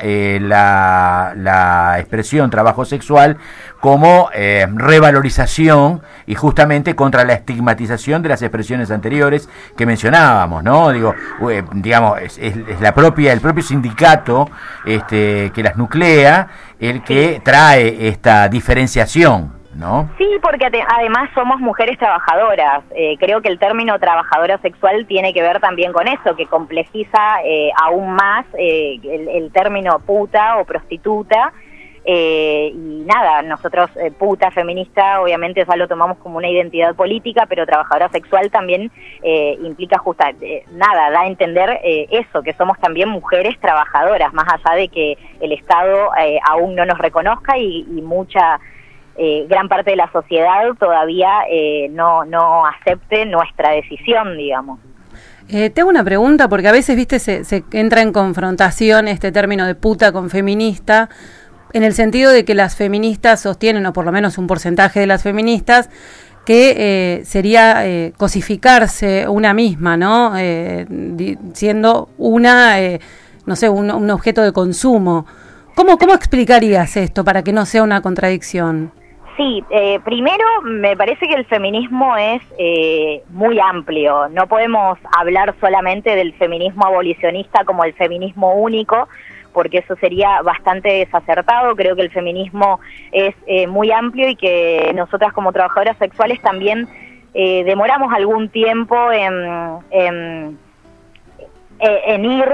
Speaker 10: la expresión trabajo sexual como revalorización y justamente contra la estigmatización de las expresiones anteriores que mencionábamos, ¿no? Digamos, es el propio sindicato que las nuclea el que trae esta diferenciación, ¿no? Sí, porque además somos mujeres trabajadoras. Creo que el término trabajadora sexual tiene que ver también con eso, que complejiza aún más el término puta o prostituta. Y nada, nosotros puta, feminista, obviamente ya lo tomamos como una identidad política, pero trabajadora sexual también implica da a entender eso, que somos también mujeres trabajadoras, más allá de que el Estado aún no nos reconozca y mucha gran parte de la sociedad todavía no acepte nuestra decisión, digamos.
Speaker 3: Te hago una pregunta, porque a veces, viste, se entra en confrontación este término de puta con feminista, en el sentido de que las feministas sostienen, o por lo menos un porcentaje de las feministas, que sería cosificarse una misma, ¿no? Siendo una, un objeto de consumo. ¿Cómo explicarías esto para que no sea una contradicción?
Speaker 9: Sí, primero me parece que el feminismo es muy amplio. No podemos hablar solamente del feminismo abolicionista como el feminismo único, porque eso sería bastante desacertado. Creo que el feminismo es muy amplio y que nosotras como trabajadoras sexuales también demoramos algún tiempo en ir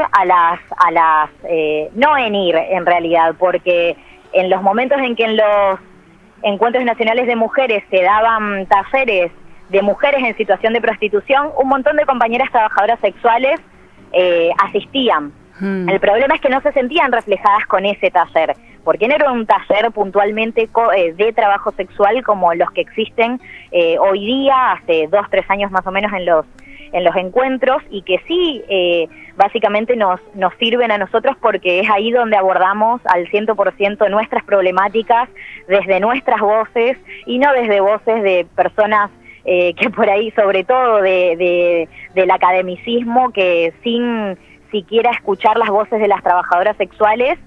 Speaker 9: no en ir en realidad, porque en los momentos en que en los encuentros nacionales de mujeres se daban talleres de mujeres en situación de prostitución, un montón de compañeras trabajadoras sexuales asistían. El problema es que no se sentían reflejadas con ese taller, porque no era un taller puntualmente de trabajo sexual como los que existen hoy día, hace 2-3 años más o menos en los encuentros, y que sí básicamente nos sirven a nosotros porque es ahí donde abordamos al 100% nuestras problemáticas desde nuestras voces y no desde voces de personas que por ahí, sobre todo del academicismo, que sin siquiera escuchar las voces de las trabajadoras sexuales,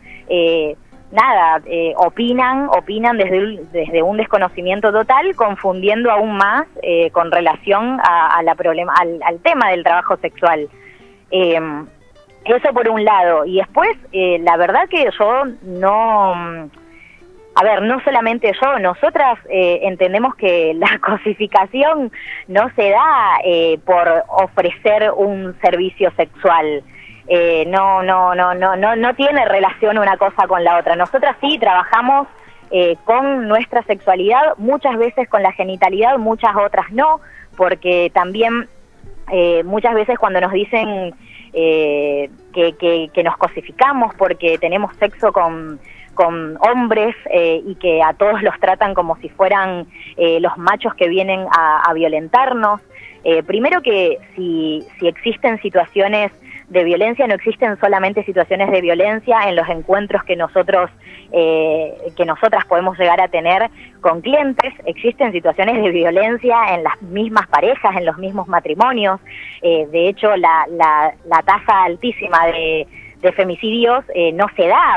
Speaker 9: opinan desde un desconocimiento total, confundiendo aún más con relación al tema del trabajo sexual. Eso por un lado. Y después, la verdad que yo no solamente yo, nosotras entendemos que la cosificación no se da por ofrecer un servicio sexual. No tiene relación una cosa con la otra. Nosotras sí trabajamos con nuestra sexualidad, muchas veces con la genitalidad, muchas otras no, porque también muchas veces cuando nos dicen que nos cosificamos porque tenemos sexo con con hombres y que a todos los tratan como si fueran los machos que vienen a violentarnos. Primero que si existen situaciones de violencia, no existen solamente situaciones de violencia en los encuentros que nosotras podemos llegar a tener con clientes, existen situaciones de violencia en las mismas parejas, en los mismos matrimonios. De hecho, la tasa altísima de femicidios no se da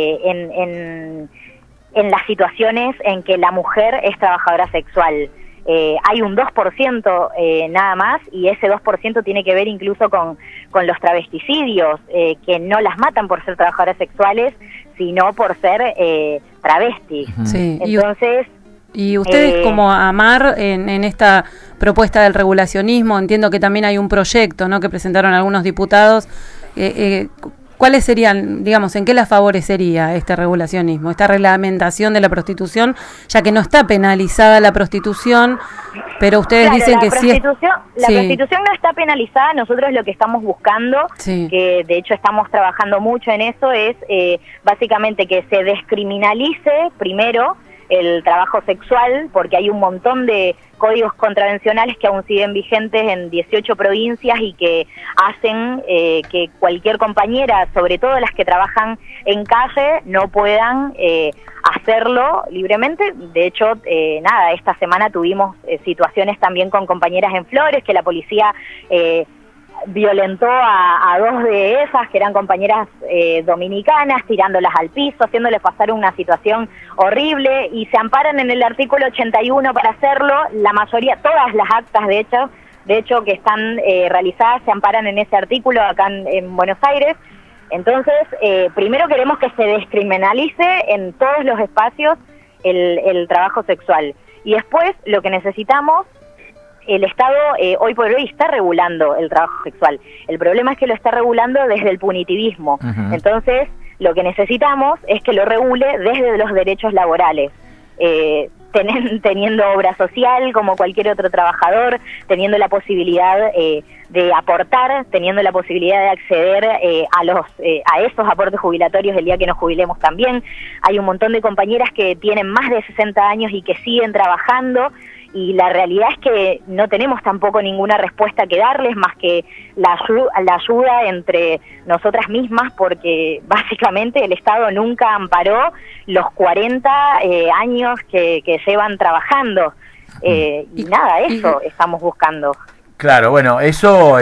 Speaker 9: en las situaciones en que la mujer es trabajadora sexual. Hay un 2% nada más, y ese 2% tiene que ver incluso con los travesticidios, que no las matan por ser trabajadoras sexuales, sino por ser travestis.
Speaker 3: Sí.
Speaker 9: Entonces...
Speaker 3: Y ustedes como AMAR en esta propuesta del regulacionismo, entiendo que también hay un proyecto, ¿no?, que presentaron algunos diputados. ¿Cuáles serían, digamos, en qué las favorecería este regulacionismo, esta reglamentación de la prostitución, ya que no está penalizada la prostitución, pero ustedes dicen que sí?
Speaker 9: La prostitución no está penalizada. Nosotros lo que estamos buscando, que de hecho estamos trabajando mucho en eso, es básicamente que se descriminalice primero el trabajo sexual, porque hay un montón de códigos contravencionales que aún siguen vigentes en 18 provincias y que hacen que cualquier compañera, sobre todo las que trabajan en calle, no puedan hacerlo libremente. De hecho, esta semana tuvimos situaciones también con compañeras en Flores, que la policía violentó a 2 de esas, que eran compañeras dominicanas, tirándolas al piso, haciéndoles pasar una situación horrible, y se amparan en el artículo 81 para hacerlo. La mayoría, todas las actas de hecho que están realizadas se amparan en ese artículo acá en Buenos Aires. Entonces, primero queremos que se descriminalice en todos los espacios el trabajo sexual, y después lo que necesitamos... El Estado hoy por hoy está regulando el trabajo sexual. El problema es que lo está regulando desde el punitivismo. Entonces, lo que necesitamos es que lo regule desde los derechos laborales. Teniendo obra social como cualquier otro trabajador, teniendo la posibilidad de aportar, teniendo la posibilidad de acceder a esos aportes jubilatorios el día que nos jubilemos también. Hay un montón de compañeras que tienen más de 60 años y que siguen trabajando, y la realidad es que no tenemos tampoco ninguna respuesta que darles más que la ayuda entre nosotras mismas, porque básicamente el Estado nunca amparó los 40 años que llevan trabajando. Y nada, eso estamos buscando.
Speaker 10: Claro, bueno, eso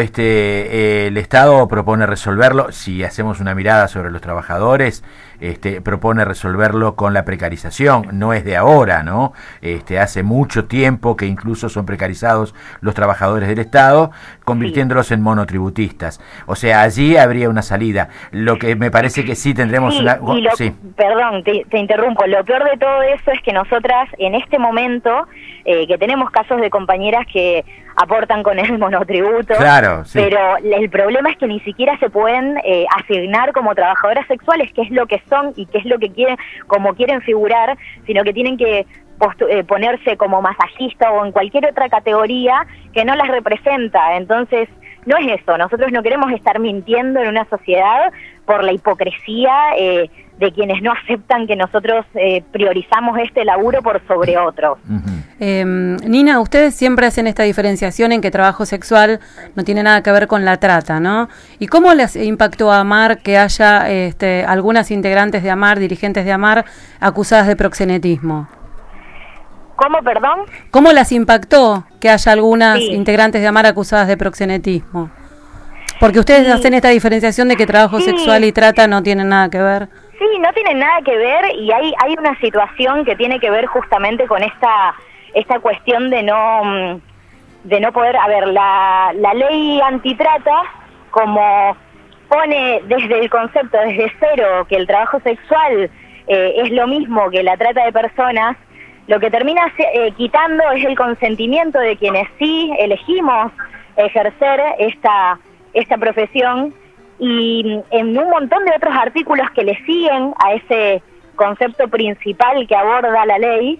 Speaker 10: el Estado propone resolverlo, si hacemos una mirada sobre los trabajadores, propone resolverlo con la precarización. No es de ahora, ¿no? Hace mucho tiempo que incluso son precarizados los trabajadores del Estado, convirtiéndolos en monotributistas. O sea, allí habría una salida. Lo que me parece que sí tendremos
Speaker 9: Perdón, te interrumpo. Lo peor de todo eso es que nosotras, en este momento, que tenemos casos de compañeras que aportan con el monotributo, pero el problema es que ni siquiera se pueden asignar como trabajadoras sexuales, que es lo que son y que es lo que quieren, como quieren figurar, sino que tienen que ponerse como masajista o en cualquier otra categoría que no las representa. Entonces, no es eso. Nosotros no queremos estar mintiendo en una sociedad por la hipocresía de quienes no aceptan que nosotros priorizamos este laburo por sobre otros.
Speaker 3: Nina, ustedes siempre hacen esta diferenciación en que trabajo sexual no tiene nada que ver con la trata, ¿no? ¿Y cómo les impactó a AMAR que haya algunas integrantes de AMAR, dirigentes de AMAR, acusadas de proxenetismo?
Speaker 9: ¿Cómo, perdón?
Speaker 3: ¿Cómo las impactó que haya algunas integrantes de AMAR acusadas de proxenetismo? Porque ustedes hacen esta diferenciación de que trabajo sexual y trata no tienen nada que ver.
Speaker 9: Sí, no tienen nada que ver, y hay una situación que tiene que ver justamente con esta cuestión de no poder... A ver, la ley antitrata, como pone desde el concepto, desde cero, que el trabajo sexual es lo mismo que la trata de personas, lo que termina quitando es el consentimiento de quienes sí elegimos ejercer esta profesión, y en un montón de otros artículos que le siguen a ese concepto principal que aborda la ley,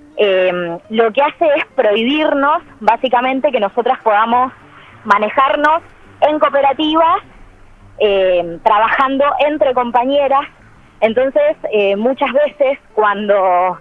Speaker 9: lo que hace es prohibirnos básicamente que nosotras podamos manejarnos en cooperativas, trabajando entre compañeras, Entonces, muchas veces cuando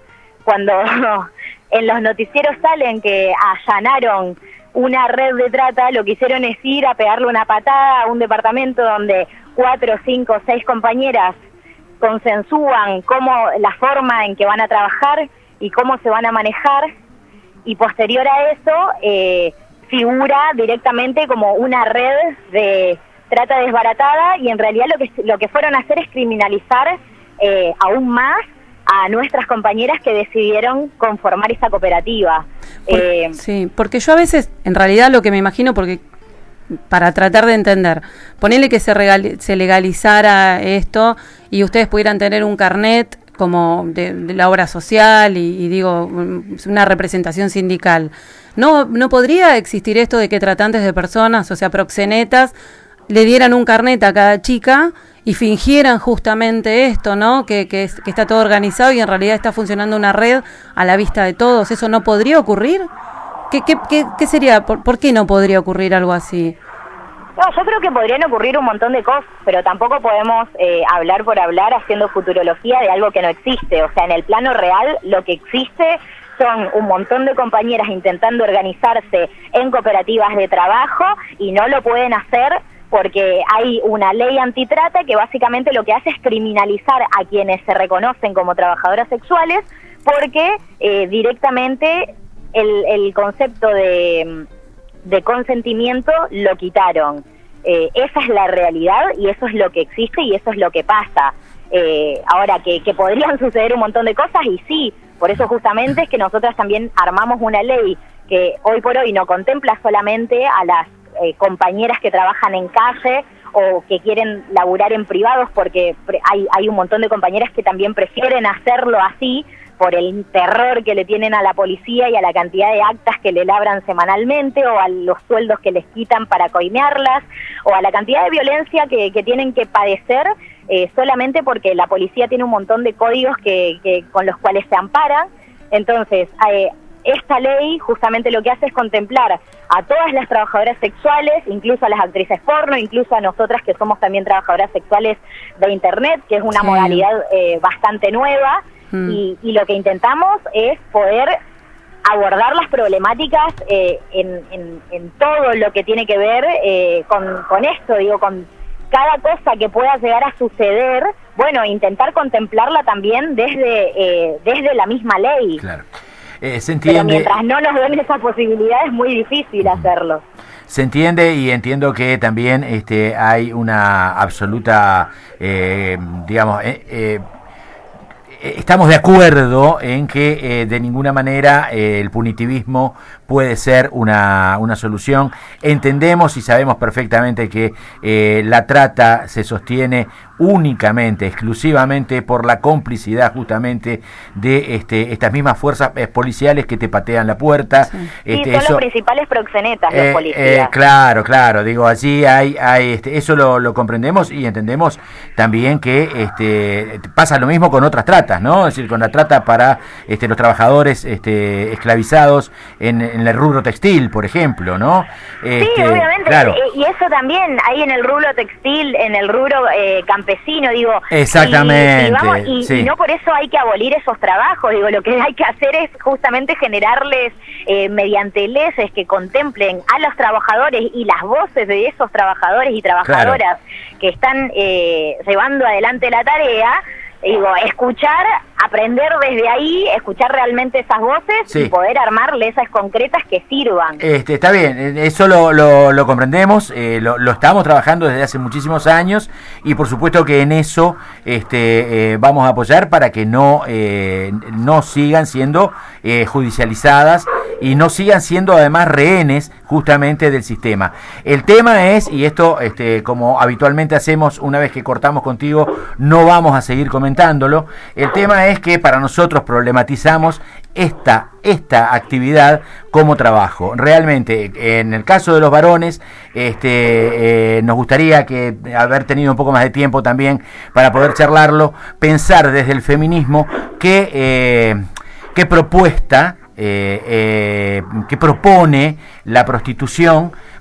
Speaker 9: en los noticieros salen que allanaron una red de trata, lo que hicieron es ir a pegarle una patada a un departamento donde 4, 5, 6 compañeras consensúan la forma en que van a trabajar y cómo se van a manejar, y posterior a eso figura directamente como una red de trata desbaratada, y en realidad lo que fueron a hacer es criminalizar aún más a nuestras compañeras que decidieron conformar esa cooperativa.
Speaker 3: Sí, porque yo a veces, en realidad lo que me imagino, porque para tratar de entender, ponele que se legalizara esto y ustedes pudieran tener un carnet como de la obra social y digo, una representación sindical. ¿No podría existir esto de que tratantes de personas, o sea, proxenetas, le dieran un carnet a cada chica y fingieran justamente esto, ¿no? Que está todo organizado y en realidad está funcionando una red a la vista de todos? ¿Eso no podría ocurrir? ¿Qué sería? ¿Por qué no podría ocurrir algo así?
Speaker 9: No, yo creo que podrían ocurrir un montón de cosas, pero tampoco podemos hablar por hablar haciendo futurología de algo que no existe. O sea, en el plano real lo que existe son un montón de compañeras intentando organizarse en cooperativas de trabajo y no lo pueden hacer porque hay una ley antitrata que básicamente lo que hace es criminalizar a quienes se reconocen como trabajadoras sexuales, porque directamente el concepto de consentimiento lo quitaron. Esa es la realidad y eso es lo que existe y eso es lo que pasa. Ahora, que podrían suceder un montón de cosas, y sí, por eso justamente es que nosotras también armamos una ley que hoy por hoy no contempla solamente a las compañeras que trabajan en calle o que quieren laburar en privados, porque hay un montón de compañeras que también prefieren hacerlo así por el terror que le tienen a la policía y a la cantidad de actas que le labran semanalmente, o a los sueldos que les quitan para coimearlas, o a la cantidad de violencia que tienen que padecer solamente porque la policía tiene un montón de códigos con los cuales se amparan. Entonces, esta ley justamente lo que hace es contemplar a todas las trabajadoras sexuales, incluso a las actrices porno, incluso a nosotras que somos también trabajadoras sexuales de Internet, que es una modalidad bastante nueva, y lo que intentamos es poder abordar las problemáticas en todo lo que tiene que ver con esto, digo, con cada cosa que pueda llegar a suceder, bueno, intentar contemplarla también desde la misma ley.
Speaker 10: Claro. Se entiende.
Speaker 9: Pero mientras no nos den esa posibilidad es muy difícil hacerlo.
Speaker 10: Se entiende, y entiendo que también hay una absoluta, estamos de acuerdo en que de ninguna manera el punitivismo puede ser una solución. Entendemos y sabemos perfectamente que la trata se sostiene únicamente, exclusivamente por la complicidad justamente de estas mismas fuerzas policiales que te patean la puerta.
Speaker 9: Sí, son los principales proxenetas, los policías.
Speaker 10: Claro, digo, allí hay eso lo comprendemos y entendemos también que pasa lo mismo con otras tratas, ¿no? Es decir, con la trata para los trabajadores esclavizados en el rubro textil, por ejemplo, ¿no?
Speaker 9: Sí, obviamente, claro. Y eso también hay en el rubro textil, en el rubro campesino, digo.
Speaker 10: Exactamente.
Speaker 9: Y no por eso hay que abolir esos trabajos, digo, lo que hay que hacer es justamente generarles mediante leyes que contemplen a los trabajadores y las voces de esos trabajadores y trabajadoras que están llevando adelante la tarea. Digo, escuchar, aprender desde ahí, escuchar realmente esas voces y poder armar leyes concretas que sirvan.
Speaker 10: Está bien, eso lo comprendemos, lo estamos trabajando desde hace muchísimos años y por supuesto que en eso vamos a apoyar para que no sigan siendo judicializadas y no sigan siendo además rehenes justamente del sistema. El tema es, y esto como habitualmente hacemos una vez que cortamos contigo, no vamos a seguir comentándolo, el tema es que para nosotros problematizamos esta actividad como trabajo. Realmente, en el caso de los varones, nos gustaría que haber tenido un poco más de tiempo también para poder charlarlo, pensar desde el feminismo qué propuesta que propone la prostitución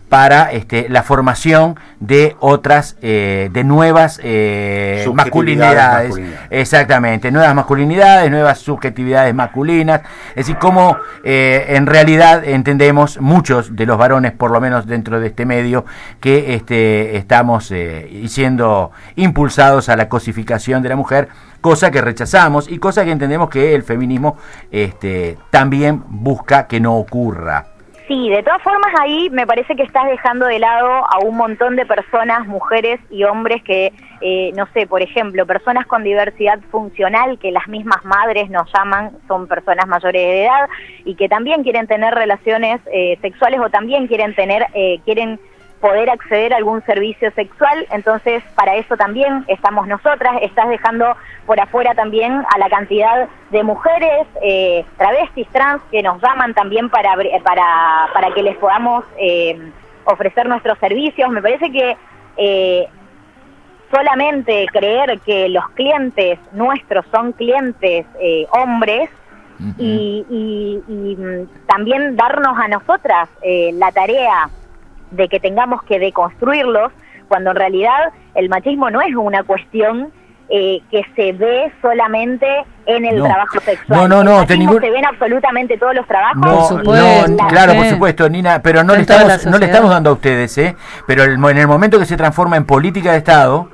Speaker 10: para la formación de otras, de nuevas masculinidades. Exactamente, nuevas masculinidades, nuevas subjetividades masculinas. Es decir, como en realidad entendemos muchos de los varones, por lo menos dentro de este medio, que estamos siendo impulsados a la cosificación de la mujer, cosa que rechazamos y cosa que entendemos que el feminismo también busca que no ocurra.
Speaker 9: Sí, de todas formas ahí me parece que estás dejando de lado a un montón de personas, mujeres y hombres que, no sé, por ejemplo, personas con diversidad funcional, que las mismas madres nos llaman, son personas mayores de edad y que también quieren tener relaciones sexuales o también quieren poder acceder a algún servicio sexual. Entonces para eso también estamos nosotras. Estás dejando por afuera también a la cantidad de mujeres, travestis, trans, que nos llaman también para que les podamos ofrecer nuestros servicios. Me parece que solamente creer que los clientes nuestros son clientes hombres, y también darnos a nosotras la tarea de que tengamos que deconstruirlos, cuando en realidad el machismo no es una cuestión que se ve solamente en el trabajo sexual. No, se ve en absolutamente todos los trabajos.
Speaker 10: Claro, por supuesto, Nina, pero no le estamos dando a ustedes, pero en el momento que se transforma en política de Estado,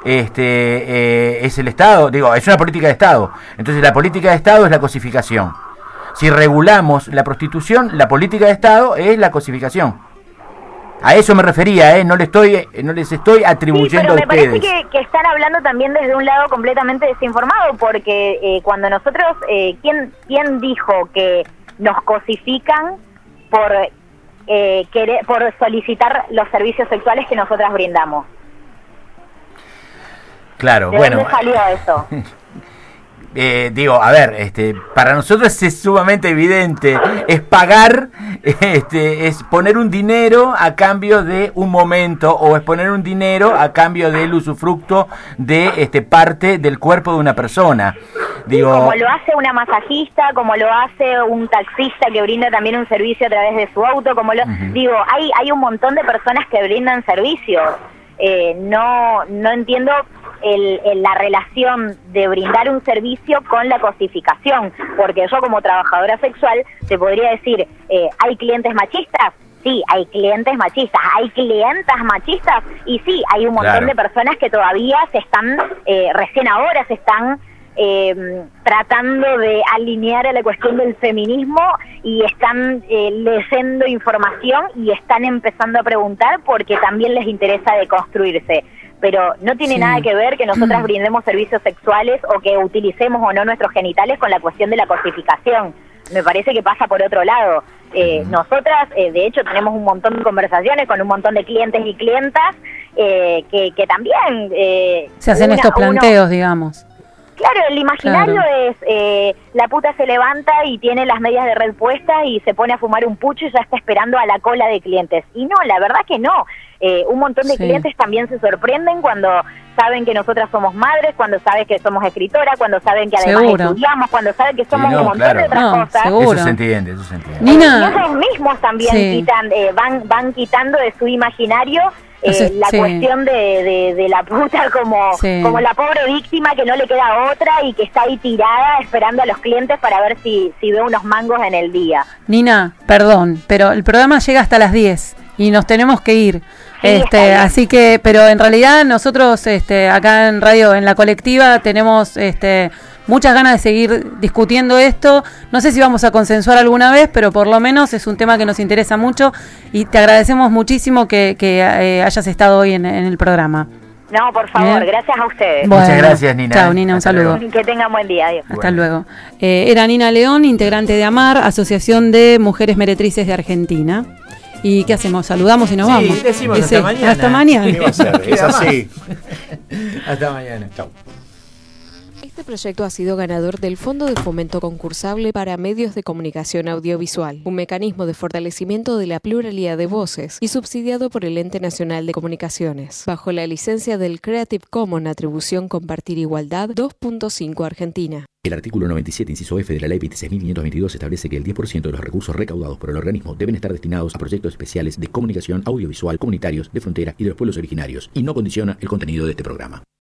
Speaker 10: es el Estado, es una política de Estado. Entonces la política de Estado es la cosificación. Si regulamos la prostitución, la política de Estado es la cosificación. A eso me refería, no les estoy atribuyendo a ustedes.
Speaker 9: Pero me parece que están hablando también desde un lado completamente desinformado, porque cuando nosotros, ¿quién dijo que nos cosifican por solicitar los servicios sexuales que nosotras brindamos?
Speaker 10: Claro,
Speaker 9: ¿De dónde salió eso?
Speaker 10: A ver, para nosotros es sumamente evidente, es pagar, es poner un dinero a cambio de un momento, o es poner un dinero a cambio del usufructo de parte del cuerpo de una persona.
Speaker 9: Como lo hace una masajista, como lo hace un taxista que brinda también un servicio a través de su auto, hay un montón de personas que brindan servicios. No entiendo la relación de brindar un servicio con la cosificación, porque yo como trabajadora sexual te podría decir, ¿hay clientes machistas? Sí, hay clientes machistas. ¿Hay clientas machistas? Y sí, hay un montón de personas que todavía recién ahora se están tratando de alinear a la cuestión del feminismo y están leyendo información y están empezando a preguntar porque también les interesa deconstruirse. Pero no tiene nada que ver que nosotras brindemos servicios sexuales o que utilicemos o no nuestros genitales con la cuestión de la cosificación. Me parece que pasa por otro lado. Nosotras, de hecho, tenemos un montón de conversaciones con un montón de clientes y clientas que también...
Speaker 3: se hacen estos planteos, digamos.
Speaker 9: Claro, el imaginario es, la puta se levanta y tiene las medias de red puestas y se pone a fumar un pucho y ya está esperando a la cola de clientes. Y no, la verdad que no. Un montón de clientes también se sorprenden cuando saben que nosotras somos madres, cuando saben que somos escritoras, cuando saben que además estudiamos, cuando saben que somos un montón de otras cosas.
Speaker 10: Eso se entiende.
Speaker 9: Nina, y ellos mismos también quitan, van quitando de su imaginario la cuestión de la puta como la pobre víctima que no le queda otra y que está ahí tirada esperando a los clientes para ver si ve unos mangos en el día.
Speaker 3: Nina, perdón, pero el programa llega hasta las 10 y nos tenemos que ir. Así que, pero en realidad nosotros acá en Radio, en la colectiva, tenemos muchas ganas de seguir discutiendo esto. No sé si vamos a consensuar alguna vez, pero por lo menos es un tema que nos interesa mucho y te agradecemos muchísimo que hayas estado hoy en el programa.
Speaker 9: No, por favor, gracias a ustedes.
Speaker 10: Bueno, muchas gracias, Nina.
Speaker 3: Chao, Nina, un saludo.
Speaker 9: Que tengan buen día. Adiós.
Speaker 3: Hasta luego. Era Nina León, integrante de AMAR, Asociación de Mujeres Meretrices de Argentina. ¿Y qué hacemos? ¿Saludamos y nos vamos?
Speaker 10: Sí, decimos hasta mañana.
Speaker 3: Hasta mañana.
Speaker 20: ¿Qué va a ser? Es así.
Speaker 10: Hasta mañana.
Speaker 20: Chao.
Speaker 11: proyecto ha sido ganador del Fondo de Fomento Concursable para Medios de Comunicación Audiovisual, un mecanismo de fortalecimiento de la pluralidad de voces y subsidiado por el Ente Nacional de Comunicaciones, bajo la licencia del Creative Commons Atribución Compartir Igualdad 2.5 Argentina.
Speaker 12: El artículo 97, inciso F de la Ley 26.522 establece que el 10% de los recursos recaudados por el organismo deben estar destinados a proyectos especiales de comunicación audiovisual comunitarios de frontera y de los pueblos originarios, y no condiciona el contenido de este programa.